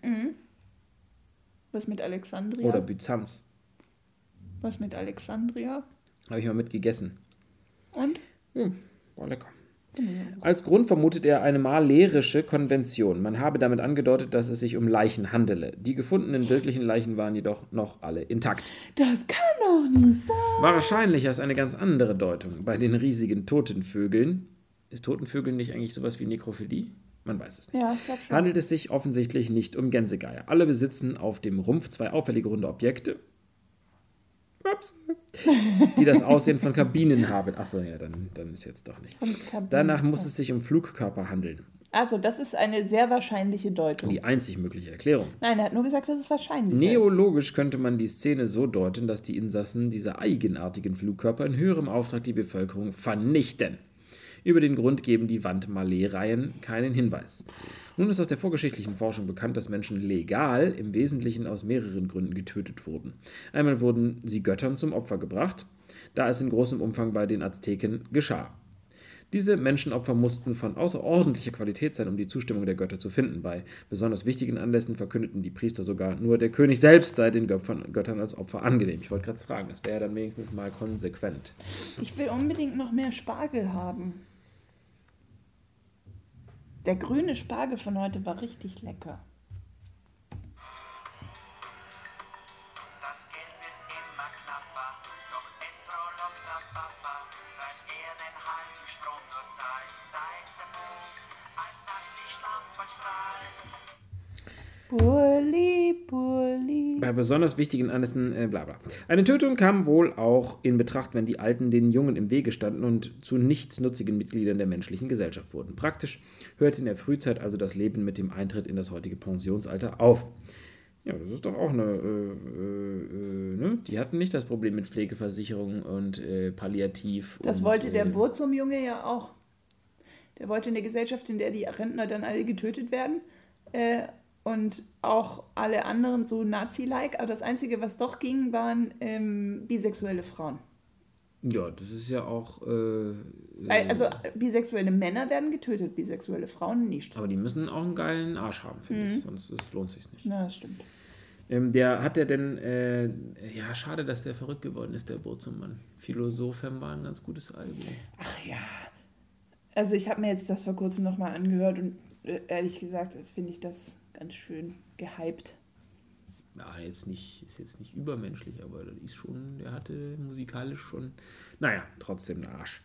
Was mit Alexandria? oder Byzanz. Was mit Alexandria? Habe ich mal mitgegessen. Und? Hm, war lecker. Als Grund vermutet er eine malerische Konvention. Man habe damit angedeutet, dass es sich um Leichen handele. Die gefundenen wirklichen Leichen waren jedoch noch alle intakt. Das kann doch nicht sein. Wahrscheinlicher ist eine ganz andere Deutung. Bei den riesigen Totenvögeln, ist Totenvögeln nicht eigentlich sowas wie Nekrophilie? Man weiß es nicht. Ja, ich glaube schon. Handelt es sich offensichtlich nicht um Gänsegeier. Alle besitzen auf dem Rumpf zwei auffällige runde Objekte, ups, die das Aussehen von Kabinen haben. Achso, ja, dann, dann ist jetzt doch nicht. Von Kabinen. Danach muss es sich um Flugkörper handeln. Also, das ist eine sehr wahrscheinliche Deutung. Die einzig mögliche Erklärung. Nein, er hat nur gesagt, dass es wahrscheinlich ist. Neologisch könnte man die Szene so deuten, dass die Insassen dieser eigenartigen Flugkörper in höherem Auftrag die Bevölkerung vernichten. Über den Grund geben die Wandmalé-Reihen keinen Hinweis. Nun ist aus der vorgeschichtlichen Forschung bekannt, dass Menschen legal im Wesentlichen aus mehreren Gründen getötet wurden. Einmal wurden sie Göttern zum Opfer gebracht, da es in großem Umfang bei den Azteken geschah. Diese Menschenopfer mussten von außerordentlicher Qualität sein, um die Zustimmung der Götter zu finden. Bei besonders wichtigen Anlässen verkündeten die Priester sogar, nur der König selbst sei den Göttern als Opfer angenehm. Ich wollte gerade fragen, das wäre ja dann wenigstens mal konsequent. Ich will unbedingt noch mehr Spargel haben. Der grüne Spargel von heute war richtig lecker. Das Geld wird immer knapper, doch es frohlockt der Papa, weil er den halben Strom nur zahlt, seit der Mond als Nacht die Schlampe strahlt. Burli, Burli. Bei besonders wichtigen Anlässen, äh, bla bla. Eine Tötung kam wohl auch in Betracht, wenn die Alten den Jungen im Wege standen und zu nichtsnutzigen Mitgliedern der menschlichen Gesellschaft wurden. Praktisch hörte in der Frühzeit also das Leben mit dem Eintritt in das heutige Pensionsalter auf. Ja, das ist doch auch eine, äh, äh, ne? Die hatten nicht das Problem mit Pflegeversicherung und äh, Palliativ. Das und, wollte der äh, Burzum-Junge ja auch. Der wollte eine Gesellschaft, in der die Rentner dann alle getötet werden. Äh, und auch alle anderen so Nazi-like. Aber das Einzige, was doch ging, waren ähm, bisexuelle Frauen. Ja, das ist ja auch... Äh, Weil, also bisexuelle Männer werden getötet, bisexuelle Frauen nicht. aber die müssen auch einen geilen Arsch haben, finde ich. Sonst ist, lohnt sich nicht. Ja, das stimmt. Ähm, der hat der denn... Äh, ja, schade, dass der verrückt geworden ist, der Burzum-Mann. Philosophem war ein ganz gutes Album. Ach ja. Also ich habe mir jetzt das vor kurzem nochmal angehört und äh, ehrlich gesagt, das finde ich das ganz schön gehypt. Ja, jetzt nicht, ist jetzt nicht übermenschlich, aber das ist schon, der hatte musikalisch schon, naja, trotzdem ein Arsch.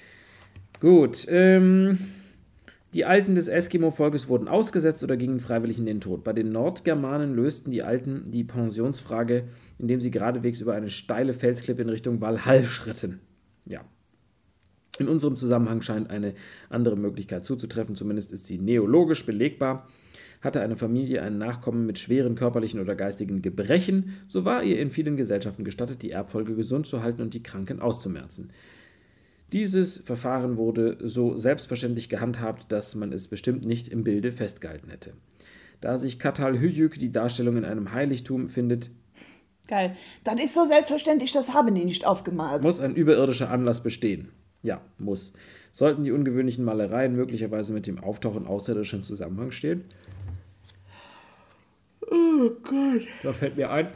Gut, ähm, die Alten des Eskimo-Volkes wurden ausgesetzt oder gingen freiwillig in den Tod. Bei den Nordgermanen lösten die Alten die Pensionsfrage, indem sie geradewegs über eine steile Felsklippe in Richtung Valhall schritten. Ja. In unserem Zusammenhang scheint eine andere Möglichkeit zuzutreffen, zumindest ist sie neologisch belegbar. Hatte eine Familie einen Nachkommen mit schweren körperlichen oder geistigen Gebrechen, so war ihr in vielen Gesellschaften gestattet, die Erbfolge gesund zu halten und die Kranken auszumerzen. Dieses Verfahren wurde so selbstverständlich gehandhabt, dass man es bestimmt nicht im Bilde festgehalten hätte. Da sich Çatalhöyük die Darstellung in einem Heiligtum findet, Geil. Das ist so selbstverständlich, das haben die nicht aufgemalt. muss ein überirdischer Anlass bestehen. Ja, muss. Sollten die ungewöhnlichen Malereien möglicherweise mit dem Auftauchen Außerirdischer in Zusammenhang stehen? Oh Gott. Da fällt mir ein,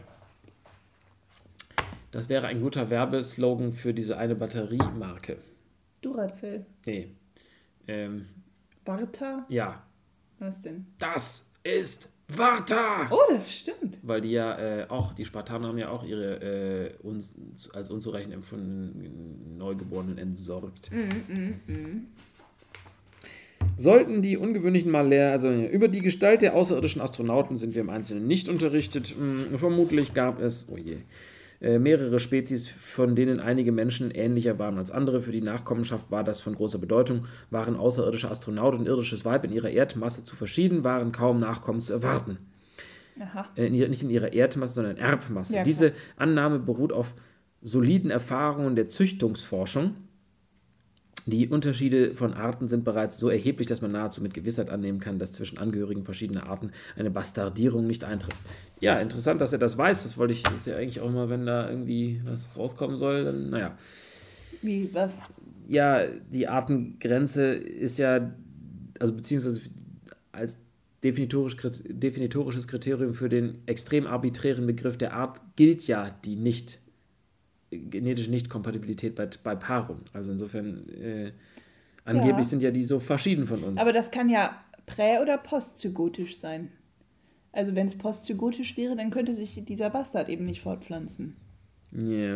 das wäre ein guter Werbeslogan für diese eine Batteriemarke. Duracell. Nee. Ähm, Barta? ja. Was denn? Das ist Varta! Oh, das stimmt. Weil die ja äh, auch, die Spartaner haben ja auch ihre äh, uns, als unzureichend empfundenen Neugeborenen entsorgt. Mm, mm, mm. Sollten die ungewöhnlichen Malär, also über die Gestalt der außerirdischen Astronauten sind wir im Einzelnen nicht unterrichtet. Hm, vermutlich gab es, oh je, äh, mehrere Spezies, von denen einige Menschen ähnlicher waren als andere. Für die Nachkommenschaft war das von großer Bedeutung. Waren außerirdische Astronaut und irdisches Weib in ihrer Erdmasse zu verschieden, waren kaum Nachkommen zu erwarten. Aha. Äh, in ihrer, nicht in ihrer Erdmasse, sondern Erbmasse. Ja, Diese Annahme beruht auf soliden Erfahrungen der Züchtungsforschung. Die Unterschiede von Arten sind bereits so erheblich, dass man nahezu mit Gewissheit annehmen kann, dass zwischen Angehörigen verschiedener Arten eine Bastardierung nicht eintritt. Ja, interessant, dass er das weiß. Das wollte ich, das ist ja eigentlich auch immer, wenn da irgendwie was rauskommen soll, dann, naja. Wie, was? Ja, die Artengrenze ist ja, also beziehungsweise als definitorisch, definitorisches Kriterium für den extrem arbiträren Begriff der Art gilt ja die nicht genetische Nicht-Kompatibilität bei, bei Paarung. Also insofern, äh, angeblich Ja. sind ja die so verschieden von uns. Aber das kann ja prä- oder postzygotisch sein. Also wenn es postzygotisch wäre, dann könnte sich dieser Bastard eben nicht fortpflanzen. Ja.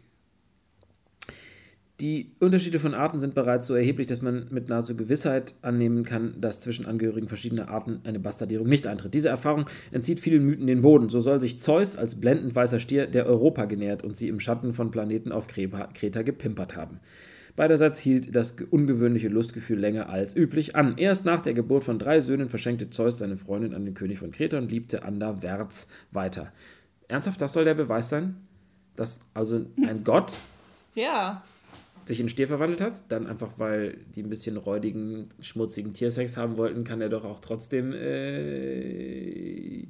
Die Unterschiede von Arten sind bereits so erheblich, dass man mit nahezu Gewissheit annehmen kann, dass zwischen Angehörigen verschiedener Arten eine Bastardierung nicht eintritt. Diese Erfahrung entzieht vielen Mythen den Boden. So soll sich Zeus als blendend weißer Stier der Europa genähert und sie im Schatten von Planeten auf Kreta gepimpert haben. Beiderseits hielt das ungewöhnliche Lustgefühl länger als üblich an. Erst nach der Geburt von drei Söhnen verschenkte Zeus seine Freundin an den König von Kreta und liebte Anderwärts weiter. Ernsthaft, das soll der Beweis sein? Dass also ein Gott, Ja. sich in Stier verwandelt hat, dann einfach, weil die ein bisschen räudigen, schmutzigen Tiersex haben wollten, kann er doch auch trotzdem äh,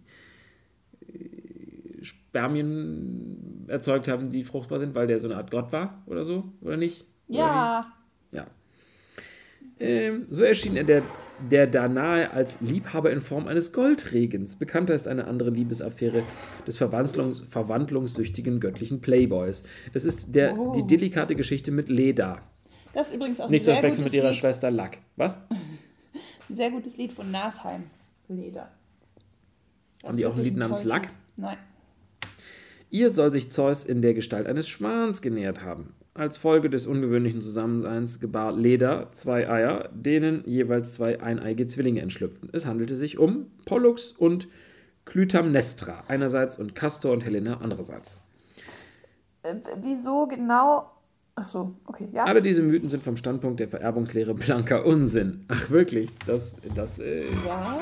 Spermien erzeugt haben, die fruchtbar sind, weil der so eine Art Gott war oder so, oder nicht? Oder Ja. wie? Ja. Ähm, so erschien er der, der Danae als Liebhaber in Form eines Goldregens. Bekannter ist eine andere Liebesaffäre des Verwandlungs, verwandlungssüchtigen göttlichen Playboys. Es ist der, Oh. die delikate Geschichte mit Leda. Das ist übrigens auch Nicht ein zu sehr verwechseln mit gutes ihrer Lied. Schwester Lack. Was? Ein sehr gutes Lied von Nasheim. Leder. Das Haben die auch ein wirklich Lied namens tolles Lack? Lied. Nein. Ihr soll sich Zeus in der Gestalt eines Schwans genähert haben. Als Folge des ungewöhnlichen Zusammenseins gebar Leda zwei Eier, denen jeweils zwei eineige Zwillinge entschlüpften. Es handelte sich um Pollux und Clytemnestra einerseits und Castor und Helena andererseits. Äh, wieso genau? Ach so, okay, ja. Alle diese Mythen sind vom Standpunkt der Vererbungslehre blanker Unsinn. Ach wirklich, das, das, äh, Ja.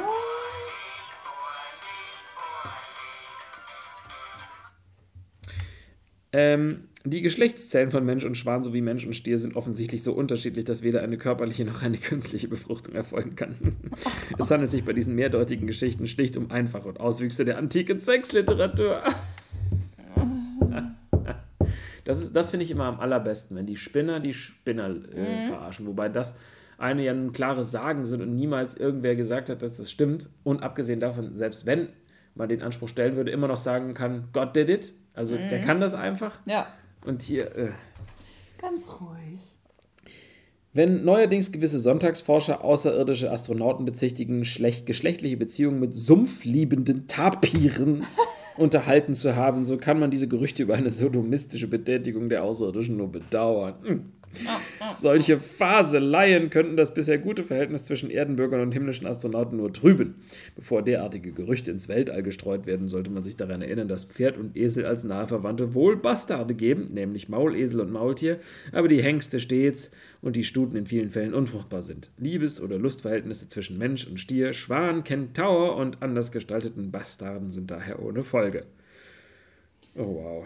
Ähm, die Geschlechtszellen von Mensch und Schwan sowie Mensch und Stier sind offensichtlich so unterschiedlich, dass weder eine körperliche noch eine künstliche Befruchtung erfolgen kann. Es handelt sich bei diesen mehrdeutigen Geschichten schlicht um Einfache und Auswüchse der antiken Sexliteratur. Das, ist- das finde ich immer am allerbesten, wenn die Spinner die Spinner äh, verarschen. Wobei das eine ja ein klares Sagen sind und niemals irgendwer gesagt hat, dass das stimmt. Und abgesehen davon, selbst wenn man den Anspruch stellen würde, immer noch sagen kann, God did it. Also der kann das einfach. Ja. Und hier, äh, Ganz ruhig. wenn neuerdings gewisse Sonntagsforscher außerirdische Astronauten bezichtigen, schlecht, geschlechtliche Beziehungen mit sumpfliebenden Tapiren unterhalten zu haben, so kann man diese Gerüchte über eine sodomistische Betätigung der Außerirdischen nur bedauern. Hm. Solche Faseleien könnten das bisher gute Verhältnis zwischen Erdenbürgern und himmlischen Astronauten nur trüben. Bevor derartige Gerüchte ins Weltall gestreut werden, sollte man sich daran erinnern, dass Pferd und Esel als nahe Verwandte wohl Bastarde geben, nämlich Maulesel und Maultier, aber die Hengste stets und die Stuten in vielen Fällen unfruchtbar sind. Liebes- oder Lustverhältnisse zwischen Mensch und Stier, Schwan, Kentaur und anders gestalteten Bastarden sind daher ohne Folge. Oh wow.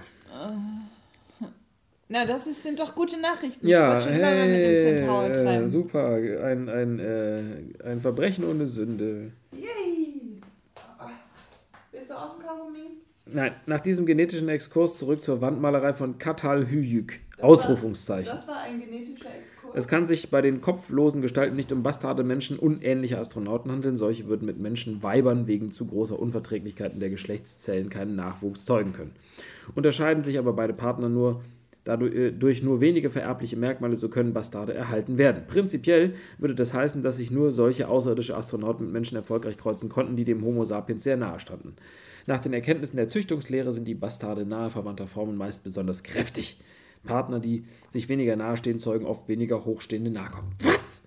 Na, das ist, sind doch gute Nachrichten. Ja, ich wollte schon immer mal mit dem hey, Centaur äh, treiben. super, ein, ein, äh, ein Verbrechen ohne Sünde. Yay! Bist du auch ein Kaugummi? Nein, nach diesem genetischen Exkurs zurück zur Wandmalerei von Katal Hüyük. Ausrufungszeichen. Das war ein genetischer Exkurs. Es kann sich bei den kopflosen Gestalten nicht um bastarde Menschen unähnliche Astronauten handeln. Solche würden mit Menschenweibern wegen zu großer Unverträglichkeiten der Geschlechtszellen keinen Nachwuchs zeugen können. Unterscheiden sich aber beide Partner nur dadurch äh, durch nur wenige vererbliche Merkmale, so können Bastarde erhalten werden. Prinzipiell würde das heißen, dass sich nur solche außerirdische Astronauten mit Menschen erfolgreich kreuzen konnten, die dem Homo sapiens sehr nahe standen. Nach den Erkenntnissen der Züchtungslehre sind die Bastarde nahe verwandter Formen meist besonders kräftig. Partner, die sich weniger nahestehen, zeugen oft weniger hochstehende Nachkommen. Was?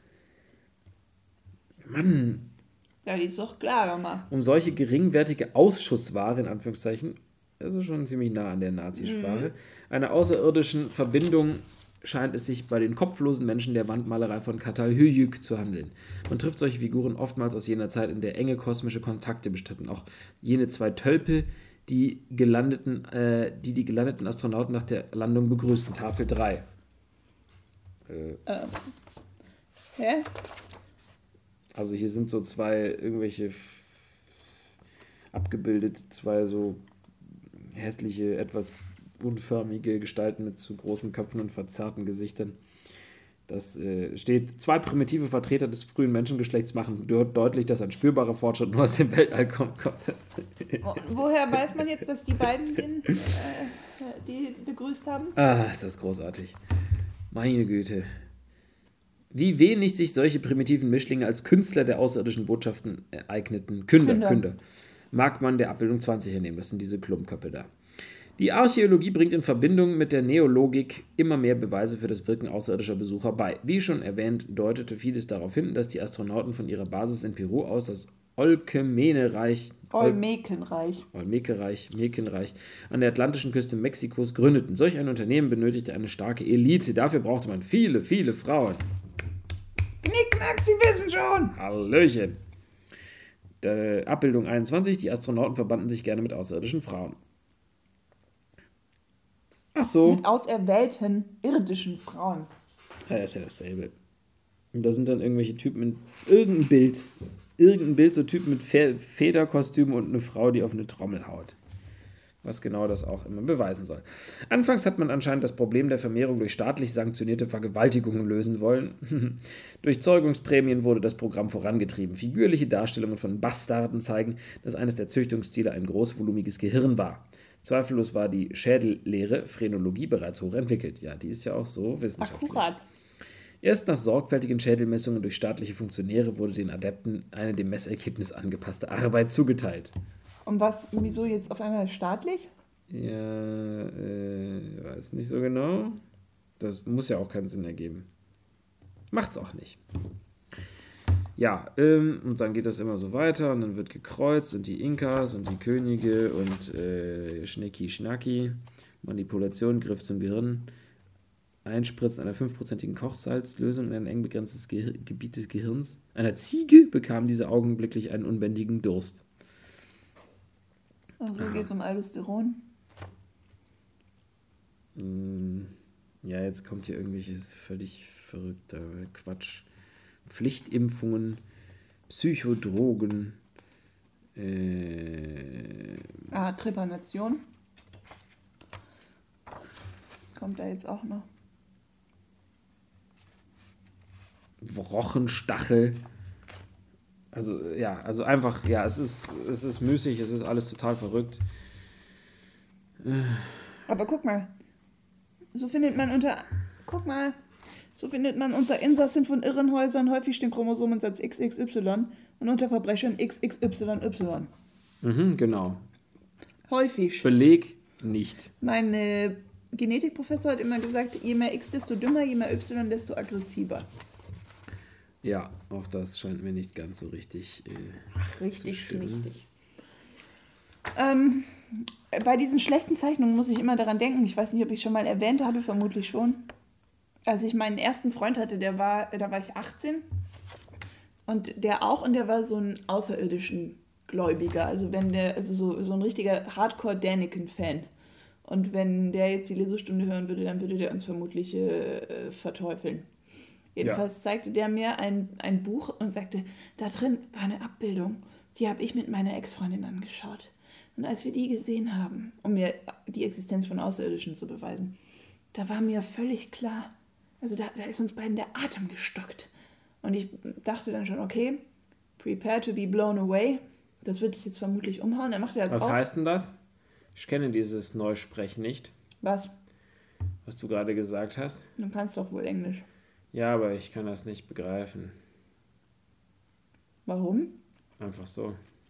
Mann, Ja, die ist doch klar, Mama. um solche geringwertige Ausschussware, in Anführungszeichen, also schon ziemlich nah an der Nazisprache, einer außerirdischen Verbindung scheint es sich bei den kopflosen Menschen der Wandmalerei von Katal Hüyük zu handeln. Man trifft solche Figuren oftmals aus jener Zeit, in der enge kosmische Kontakte bestanden. Auch jene zwei Tölpel, die, gelandeten, äh, die die gelandeten Astronauten nach der Landung begrüßten. Tafel drei. Äh, Hä? Also hier sind so zwei irgendwelche f- abgebildet, zwei so hässliche, etwas unförmige Gestalten mit zu großen Köpfen und verzerrten Gesichtern. Das äh, steht, zwei primitive Vertreter des frühen Menschengeschlechts machen dort deutlich, dass ein spürbarer Fortschritt nur aus dem Weltall kommt. Wo, woher weiß man jetzt, dass die beiden den, äh, die begrüßt haben? Ah, ist das großartig. Meine Güte. Wie wenig sich solche primitiven Mischlinge als Künstler der außerirdischen Botschaften eigneten. Künder, Künder. Künder. Mag man der Abbildung zwanzig hernehmen. Das sind diese Klumpköpfe da. Die Archäologie bringt in Verbindung mit der Neologik immer mehr Beweise für das Wirken außerirdischer Besucher bei. Wie schon erwähnt, deutete vieles darauf hin, dass die Astronauten von ihrer Basis in Peru aus das Olmekreich Olmekenreich. Olmekereich, Mekenreich an der atlantischen Küste Mexikos gründeten. Solch ein Unternehmen benötigte eine starke Elite. Dafür brauchte man viele, viele Frauen. Knickknack, Sie wissen schon. Hallöchen. Der Abbildung einundzwanzig. Die Astronauten verbanden sich gerne mit außerirdischen Frauen. Ach so. Mit auserwählten irdischen Frauen. Ja, ist ja dasselbe. Und da sind dann irgendwelche Typen in irgendein Bild. Irgendein Bild, so Typen mit Fe- Federkostüm und eine Frau, die auf eine Trommel haut. Was genau das auch immer beweisen soll. Anfangs hat man anscheinend das Problem der Vermehrung durch staatlich sanktionierte Vergewaltigungen lösen wollen. Durch Zeugungsprämien wurde das Programm vorangetrieben. Figürliche Darstellungen von Bastarden zeigen, dass eines der Züchtungsziele ein großvolumiges Gehirn war. Zweifellos war die Schädellehre Phrenologie bereits hochentwickelt. Ja, die ist ja auch so wissenschaftlich. Akkurat. Erst nach sorgfältigen Schädelmessungen durch staatliche Funktionäre wurde den Adepten eine dem Messergebnis angepasste Arbeit zugeteilt. Und was, wieso jetzt auf einmal staatlich? Ja, äh, weiß nicht so genau. Das muss ja auch keinen Sinn ergeben. Macht's auch nicht. Ja, ähm, und dann geht das immer so weiter und dann wird gekreuzt und die Inkas und die Könige und äh, Schnicki Schnacki, Manipulation, Griff zum Gehirn, Einspritzen einer fünfprozentigen Kochsalzlösung in ein eng begrenztes Ge- Gebiet des Gehirns. Einer Ziege bekam diese augenblicklich einen unbändigen Durst. Also geht es um Aldosteron. Ja, jetzt kommt hier irgendwelches völlig verrückter Quatsch. Pflichtimpfungen, Psychodrogen, äh, Ah, Trepanation. Kommt da jetzt auch noch. Rochenstachel. Also, ja, also einfach, ja, es ist, es ist müßig, es ist alles total verrückt. Aber guck mal. So findet man unter. Guck mal. So findet man unter Insassen von Irrenhäusern häufig den Chromosomensatz X X Y und unter Verbrechern X X Y Y. Mhm, genau. Häufig. Beleg nicht. Mein äh, Genetikprofessor hat immer gesagt, je mehr X, desto dümmer, je mehr Y, desto aggressiver. Ja, auch das scheint mir nicht ganz so richtig. Äh, Ach, richtig, stimmen. richtig. Ähm, bei diesen schlechten Zeichnungen muss ich immer daran denken, ich weiß nicht, ob ich schon mal erwähnt habe, vermutlich schon. Als ich meinen ersten Freund hatte, der war, da war ich achtzehn und der auch, und der war so ein außerirdischen Gläubiger, also wenn der, also so, so ein richtiger Hardcore-Däniken-Fan. Und wenn der jetzt die Lesestunde hören würde, dann würde der uns vermutlich äh, verteufeln. Jedenfalls ja. zeigte der mir ein, ein Buch und sagte, da drin war eine Abbildung, die habe ich mit meiner Ex-Freundin angeschaut. Und als wir die gesehen haben, um mir die Existenz von Außerirdischen zu beweisen, da war mir völlig klar, also da, da ist uns beiden der Atem gestockt. Und ich dachte dann schon, okay, prepare to be blown away. Das wird dich jetzt vermutlich umhauen. Er macht das Was auch. heißt denn das? Ich kenne dieses Neusprechen nicht. Was? Was du gerade gesagt hast. Du kannst doch wohl Englisch. Ja, aber ich kann das nicht begreifen. Warum? Einfach so.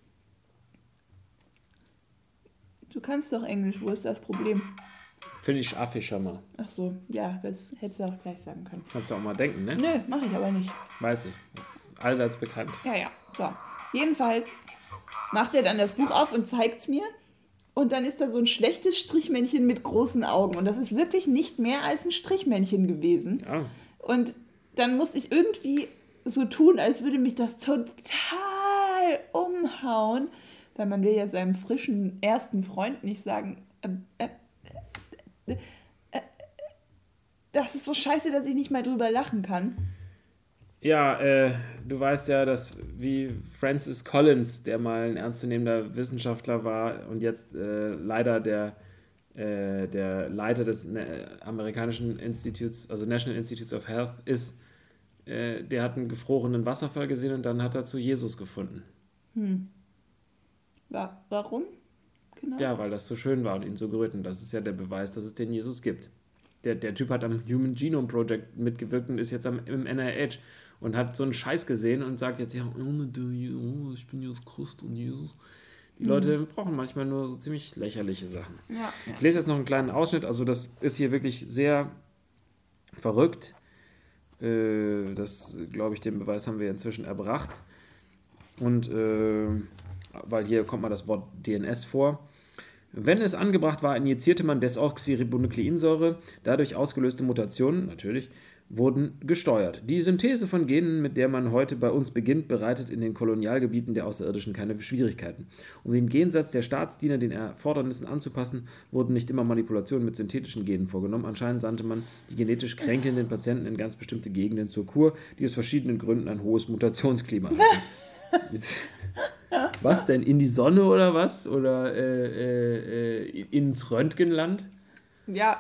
Du kannst doch Englisch, wo ist das Problem? Finde ich affig schon mal. Ach so, ja, das hättest du auch gleich sagen können. Kannst du auch mal denken, ne? Nö, mach ich aber nicht. Weiß ich. Das ist allseits bekannt. Ja, ja, so. Jedenfalls macht er dann das Buch auf und zeigt es mir. Und dann ist da so ein schlechtes Strichmännchen mit großen Augen. Und das ist wirklich nicht mehr als ein Strichmännchen gewesen. Ja. Und dann muss ich irgendwie so tun, als würde mich das total umhauen. Weil man will ja seinem frischen ersten Freund nicht sagen, äh, äh, äh, äh, das ist so scheiße, dass ich nicht mal drüber lachen kann. Ja, äh, du weißt ja, dass wie Francis Collins, der mal ein ernstzunehmender Wissenschaftler war und jetzt äh, leider der, äh, der Leiter des ne- amerikanischen Instituts, also National Institutes of Health ist, äh, der hat einen gefrorenen Wasserfall gesehen und dann hat er zu Jesus gefunden. Hm. Wa- Warum? Genau. Ja, weil das so schön war und ihn so gerührt. Und das ist ja der Beweis, dass es den Jesus gibt. Der, der Typ hat am Human Genome Project mitgewirkt und ist jetzt am, im N I H und hat so einen Scheiß gesehen und sagt jetzt, ja, oh, ich bin Jesus Christ und Jesus. Die Mhm. Leute brauchen manchmal nur so ziemlich lächerliche Sachen. Ja, ja. Ich lese jetzt noch einen kleinen Ausschnitt. Also das ist hier wirklich sehr verrückt. Äh, das, glaube ich, den Beweis haben wir inzwischen erbracht. Und äh, weil hier kommt mal das Wort D N S vor. Wenn es angebracht war, injizierte man Desoxyribonukleinsäure. Dadurch ausgelöste Mutationen, natürlich, wurden gesteuert. Die Synthese von Genen, mit der man heute bei uns beginnt, bereitet in den Kolonialgebieten der Außerirdischen keine Schwierigkeiten. Um den Gensatz der Staatsdiener den Erfordernissen anzupassen, wurden nicht immer Manipulationen mit synthetischen Genen vorgenommen. Anscheinend sandte man die genetisch kränkelnden Patienten in ganz bestimmte Gegenden zur Kur, die aus verschiedenen Gründen ein hohes Mutationsklima hatten. Jetzt, was denn? In die Sonne oder was? Oder äh, äh, ins Röntgenland? Ja.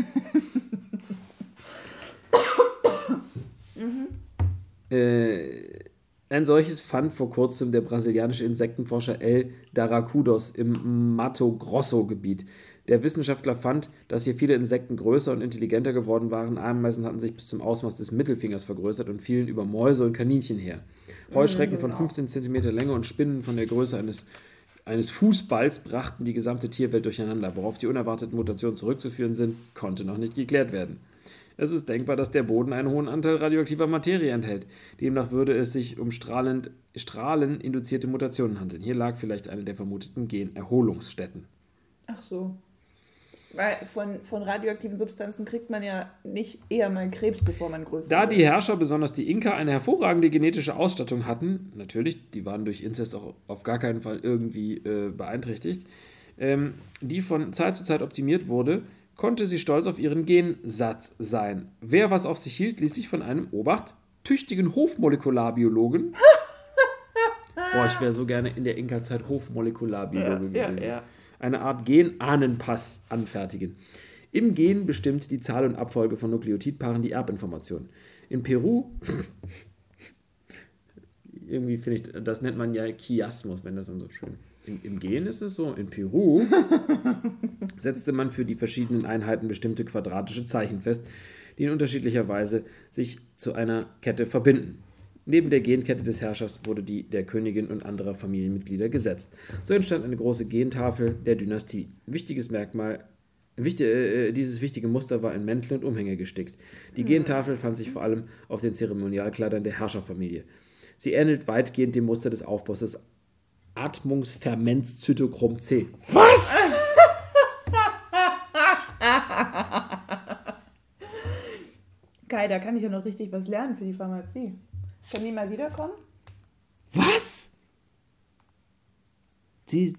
Äh, ein solches fand vor kurzem der brasilianische Insektenforscher El Daracudos im Mato Grosso-Gebiet. Der Wissenschaftler fand, dass hier viele Insekten größer und intelligenter geworden waren. Ameisen hatten sich bis zum Ausmaß des Mittelfingers vergrößert und fielen über Mäuse und Kaninchen her. Heuschrecken von fünfzehn Zentimeter Länge und Spinnen von der Größe eines, eines Fußballs brachten die gesamte Tierwelt durcheinander. Worauf die unerwarteten Mutationen zurückzuführen sind, konnte noch nicht geklärt werden. Es ist denkbar, dass der Boden einen hohen Anteil radioaktiver Materie enthält. Demnach würde es sich um strahlend, strahleninduzierte Mutationen handeln. Hier lag vielleicht eine der vermuteten Generholungsstätten. Ach so. Weil von, von radioaktiven Substanzen kriegt man ja nicht eher mal Krebs, bevor man größer Da wird. die Herrscher, besonders die Inka, eine hervorragende genetische Ausstattung hatten, natürlich, die waren durch Inzest auch auf gar keinen Fall irgendwie äh, beeinträchtigt, ähm, die von Zeit zu Zeit optimiert wurde, konnte sie stolz auf ihren Gensatz sein. Wer was auf sich hielt, ließ sich von einem, Obacht, tüchtigen Hofmolekularbiologen. Boah, ich wäre so gerne in der Inka-Zeit Hofmolekularbiologe Ja, ja, gewesen. ja. Eine Art Gen-Ahnenpass anfertigen. Im Gen bestimmt die Zahl und Abfolge von Nukleotidpaaren die Erbinformation. In Peru, irgendwie finde ich, das nennt man ja Chiasmus, wenn das dann so schön. Im, Im Gen ist es so, in Peru setzte man für die verschiedenen Einheiten bestimmte quadratische Zeichen fest, die in unterschiedlicher Weise sich zu einer Kette verbinden. Neben der Genkette des Herrschers wurde die der Königin und anderer Familienmitglieder gesetzt. So entstand eine große Gentafel der Dynastie. Wichtiges Merkmal, wichtig, äh, dieses wichtige Muster war in Mäntel und Umhänge gestickt. Die Gentafel fand sich vor allem auf den Zeremonialkleidern der Herrscherfamilie. Sie ähnelt weitgehend dem Muster des Aufbaus Atmungsferments Zytochrom C. Was? Geil, da kann ich ja noch richtig was lernen für die Pharmazie. Kann die mal wiederkommen? Was? Die,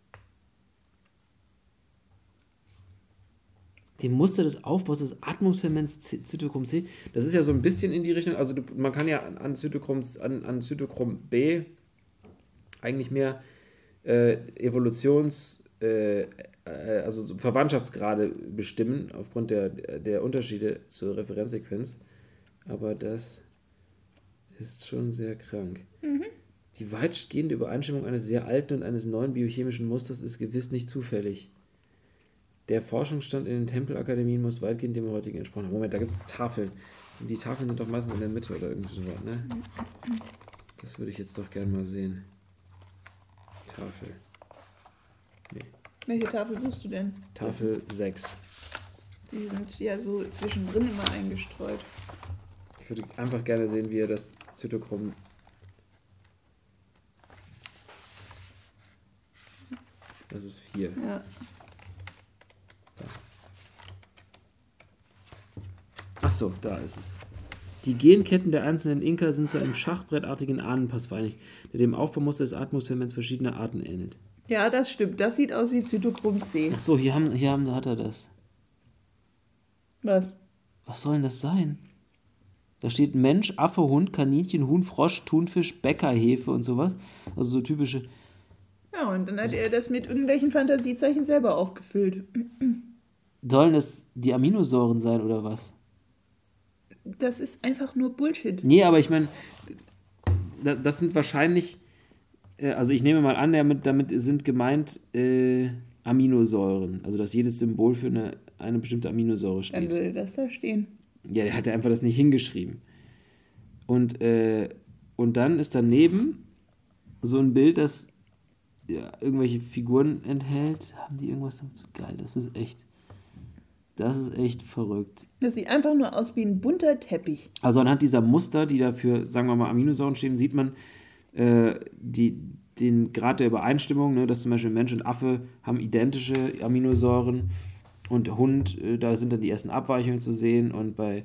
dem Muster des Aufbaus des Atmungsferments Zytochrom C. Das ist ja so ein bisschen in die Richtung, also du, man kann ja an Zytochrom, an, an Zytochrom B eigentlich mehr äh, Evolutions, äh, äh, also so Verwandtschaftsgrade bestimmen, aufgrund der, der Unterschiede zur Referenzsequenz. Aber das ist schon sehr krank. Mhm. Die weitgehende Übereinstimmung eines sehr alten und eines neuen biochemischen Musters ist gewiss nicht zufällig. Der Forschungsstand in den Tempelakademien muss weitgehend dem heutigen entsprechen. Moment, da gibt es Tafeln. Die Tafeln sind doch meistens in der Mitte oder irgendwie so was, ne? Das würde ich jetzt doch gerne mal sehen. Tafel. Nee. Welche Tafel suchst du denn? Tafel sechs. Die sind ja so zwischendrin immer eingestreut. Ich würde einfach gerne sehen, wie er das Zytochrom. Das ist vier. Ja. Achso, da ist es. Die Genketten der einzelnen Inka sind zu einem schachbrettartigen Ahnenpass vereinigt, der dem Aufbaumuster des Atmungsferments verschiedener Arten ähnelt. Ja, das stimmt. Das sieht aus wie Zytochrom C. Achso, hier, haben, hier haben, hat er das. Was? Was soll denn das sein? Da steht Mensch, Affe, Hund, Kaninchen, Huhn, Frosch, Thunfisch, Bäckerhefe und sowas. Also so typische. Ja, und dann hat er das mit irgendwelchen Fantasiezeichen selber aufgefüllt. Sollen das die Aminosäuren sein oder was? Das ist einfach nur Bullshit. Nee, aber ich meine, das sind wahrscheinlich, also ich nehme mal an, damit, damit sind gemeint äh, Aminosäuren. Also dass jedes Symbol für eine, eine bestimmte Aminosäure Dann steht. würde das da stehen. Ja, der hat ja einfach das nicht hingeschrieben. Und, äh, und dann ist daneben so ein Bild, das ja, irgendwelche Figuren enthält. Haben die irgendwas damit zu geil? Das ist echt. Das ist echt verrückt. Das sieht einfach nur aus wie ein bunter Teppich. Also anhand dieser Muster, die dafür, sagen wir mal, Aminosäuren stehen, sieht man äh, die, den Grad der Übereinstimmung, ne, dass zum Beispiel Mensch und Affe haben identische Aminosäuren und Hund, äh, da sind dann die ersten Abweichungen zu sehen und bei,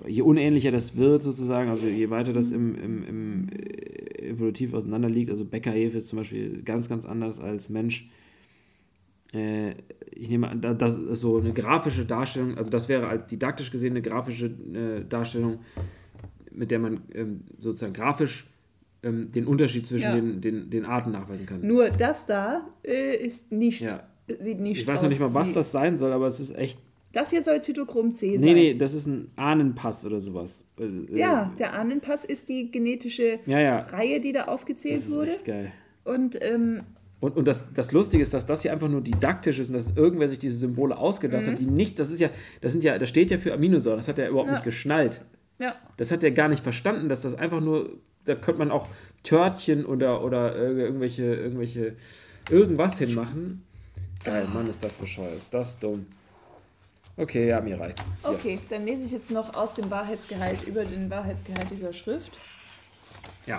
je unähnlicher das wird sozusagen, also je weiter das im, im, im äh, evolutiv auseinander liegt, also Bäckerhefe ist zum Beispiel ganz, ganz anders als Mensch. Äh, ich nehme an, da- das ist so eine grafische Darstellung, also das wäre als didaktisch gesehen eine grafische äh, Darstellung, mit der man ähm, sozusagen grafisch ähm, den Unterschied zwischen Ja. den, den, den Arten nachweisen kann. Nur das da äh, ist nicht, Ja. sieht nicht Ich weiß aus noch nicht mal, was wie- das sein soll, aber es ist echt. Das hier soll Zytochrom C Nee, sein. nee, das ist ein Ahnenpass oder sowas. Äh, Ja, äh, der Ahnenpass ist die genetische ja, ja. Reihe, die da aufgezählt Das ist wurde. echt geil. Und ähm, Und, und das, das Lustige ist, dass das hier einfach nur didaktisch ist und dass irgendwer sich diese Symbole ausgedacht hat, die nicht, das ist ja, das sind ja, das steht ja für Aminosäuren, das hat er überhaupt Ja. nicht geschnallt. ja, Das hat er gar nicht verstanden, dass das einfach nur, da könnte man auch Törtchen oder, oder äh, irgendwelche, irgendwelche, irgendwas hinmachen. Geil, Mann, ist das bescheuert, ist das dumm. Okay, ja, mir reicht's. Hier. okay, dann lese ich jetzt noch aus dem Wahrheitsgehalt über den Wahrheitsgehalt dieser Schrift. Ja.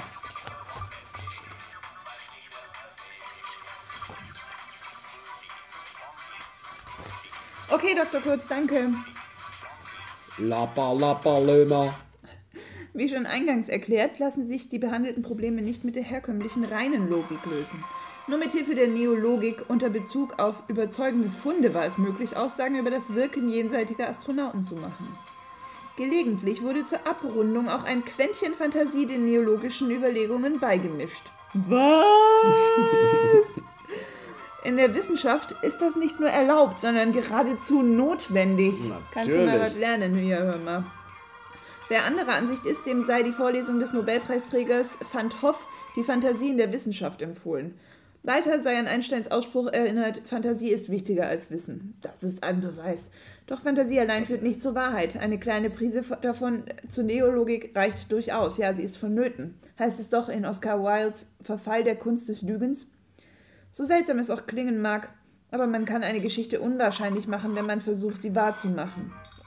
Okay, Doktor Kurz, danke. Lappa, lappa, löma. Wie schon eingangs erklärt, lassen sich die behandelten Probleme nicht mit der herkömmlichen reinen Logik lösen. Nur mit Hilfe der Neologik unter Bezug auf überzeugende Funde war es möglich, Aussagen über das Wirken jenseitiger Astronauten zu machen. Gelegentlich wurde zur Abrundung auch ein Quäntchen Fantasie den neologischen Überlegungen beigemischt. Was? In der Wissenschaft ist das nicht nur erlaubt, sondern geradezu notwendig. Kannst du mal Natürlich. was lernen hier, hör mal. Wer anderer Ansicht ist, dem sei die Vorlesung des Nobelpreisträgers Van't Hoff die Fantasie in der Wissenschaft empfohlen. Weiter sei an Einsteins Ausspruch erinnert, Fantasie ist wichtiger als Wissen. Das ist ein Beweis. Doch Fantasie allein führt nicht zur Wahrheit. Eine kleine Prise davon zur Neologik reicht durchaus. Ja, sie ist vonnöten. Heißt es doch in Oscar Wildes Verfall der Kunst des Lügens? So seltsam es auch klingen mag, aber man kann eine Geschichte unwahrscheinlich machen, wenn man versucht, sie wahrzumachen.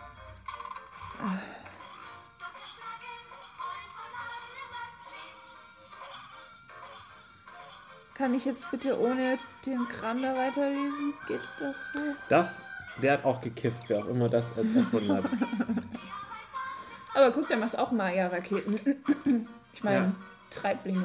Kann ich jetzt bitte ohne den Kram da weiterlesen? Geht das wohl? Das, der hat auch gekifft, wer auch immer das erfunden hat. Aber guck, der macht auch Maya-Raketen. Ich meine, Ja. Treiblinge.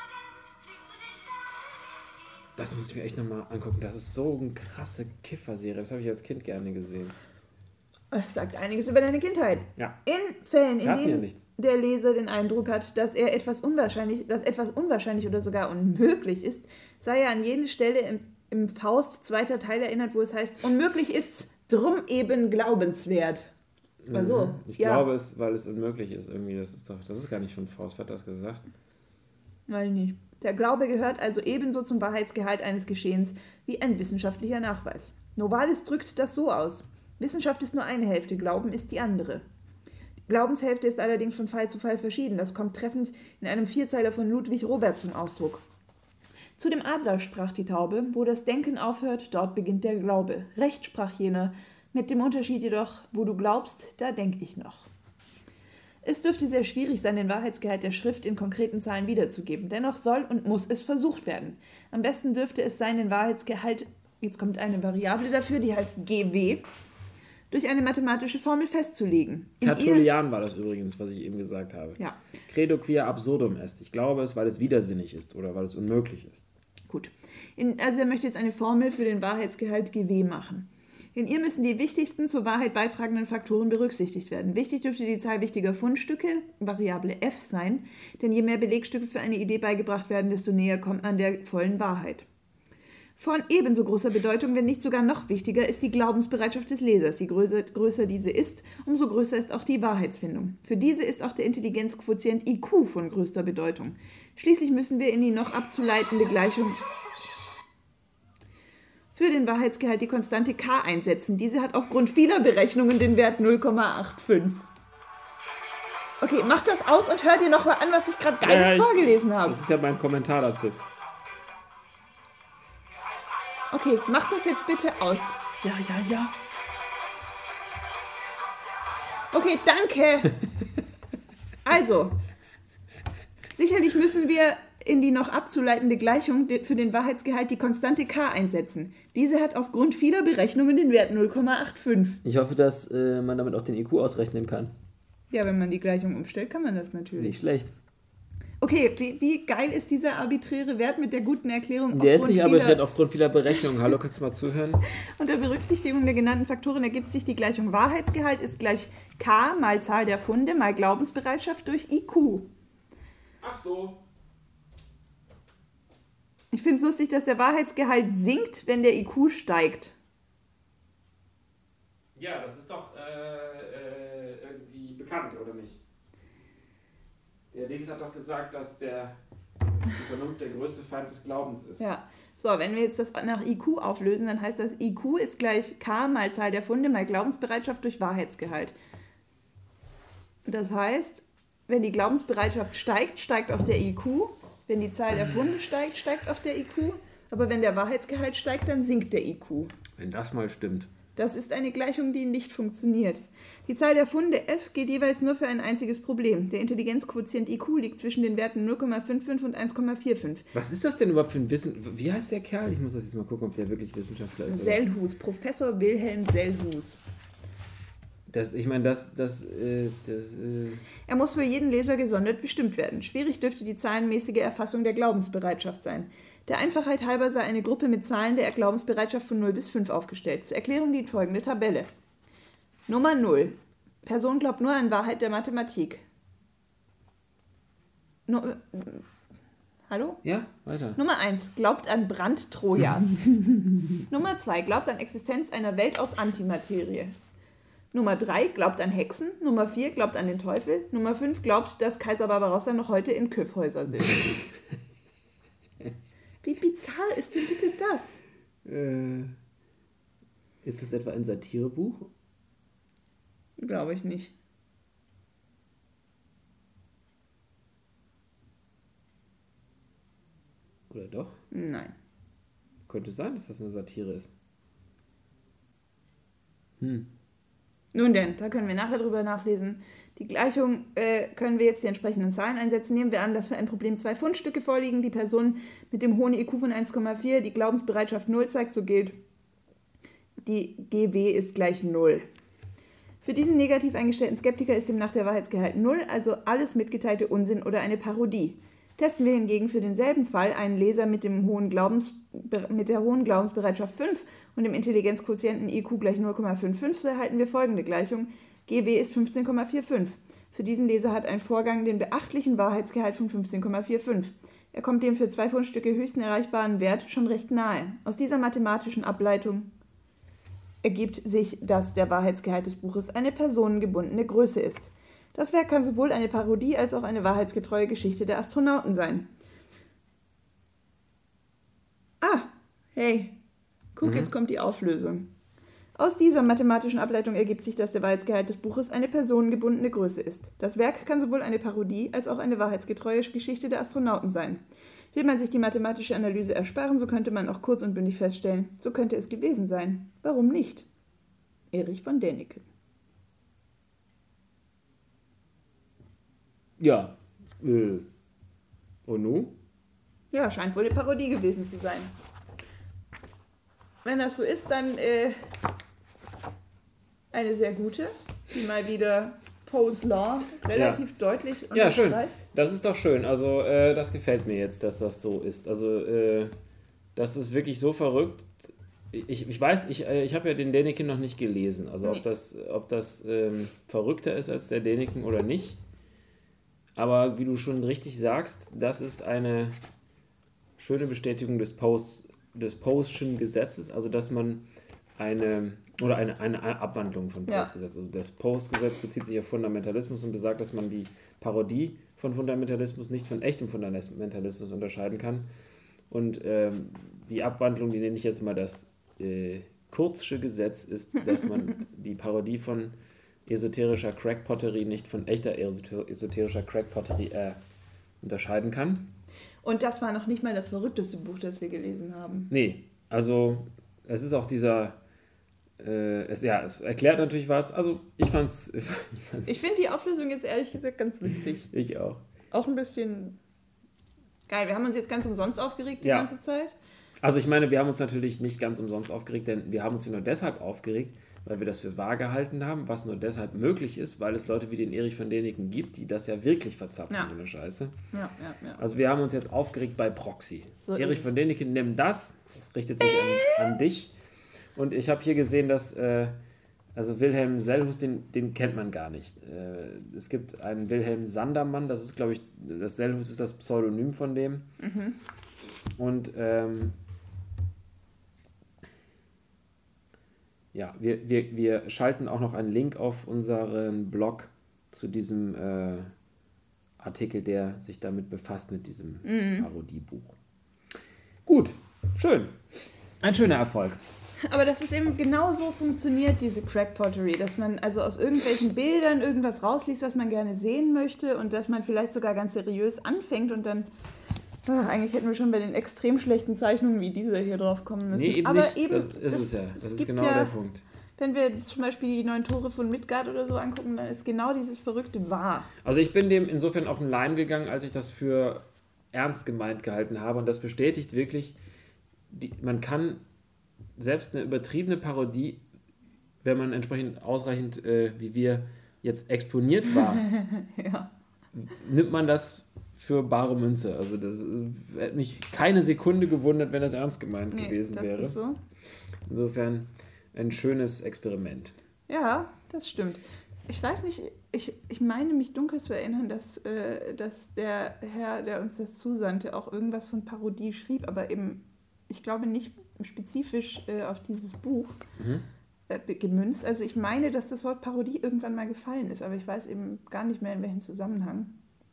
Das muss ich mir echt nochmal angucken. Das ist so eine krasse Kifferserie. Das habe ich als Kind gerne gesehen. Das sagt einiges über deine Kindheit. Ja. In Fällen, in Sagt mir denen nichts. der Leser den Eindruck hat, dass er etwas unwahrscheinlich, dass etwas unwahrscheinlich oder sogar unmöglich ist, sei er an jene Stelle im, im Faust zweiter Teil erinnert, wo es heißt, unmöglich ist's, drum eben glaubenswert. Also, Mhm. Ich ja, glaube es, weil es unmöglich ist irgendwie. Das ist doch, das ist gar nicht von Faust. Wer hat das gesagt? weil nicht. Der Glaube gehört also ebenso zum Wahrheitsgehalt eines Geschehens wie ein wissenschaftlicher Nachweis. Novalis drückt das so aus. Wissenschaft ist nur eine Hälfte, Glauben ist die andere. Die Glaubenshälfte ist allerdings von Fall zu Fall verschieden. Das kommt treffend in einem Vierzeiler von Ludwig Robert zum Ausdruck. Zu dem Adler sprach die Taube, wo das Denken aufhört, dort beginnt der Glaube. Recht sprach jener, mit dem Unterschied jedoch, wo du glaubst, da denk ich noch. Es dürfte sehr schwierig sein, den Wahrheitsgehalt der Schrift in konkreten Zahlen wiederzugeben. Dennoch soll und muss es versucht werden. Am besten dürfte es sein, den Wahrheitsgehalt, jetzt kommt eine Variable dafür, die heißt G W, durch eine mathematische Formel festzulegen. In ihr, Tertullian war das übrigens, was ich eben gesagt habe. ja, Credo quia absurdum est. Ich glaube es, weil es widersinnig ist oder weil es unmöglich ist. gut. In, also er möchte jetzt eine Formel für den Wahrheitsgehalt G W machen. In ihr müssen die wichtigsten zur Wahrheit beitragenden Faktoren berücksichtigt werden. Wichtig dürfte die Zahl wichtiger Fundstücke, Variable f, sein, denn je mehr Belegstücke für eine Idee beigebracht werden, desto näher kommt man der vollen Wahrheit. Von ebenso großer Bedeutung, wenn nicht sogar noch wichtiger, ist die Glaubensbereitschaft des Lesers. Je größer, größer diese ist, umso größer ist auch die Wahrheitsfindung. Für diese ist auch der Intelligenzquotient I Q von größter Bedeutung. Schließlich müssen wir in die noch abzuleitende Gleichung für den Wahrheitsgehalt die Konstante k einsetzen. Diese hat aufgrund vieler Berechnungen den Wert null Komma fünfundachtzig. Okay, mach das aus und hör dir noch mal an, was ich gerade Geiles Ja, ich- vorgelesen habe. Das ist ja mein Kommentar dazu. Okay, mach das jetzt bitte aus. Ja, ja, ja. Okay, danke. Also, sicherlich müssen wir in die noch abzuleitende Gleichung de- für den Wahrheitsgehalt die Konstante k einsetzen. Diese hat aufgrund vieler Berechnungen den Wert null Komma fünfundachtzig. Ich hoffe, dass äh, man damit auch den I Q ausrechnen kann. Ja, wenn man die Gleichung umstellt, kann man das natürlich. Nicht schlecht. Okay, wie, wie geil ist dieser arbiträre Wert mit der guten Erklärung? Der ist aufgrund nicht arbiträr vieler- aufgrund vieler Berechnungen. Hallo, kannst du mal zuhören? Unter Berücksichtigung der genannten Faktoren ergibt sich die Gleichung Wahrheitsgehalt ist gleich K mal Zahl der Funde mal Glaubensbereitschaft durch I Q. Ach so. Ich finde es lustig, dass der Wahrheitsgehalt sinkt, wenn der I Q steigt. Ja, das ist doch äh, äh, irgendwie bekannt, oder nicht? Der Dings hat doch gesagt, dass der, die Vernunft der größte Feind des Glaubens ist. Ja. So, wenn wir jetzt das nach I Q auflösen, dann heißt das, I Q ist gleich K mal Zahl der Funde mal Glaubensbereitschaft durch Wahrheitsgehalt. Das heißt, wenn die Glaubensbereitschaft steigt, steigt auch der I Q. Wenn die Zahl der Funde steigt, steigt auch der I Q. Aber wenn der Wahrheitsgehalt steigt, dann sinkt der I Q. Wenn das mal stimmt. Das ist eine Gleichung, die nicht funktioniert. Die Zahl der Funde f geht jeweils nur für ein einziges Problem. Der Intelligenzquotient I Q liegt zwischen den Werten null Komma fünfundfünfzig und eins Komma fünfundvierzig. Was ist das denn überhaupt für ein Wissen? Wie heißt der Kerl? Ich muss das jetzt mal gucken, ob der wirklich Wissenschaftler ist. Sellhus, Professor Wilhelm Sellhus. Das, ich meine, das, das, äh, das, äh, Er muss für jeden Leser gesondert bestimmt werden. Schwierig dürfte die zahlenmäßige Erfassung der Glaubensbereitschaft sein. Der Einfachheit halber sei eine Gruppe mit Zahlen der Glaubensbereitschaft von null bis fünf aufgestellt. Zur Erklärung dient folgende Tabelle. Nummer null. Person glaubt nur an Wahrheit der Mathematik. No, äh, hallo? ja, weiter. Nummer eins. Glaubt an Brand Trojas. Nummer zwei. Glaubt an Existenz einer Welt aus Antimaterie. Nummer drei. Glaubt an Hexen. Nummer vier. Glaubt an den Teufel. Nummer fünf. Glaubt, dass Kaiser Barbarossa noch heute in Kyffhäuser sitzt. Wie bizarr ist denn bitte das? Äh, ist das etwa ein Satirebuch? Glaube ich nicht. Oder doch? Nein. Könnte sein, dass das eine Satire ist. Hm. Nun denn, da können wir nachher drüber nachlesen. Die Gleichung äh, können wir jetzt die entsprechenden Zahlen einsetzen. Nehmen wir an, dass für ein Problem zwei Fundstücke vorliegen. Die Person mit dem hohen I Q von eins Komma vier, die Glaubensbereitschaft null zeigt, so gilt, die G W ist gleich null. Für diesen negativ eingestellten Skeptiker ist demnach der Wahrheitsgehalt null, also alles mitgeteilte Unsinn oder eine Parodie. Testen wir hingegen für denselben Fall einen Leser mit, dem hohen Glaubens, mit der hohen Glaubensbereitschaft fünf und dem Intelligenzquotienten I Q gleich null Komma fünfundfünfzig, so erhalten wir folgende Gleichung. G W ist fünfzehn Komma fünfundvierzig. Für diesen Leser hat ein Vorgang den beachtlichen Wahrheitsgehalt von fünfzehn Komma fünfundvierzig. Er kommt dem für zwei Fundstücke höchsten erreichbaren Wert schon recht nahe. Aus dieser mathematischen Ableitung ergibt sich, dass der Wahrheitsgehalt des Buches eine personengebundene Größe ist. Das Werk kann sowohl eine Parodie als auch eine wahrheitsgetreue Geschichte der Astronauten sein. Ah, hey, guck, Mhm. jetzt kommt die Auflösung. Aus dieser mathematischen Ableitung ergibt sich, dass der Wahrheitsgehalt des Buches eine personengebundene Größe ist. Das Werk kann sowohl eine Parodie als auch eine wahrheitsgetreue Geschichte der Astronauten sein. Will man sich die mathematische Analyse ersparen, so könnte man auch kurz und bündig feststellen, so könnte es gewesen sein. Warum nicht? Erich von Däniken. Ja. Äh. Und nu? Ja, scheint wohl eine Parodie gewesen zu sein. Wenn das so ist, dann äh, eine sehr gute, die mal wieder Poe's Law relativ deutlich Ja, schön. unterstreicht. Das ist doch schön. Also, äh, das gefällt mir jetzt, dass das so ist. Also, äh, das ist wirklich so verrückt. Ich, ich weiß, ich, äh, ich habe ja den Däniken noch nicht gelesen. Also, Nee. ob das, ob das ähm, verrückter ist als der Däniken oder nicht. Aber wie du schon richtig sagst, das ist eine schöne Bestätigung des Poes, des Poe'schen Gesetzes, also dass man eine, oder eine, eine Abwandlung von Poe's Ja. Gesetz. Also das Poe's Gesetz bezieht sich auf Fundamentalismus und besagt, dass man die Parodie von Fundamentalismus nicht von echtem Fundamentalismus unterscheiden kann. Und ähm, die Abwandlung, die nenne ich jetzt mal das äh, Kurzsche Gesetz, ist, dass man die Parodie von esoterischer Crackpotterie nicht von echter esoter- esoterischer Crackpotterie äh, unterscheiden kann. Und das war noch nicht mal das verrückteste Buch, das wir gelesen haben. Nee, also es ist auch dieser, äh, es, ja, es erklärt natürlich was. Also ich fand's, ich, fand's, Ich finde die Auflösung jetzt ehrlich gesagt ganz witzig. ich auch. Auch ein bisschen geil. Wir haben uns jetzt ganz umsonst aufgeregt die Ja. ganze Zeit. Also ich meine, wir haben uns natürlich nicht ganz umsonst aufgeregt, denn wir haben uns nur deshalb aufgeregt, weil wir das für wahr gehalten haben, was nur deshalb möglich ist, weil es Leute wie den Erich von Däniken gibt, die das ja wirklich verzapfen, Ja. so eine Scheiße. Ja, ja, ja. Also wir haben uns jetzt aufgeregt bei Proxy. So Erich ist es. von Däniken, nimm das, das richtet sich an, an dich. Und ich habe hier gesehen, dass, äh, also Wilhelm Sellhus, den, den kennt man gar nicht. Äh, es gibt einen Wilhelm Sandermann, das ist, glaube ich, das Sellhus ist das Pseudonym von dem. Mhm. Und ähm, ja, wir, wir, wir schalten auch noch einen Link auf unseren Blog zu diesem äh, Artikel, der sich damit befasst, mit diesem Mhm. Parodiebuch. Gut, schön. Ein schöner Erfolg. Aber dass es eben genau so funktioniert, diese Crackpottery, dass man also aus irgendwelchen Bildern irgendwas rausliest, was man gerne sehen möchte und dass man vielleicht sogar ganz seriös anfängt und dann, ach, eigentlich hätten wir schon bei den extrem schlechten Zeichnungen wie diese hier drauf kommen müssen. Nee, eben Aber nicht. eben, das ist es ja. Das ist gibt genau ja, der Punkt. Wenn wir zum Beispiel die neuen Tore von Midgard oder so angucken, dann ist genau dieses Verrückte wahr. Also ich bin dem insofern auf den Leim gegangen, als ich das für ernst gemeint gehalten habe und das bestätigt wirklich, die, man kann selbst eine übertriebene Parodie, wenn man entsprechend ausreichend, äh, wie wir jetzt exponiert war, Ja. nimmt man das für bare Münze. Also das äh, hätte mich keine Sekunde gewundert, wenn das ernst gemeint Nee, gewesen das wäre. ist so. Insofern ein schönes Experiment. Ja, das stimmt. Ich weiß nicht, ich, ich meine mich dunkel zu erinnern, dass, äh, dass der Herr, der uns das zusandte, auch irgendwas von Parodie schrieb, aber eben, ich glaube nicht spezifisch äh, auf dieses Buch Mhm. äh, gemünzt. Also ich meine, dass das Wort Parodie irgendwann mal gefallen ist, aber ich weiß eben gar nicht mehr, in welchem Zusammenhang.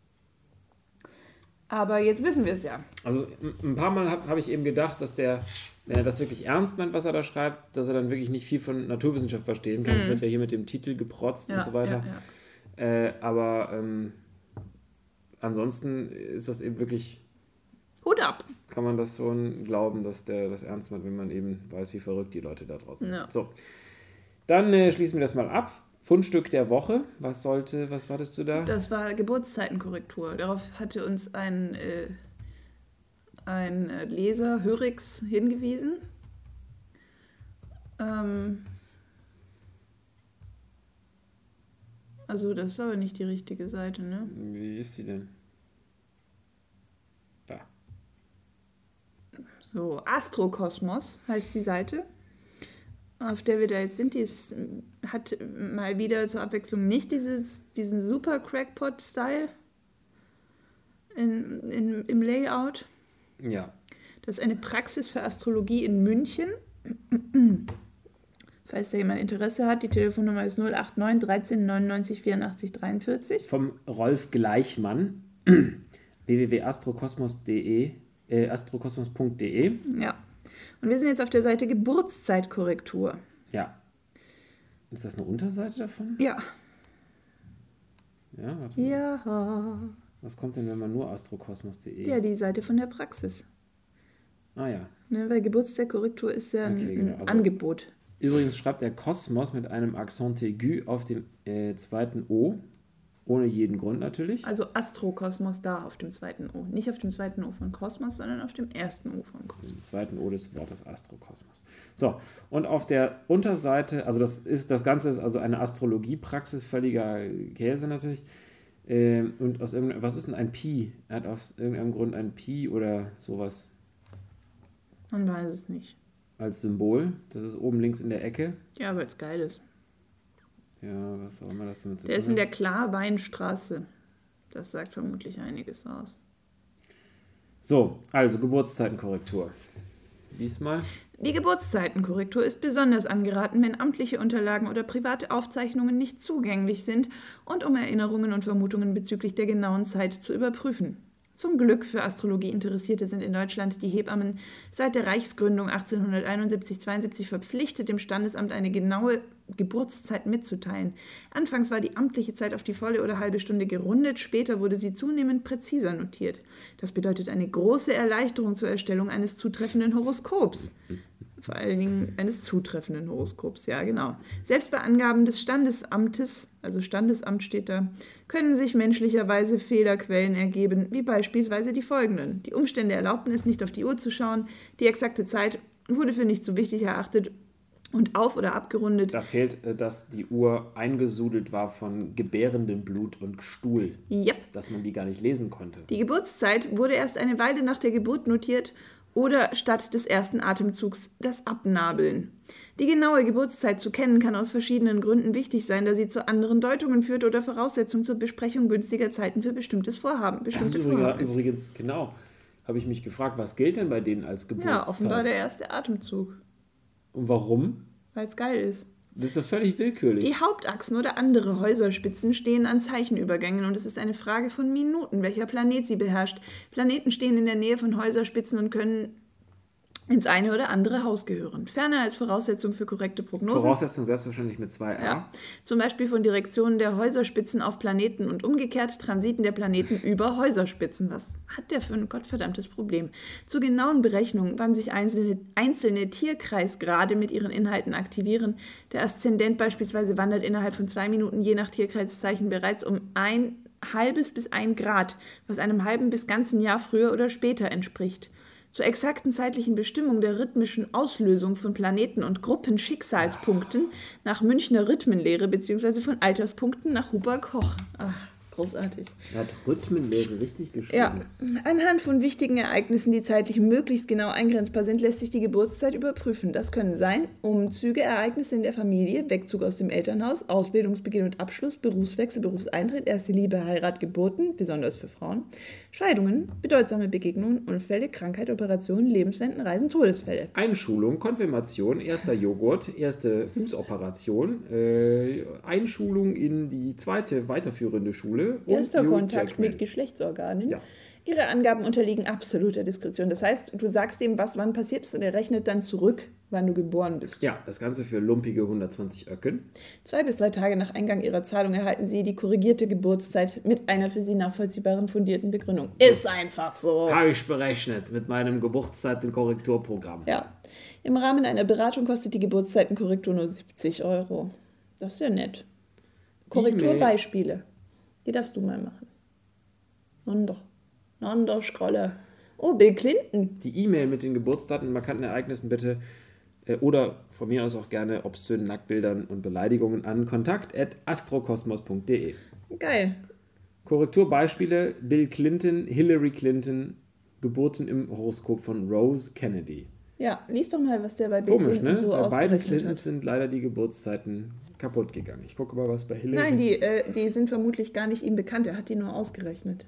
Aber jetzt wissen wir es ja. Also ein paar Mal habe hab ich eben gedacht, dass der, wenn er das wirklich ernst meint, was er da schreibt, dass er dann wirklich nicht viel von Naturwissenschaft verstehen kann. Mhm. Das wird ja hier mit dem Titel geprotzt Ja, und so weiter. ja, ja. Äh, aber ähm, ansonsten ist das eben wirklich, Hut ab! kann man das schon glauben, dass der das ernst meint, wenn man eben weiß, wie verrückt die Leute da draußen sind. Ja. So, dann äh, schließen wir das mal ab. Fundstück der Woche. Was sollte, was wartest du da? Das war Geburtszeitenkorrektur. Darauf hatte uns ein, äh, ein äh, Leser, Hörix, hingewiesen. Ähm, also das ist aber nicht die richtige Seite, ne? Wie ist sie denn? Da. So, Astrokosmos heißt die Seite, auf der wir da jetzt sind. Die ist, hat mal wieder zur Abwechslung nicht dieses, diesen super Crackpot-Style in, in, im Layout. Ja. Das ist eine Praxis für Astrologie in München. Falls da jemand Interesse hat, die Telefonnummer ist null acht neun dreizehn neunundneunzig vierundachtzig dreiundvierzig. Vom Rolf Gleichmann. w w w punkt astrokosmos punkt de äh, astrokosmos punkt de. Ja. Und wir sind jetzt auf der Seite Geburtszeitkorrektur. Ja. Ist das eine Unterseite davon? Ja. Ja, warte mal. Ja. Was kommt denn, wenn man nur astrokosmos punkt de? Ja, die Seite von der Praxis. Ah ja. Ne, weil Geburtszeitkorrektur ist ja ein, Okay, genau. ein Also- Angebot. Übrigens schreibt der Kosmos mit einem Accent aigu auf dem äh, zweiten O. Ohne jeden Grund natürlich. Also Astrokosmos da auf dem zweiten O. Nicht auf dem zweiten O von Kosmos, sondern auf dem ersten O von Kosmos. Im zweiten O des Wortes Astrokosmos. So, und auf der Unterseite, also das ist das Ganze ist also eine Astrologiepraxis, völliger Käse natürlich. Ähm, und aus irgendeinem, was ist denn ein Pi? Er hat aus irgendeinem Grund ein Pi oder sowas Man weiß es nicht. als Symbol. Das ist oben links in der Ecke. Ja, weil es geil ist. Ja, was auch immer das damit zu Der tun ist in hat. der Klarweinstraße. Das sagt vermutlich einiges aus. So, also Geburtszeitenkorrektur. Diesmal. Die Geburtszeitenkorrektur ist besonders angeraten, wenn amtliche Unterlagen oder private Aufzeichnungen nicht zugänglich sind und um Erinnerungen und Vermutungen bezüglich der genauen Zeit zu überprüfen. Zum Glück für Astrologie-Interessierte sind in Deutschland die Hebammen seit der Reichsgründung achtzehnhunderteinundsiebzig zweiundsiebzig verpflichtet, dem Standesamt eine genaue Geburtszeit mitzuteilen. Anfangs war die amtliche Zeit auf die volle oder halbe Stunde gerundet, später wurde sie zunehmend präziser notiert. Das bedeutet eine große Erleichterung zur Erstellung eines zutreffenden Horoskops. Vor allen Dingen eines zutreffenden Horoskops, ja genau. Selbst bei Angaben des Standesamtes, also Standesamt steht da, können sich menschlicherweise Fehlerquellen ergeben, wie beispielsweise die folgenden. Die Umstände erlaubten es nicht auf die Uhr zu schauen, die exakte Zeit wurde für nicht so wichtig erachtet und auf- oder abgerundet. Da fehlt, äh, dass die Uhr eingesudelt war von gebärendem Blut und Stuhl, Yep. dass man die gar nicht lesen konnte. Die Geburtszeit wurde erst eine Weile nach der Geburt notiert oder statt des ersten Atemzugs das Abnabeln. Die genaue Geburtszeit zu kennen kann aus verschiedenen Gründen wichtig sein, da sie zu anderen Deutungen führt oder Voraussetzung zur Besprechung günstiger Zeiten für bestimmtes Vorhaben. Das ist Bestimmte übrigens, Vorhaben ist. übrigens, genau, habe ich mich gefragt, was gilt denn bei denen als Ja, Geburtszeit? offenbar der erste Atemzug, Und warum? weil es geil ist. Das ist doch völlig willkürlich. Die Hauptachsen oder andere Häuserspitzen stehen an Zeichenübergängen und es ist eine Frage von Minuten, welcher Planet sie beherrscht. Planeten stehen in der Nähe von Häuserspitzen und können ins eine oder andere Haus gehören. Ferner als Voraussetzung für korrekte Prognosen. Voraussetzung selbstverständlich mit zwei R. Ja. Zum Beispiel von Direktionen der Häuserspitzen auf Planeten und umgekehrt Transiten der Planeten über Häuserspitzen. Was hat der für ein gottverdammtes Problem? Zu genauen Berechnungen, wann sich einzelne, einzelne Tierkreisgrade mit ihren Inhalten aktivieren. Der Aszendent beispielsweise wandert innerhalb von zwei Minuten je nach Tierkreiszeichen bereits um ein halbes bis ein Grad, was einem halben bis ganzen Jahr früher oder später entspricht. Zur exakten zeitlichen Bestimmung der rhythmischen Auslösung von Planeten und Gruppenschicksalspunkten nach Münchner Rhythmenlehre bzw. von Alterspunkten nach Huber Koch. Ach, großartig. Er hat Rhythmenlehre richtig geschrieben. Ja, anhand von wichtigen Ereignissen, die zeitlich möglichst genau eingrenzbar sind, lässt sich die Geburtszeit überprüfen. Das können sein Umzüge, Ereignisse in der Familie, Wegzug aus dem Elternhaus, Ausbildungsbeginn und Abschluss, Berufswechsel, Berufseintritt, erste Liebe, Heirat, Geburten, besonders für Frauen, Scheidungen, bedeutsame Begegnungen, Unfälle, Krankheit, Operationen, Lebenswenden, Reisen, Todesfälle. Einschulung, Konfirmation, erster Joghurt, erste Fußoperation, äh, Einschulung in die zweite weiterführende Schule und Erster Hugh Kontakt Jackman. mit Geschlechtsorganen. Ja. Ihre Angaben unterliegen absoluter Diskretion. Das heißt, du sagst ihm, was wann passiert ist und er rechnet dann zurück, wann du geboren bist. Ja, das Ganze für lumpige hundertzwanzig Öcken. Zwei bis drei Tage nach Eingang Ihrer Zahlung erhalten Sie die korrigierte Geburtszeit mit einer für Sie nachvollziehbaren fundierten Begründung. Ist einfach so. Habe ich berechnet mit meinem Geburtszeitenkorrekturprogramm. Ja. Im Rahmen einer Beratung kostet die Geburtszeitenkorrektur nur siebzig Euro. Das ist ja nett. Korrekturbeispiele. Die darfst du mal machen. Nonder. Nonder Scrolle. Oh, Bill Clinton. Die E-Mail mit den Geburtsdaten und markanten Ereignissen bitte äh, oder von mir aus auch gerne obszönen Nacktbildern und Beleidigungen an kontakt at astrokosmos punkt de. Geil. Korrekturbeispiele: Bill Clinton, Hillary Clinton, Geburten im Horoskop von Rose Kennedy. Ja, lies doch mal, was der bei Bill Komisch, Clinton ne? so Bei beiden ausgerechnet Clintons hat. sind leider die Geburtszeiten kaputt gegangen. Ich gucke mal, was bei Hillary... Nein, die, äh, die sind vermutlich gar nicht ihm bekannt. Er hat die nur ausgerechnet.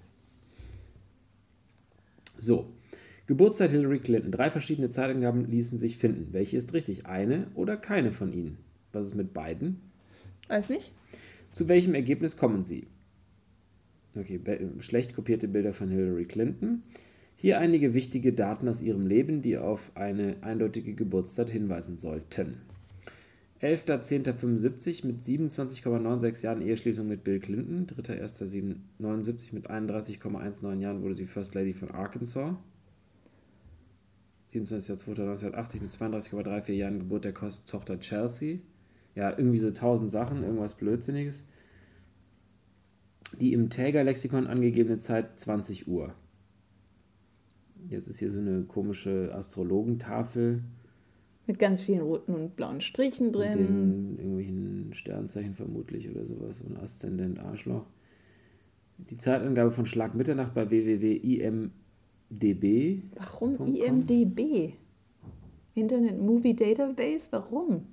So, Geburtszeit Hillary Clinton. Drei verschiedene Zeitangaben ließen sich finden. Welche ist richtig? Eine oder keine von ihnen? Was ist mit beiden? Weiß nicht. Zu welchem Ergebnis kommen sie? Okay, be- schlecht kopierte Bilder von Hillary Clinton. Hier einige wichtige Daten aus ihrem Leben, die auf eine eindeutige Geburtszeit hinweisen sollten. elfter zehnter fünfundsiebzig mit siebenundzwanzig Komma neunundsechzig Jahren Eheschließung mit Bill Clinton. dritter erster neunundsiebzig mit einunddreißig Komma neunzehn Jahren wurde sie First Lady von Arkansas. siebenundzwanzigster zweiter neunzehnhundertachtzig mit zweiunddreißig Komma vierunddreißig Jahren Geburt der Kos- Tochter Chelsea. Ja, irgendwie so tausend Sachen, irgendwas Blödsinniges. Die im Täger-Lexikon angegebene Zeit zwanzig Uhr. Jetzt ist hier so eine komische Astrologentafel. Mit ganz vielen roten und blauen Strichen Mit drin. den irgendwelchen Sternzeichen vermutlich oder sowas. Und Aszendent Arschloch. Die Zeitangabe von Schlag Mitternacht bei w w w punkt i m d b. Warum Punkt com. I M D B? Internet Movie Database? Warum?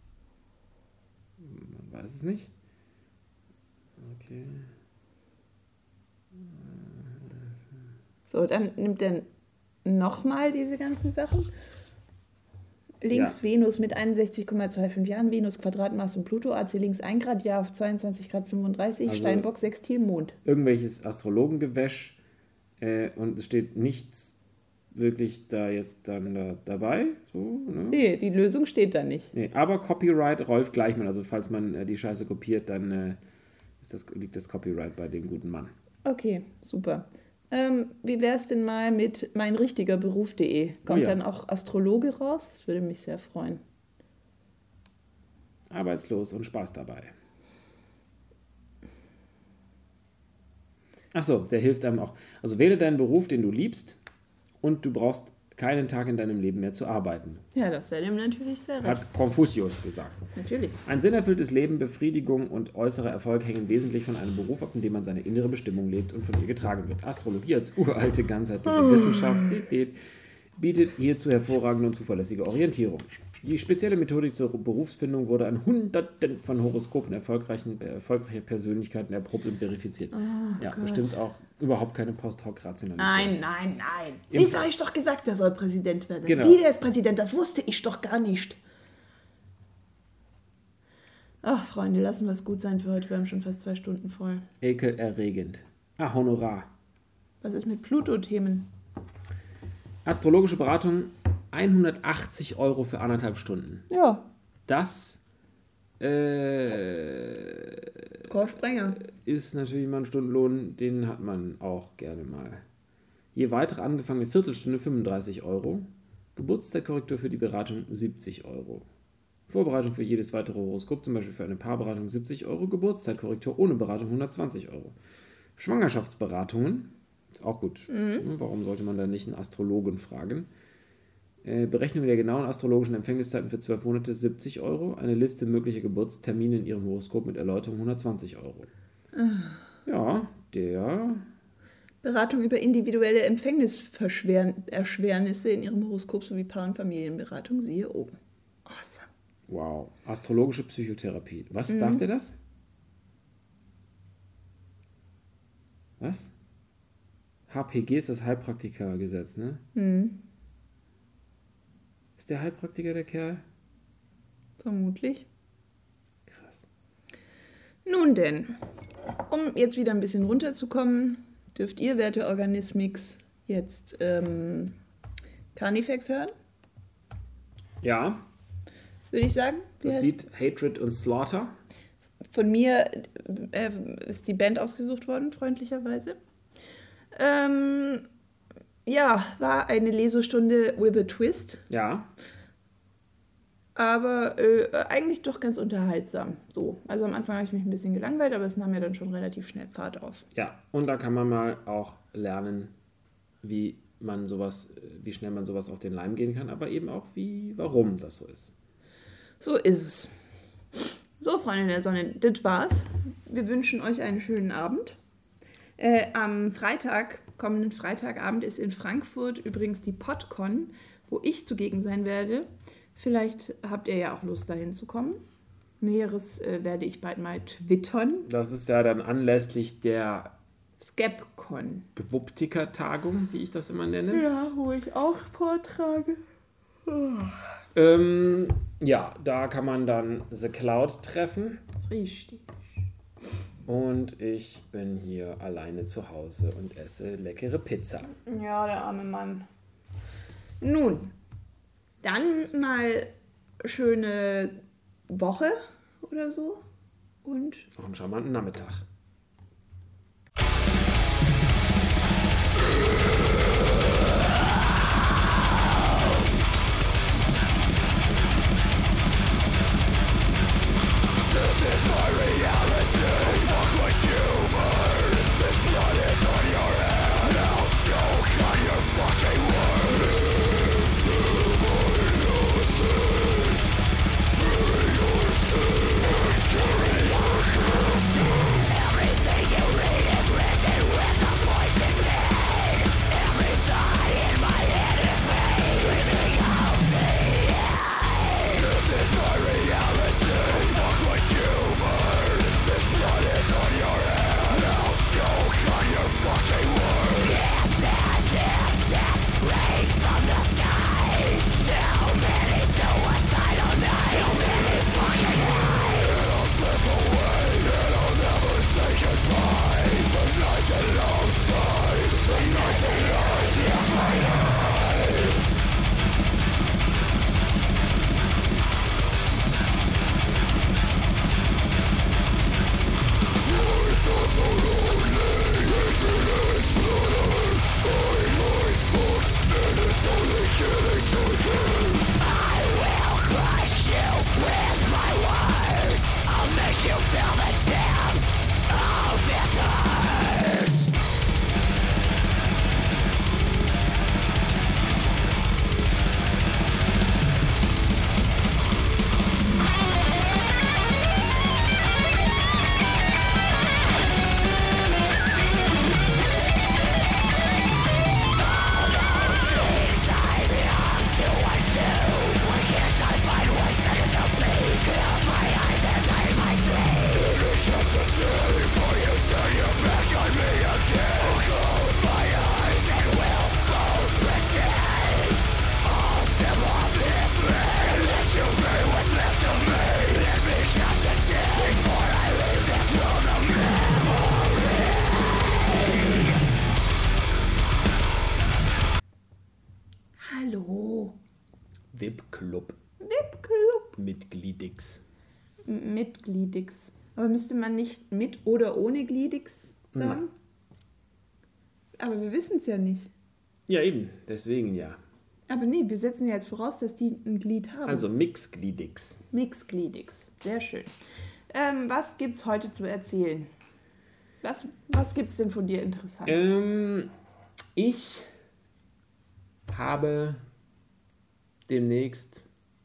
Man weiß es nicht. Okay. So, dann nimmt er nochmal diese ganzen Sachen. Links Ja. Venus mit einundsechzig Komma fünfundzwanzig Jahren, Venus Quadratmaß und Pluto, A C links ein Grad, Jahr auf zweiundzwanzig Grad fünfunddreißig, Also- Steinbock Sextil Mond. Irgendwelches Astrologengewäsch. Äh, und es steht nichts wirklich da jetzt dann da, dabei. So, ne? Nee, die Lösung steht da nicht. Nee, aber Copyright Rolf Gleichmann. Also falls man äh, die Scheiße kopiert, dann äh, ist das, liegt das Copyright bei dem guten Mann. Okay, super. Ähm, wie wäre es denn mal mit meinrichtigerberuf punkt de? Kommt Oh ja. dann auch Astrologe raus? Das würde mich sehr freuen. Arbeitslos und Spaß dabei. Achso, der hilft einem auch. Also wähle deinen Beruf, den du liebst, und du brauchst keinen Tag in deinem Leben mehr zu arbeiten, Ja, das wäre dem natürlich sehr recht. hat Konfuzius gesagt. Natürlich. Ein sinnerfülltes Leben, Befriedigung und äußerer Erfolg hängen wesentlich von einem Beruf ab, in dem man seine innere Bestimmung lebt und von ihr getragen wird. Astrologie als uralte, ganzheitliche Wissenschaft bietet hierzu hervorragende und zuverlässige Orientierung. Die spezielle Methodik zur Berufsfindung wurde an Hunderten von Horoskopen erfolgreichen, erfolgreicher Persönlichkeiten erprobt und verifiziert. ja, bestimmt auch überhaupt keine Post-Hoc-Rationalität. Nein, nein, nein. Siehst du, habe ich doch gesagt, der soll Präsident werden. Genau. Wie, der ist Präsident? Das wusste ich doch gar nicht. Ach, Freunde, lassen wir es gut sein für heute. Wir haben schon fast zwei Stunden voll. Ekelerregend. Ah, Honorar. Was ist mit Pluto-Themen? Astrologische Beratung, hundertachtzig Euro für anderthalb Stunden. Ja, Das äh, Korsprenger. ist natürlich mal ein Stundenlohn, den hat man auch gerne mal. Je weitere angefangene Viertelstunde fünfunddreißig Euro. Geburtszeitkorrektur für die Beratung siebzig Euro. Vorbereitung für jedes weitere Horoskop, zum Beispiel für eine Paarberatung siebzig Euro. Geburtszeitkorrektur ohne Beratung hundertzwanzig Euro. Schwangerschaftsberatungen, ist auch gut. Warum sollte man da nicht einen Astrologen fragen? Äh, Berechnung der genauen astrologischen Empfängniszeiten für zwölf Monate siebzig Euro. Eine Liste möglicher Geburtstermine in Ihrem Horoskop mit Erläuterung hundertzwanzig Euro. Ja, der... Beratung über individuelle Empfängniserschwernisse in Ihrem Horoskop sowie Paar- und Familienberatung, siehe oben. Awesome. Wow. Astrologische Psychotherapie. Was, darf der das? Was? H P G ist das Heilpraktikergesetz, ne? Hm, Ist der Heilpraktiker der Kerl? vermutlich. Krass. Nun denn, um jetzt wieder ein bisschen runterzukommen, dürft ihr, werte Organismix, jetzt ähm, Carnifex hören, Ja, würde ich sagen. Wie das heißt- Lied Hatred und Slaughter. Von mir äh, ist die Band ausgesucht worden, freundlicherweise. Ähm, ja, war eine Lesestunde with a twist, Ja, aber äh, eigentlich doch ganz unterhaltsam. So, also am Anfang habe ich mich ein bisschen gelangweilt, aber es nahm ja dann schon relativ schnell Fahrt auf. ja. Und da kann man mal auch lernen, wie man sowas, wie schnell man sowas auf den Leim gehen kann, aber eben auch wie, warum das so ist. So ist es. So, Freunde der Sonne, das war's. Wir wünschen euch einen schönen Abend. Äh, am Freitag, kommenden Freitagabend, ist in Frankfurt übrigens die PodCon, wo ich zugegen sein werde. Vielleicht habt ihr ja auch Lust, dahin zu kommen. Näheres äh, werde ich bald mal twittern. Das ist ja dann anlässlich der Skepcon. Gewuptiker-Tagung, wie ich das immer nenne. Ja, wo ich auch vortrage. Ähm, ja, da kann man dann The Cloud treffen. Richtig. Und ich bin hier alleine zu Hause und esse leckere Pizza. Ja, der arme Mann. Nun, dann mal schöne Woche oder so. Und Noch einen charmanten Nachmittag. Every Mitgliedix. Mitgliedix. Aber müsste man nicht mit oder ohne Gliedix sagen? Aber wir wissen es ja nicht. Ja, eben. Deswegen ja. Aber nee, wir setzen ja jetzt voraus, dass die ein Glied haben. Also Mixgliedix. Mixgliedix. Sehr schön. Ähm, was gibt's heute zu erzählen? Was, was gibt's denn von dir Interessantes? Ähm, ich habe demnächst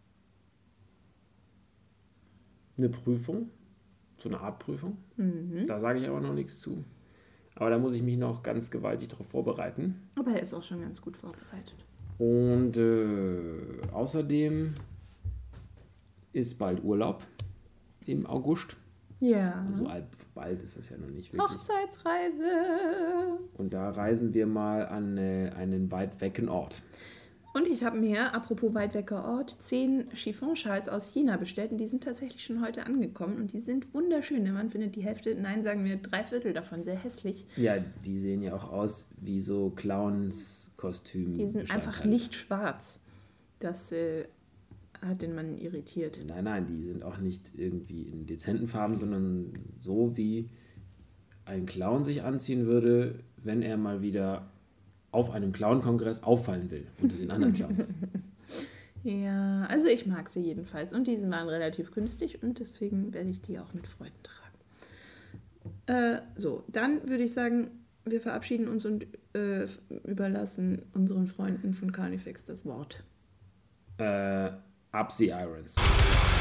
eine Prüfung, so eine Art Prüfung. Mhm. Da sage ich aber noch nichts zu. Aber da muss ich mich noch ganz gewaltig darauf vorbereiten. Aber er ist auch schon ganz gut vorbereitet. Und äh, außerdem ist bald Urlaub im August. Ja. So alt, bald ist das ja noch nicht wirklich. Hochzeitsreise. Und da reisen wir mal an äh, einen weit wecken Ort. Und ich habe mir, apropos weit wecker Ort, zehn Chiffonschals aus China bestellt. Und die sind tatsächlich schon heute angekommen. Und die sind wunderschön. Der Mann findet die Hälfte, nein, sagen wir drei Viertel davon sehr hässlich. Ja, die sehen ja auch aus wie so Clowns-Kostüme. Die sind einfach nicht schwarz. Das äh, hat den Mann irritiert. Nein, nein, die sind auch nicht irgendwie in dezenten Farben, sondern so wie ein Clown sich anziehen würde, wenn er mal wieder auf einem Clown-Kongress auffallen will unter den anderen Clowns. Ja, also ich mag sie jedenfalls. Und diese waren relativ günstig und deswegen werde ich die auch mit Freuden tragen. Äh, so, dann würde ich sagen, wir verabschieden uns und äh, überlassen unseren Freunden von Carnifex das Wort. Äh, Up the Irons.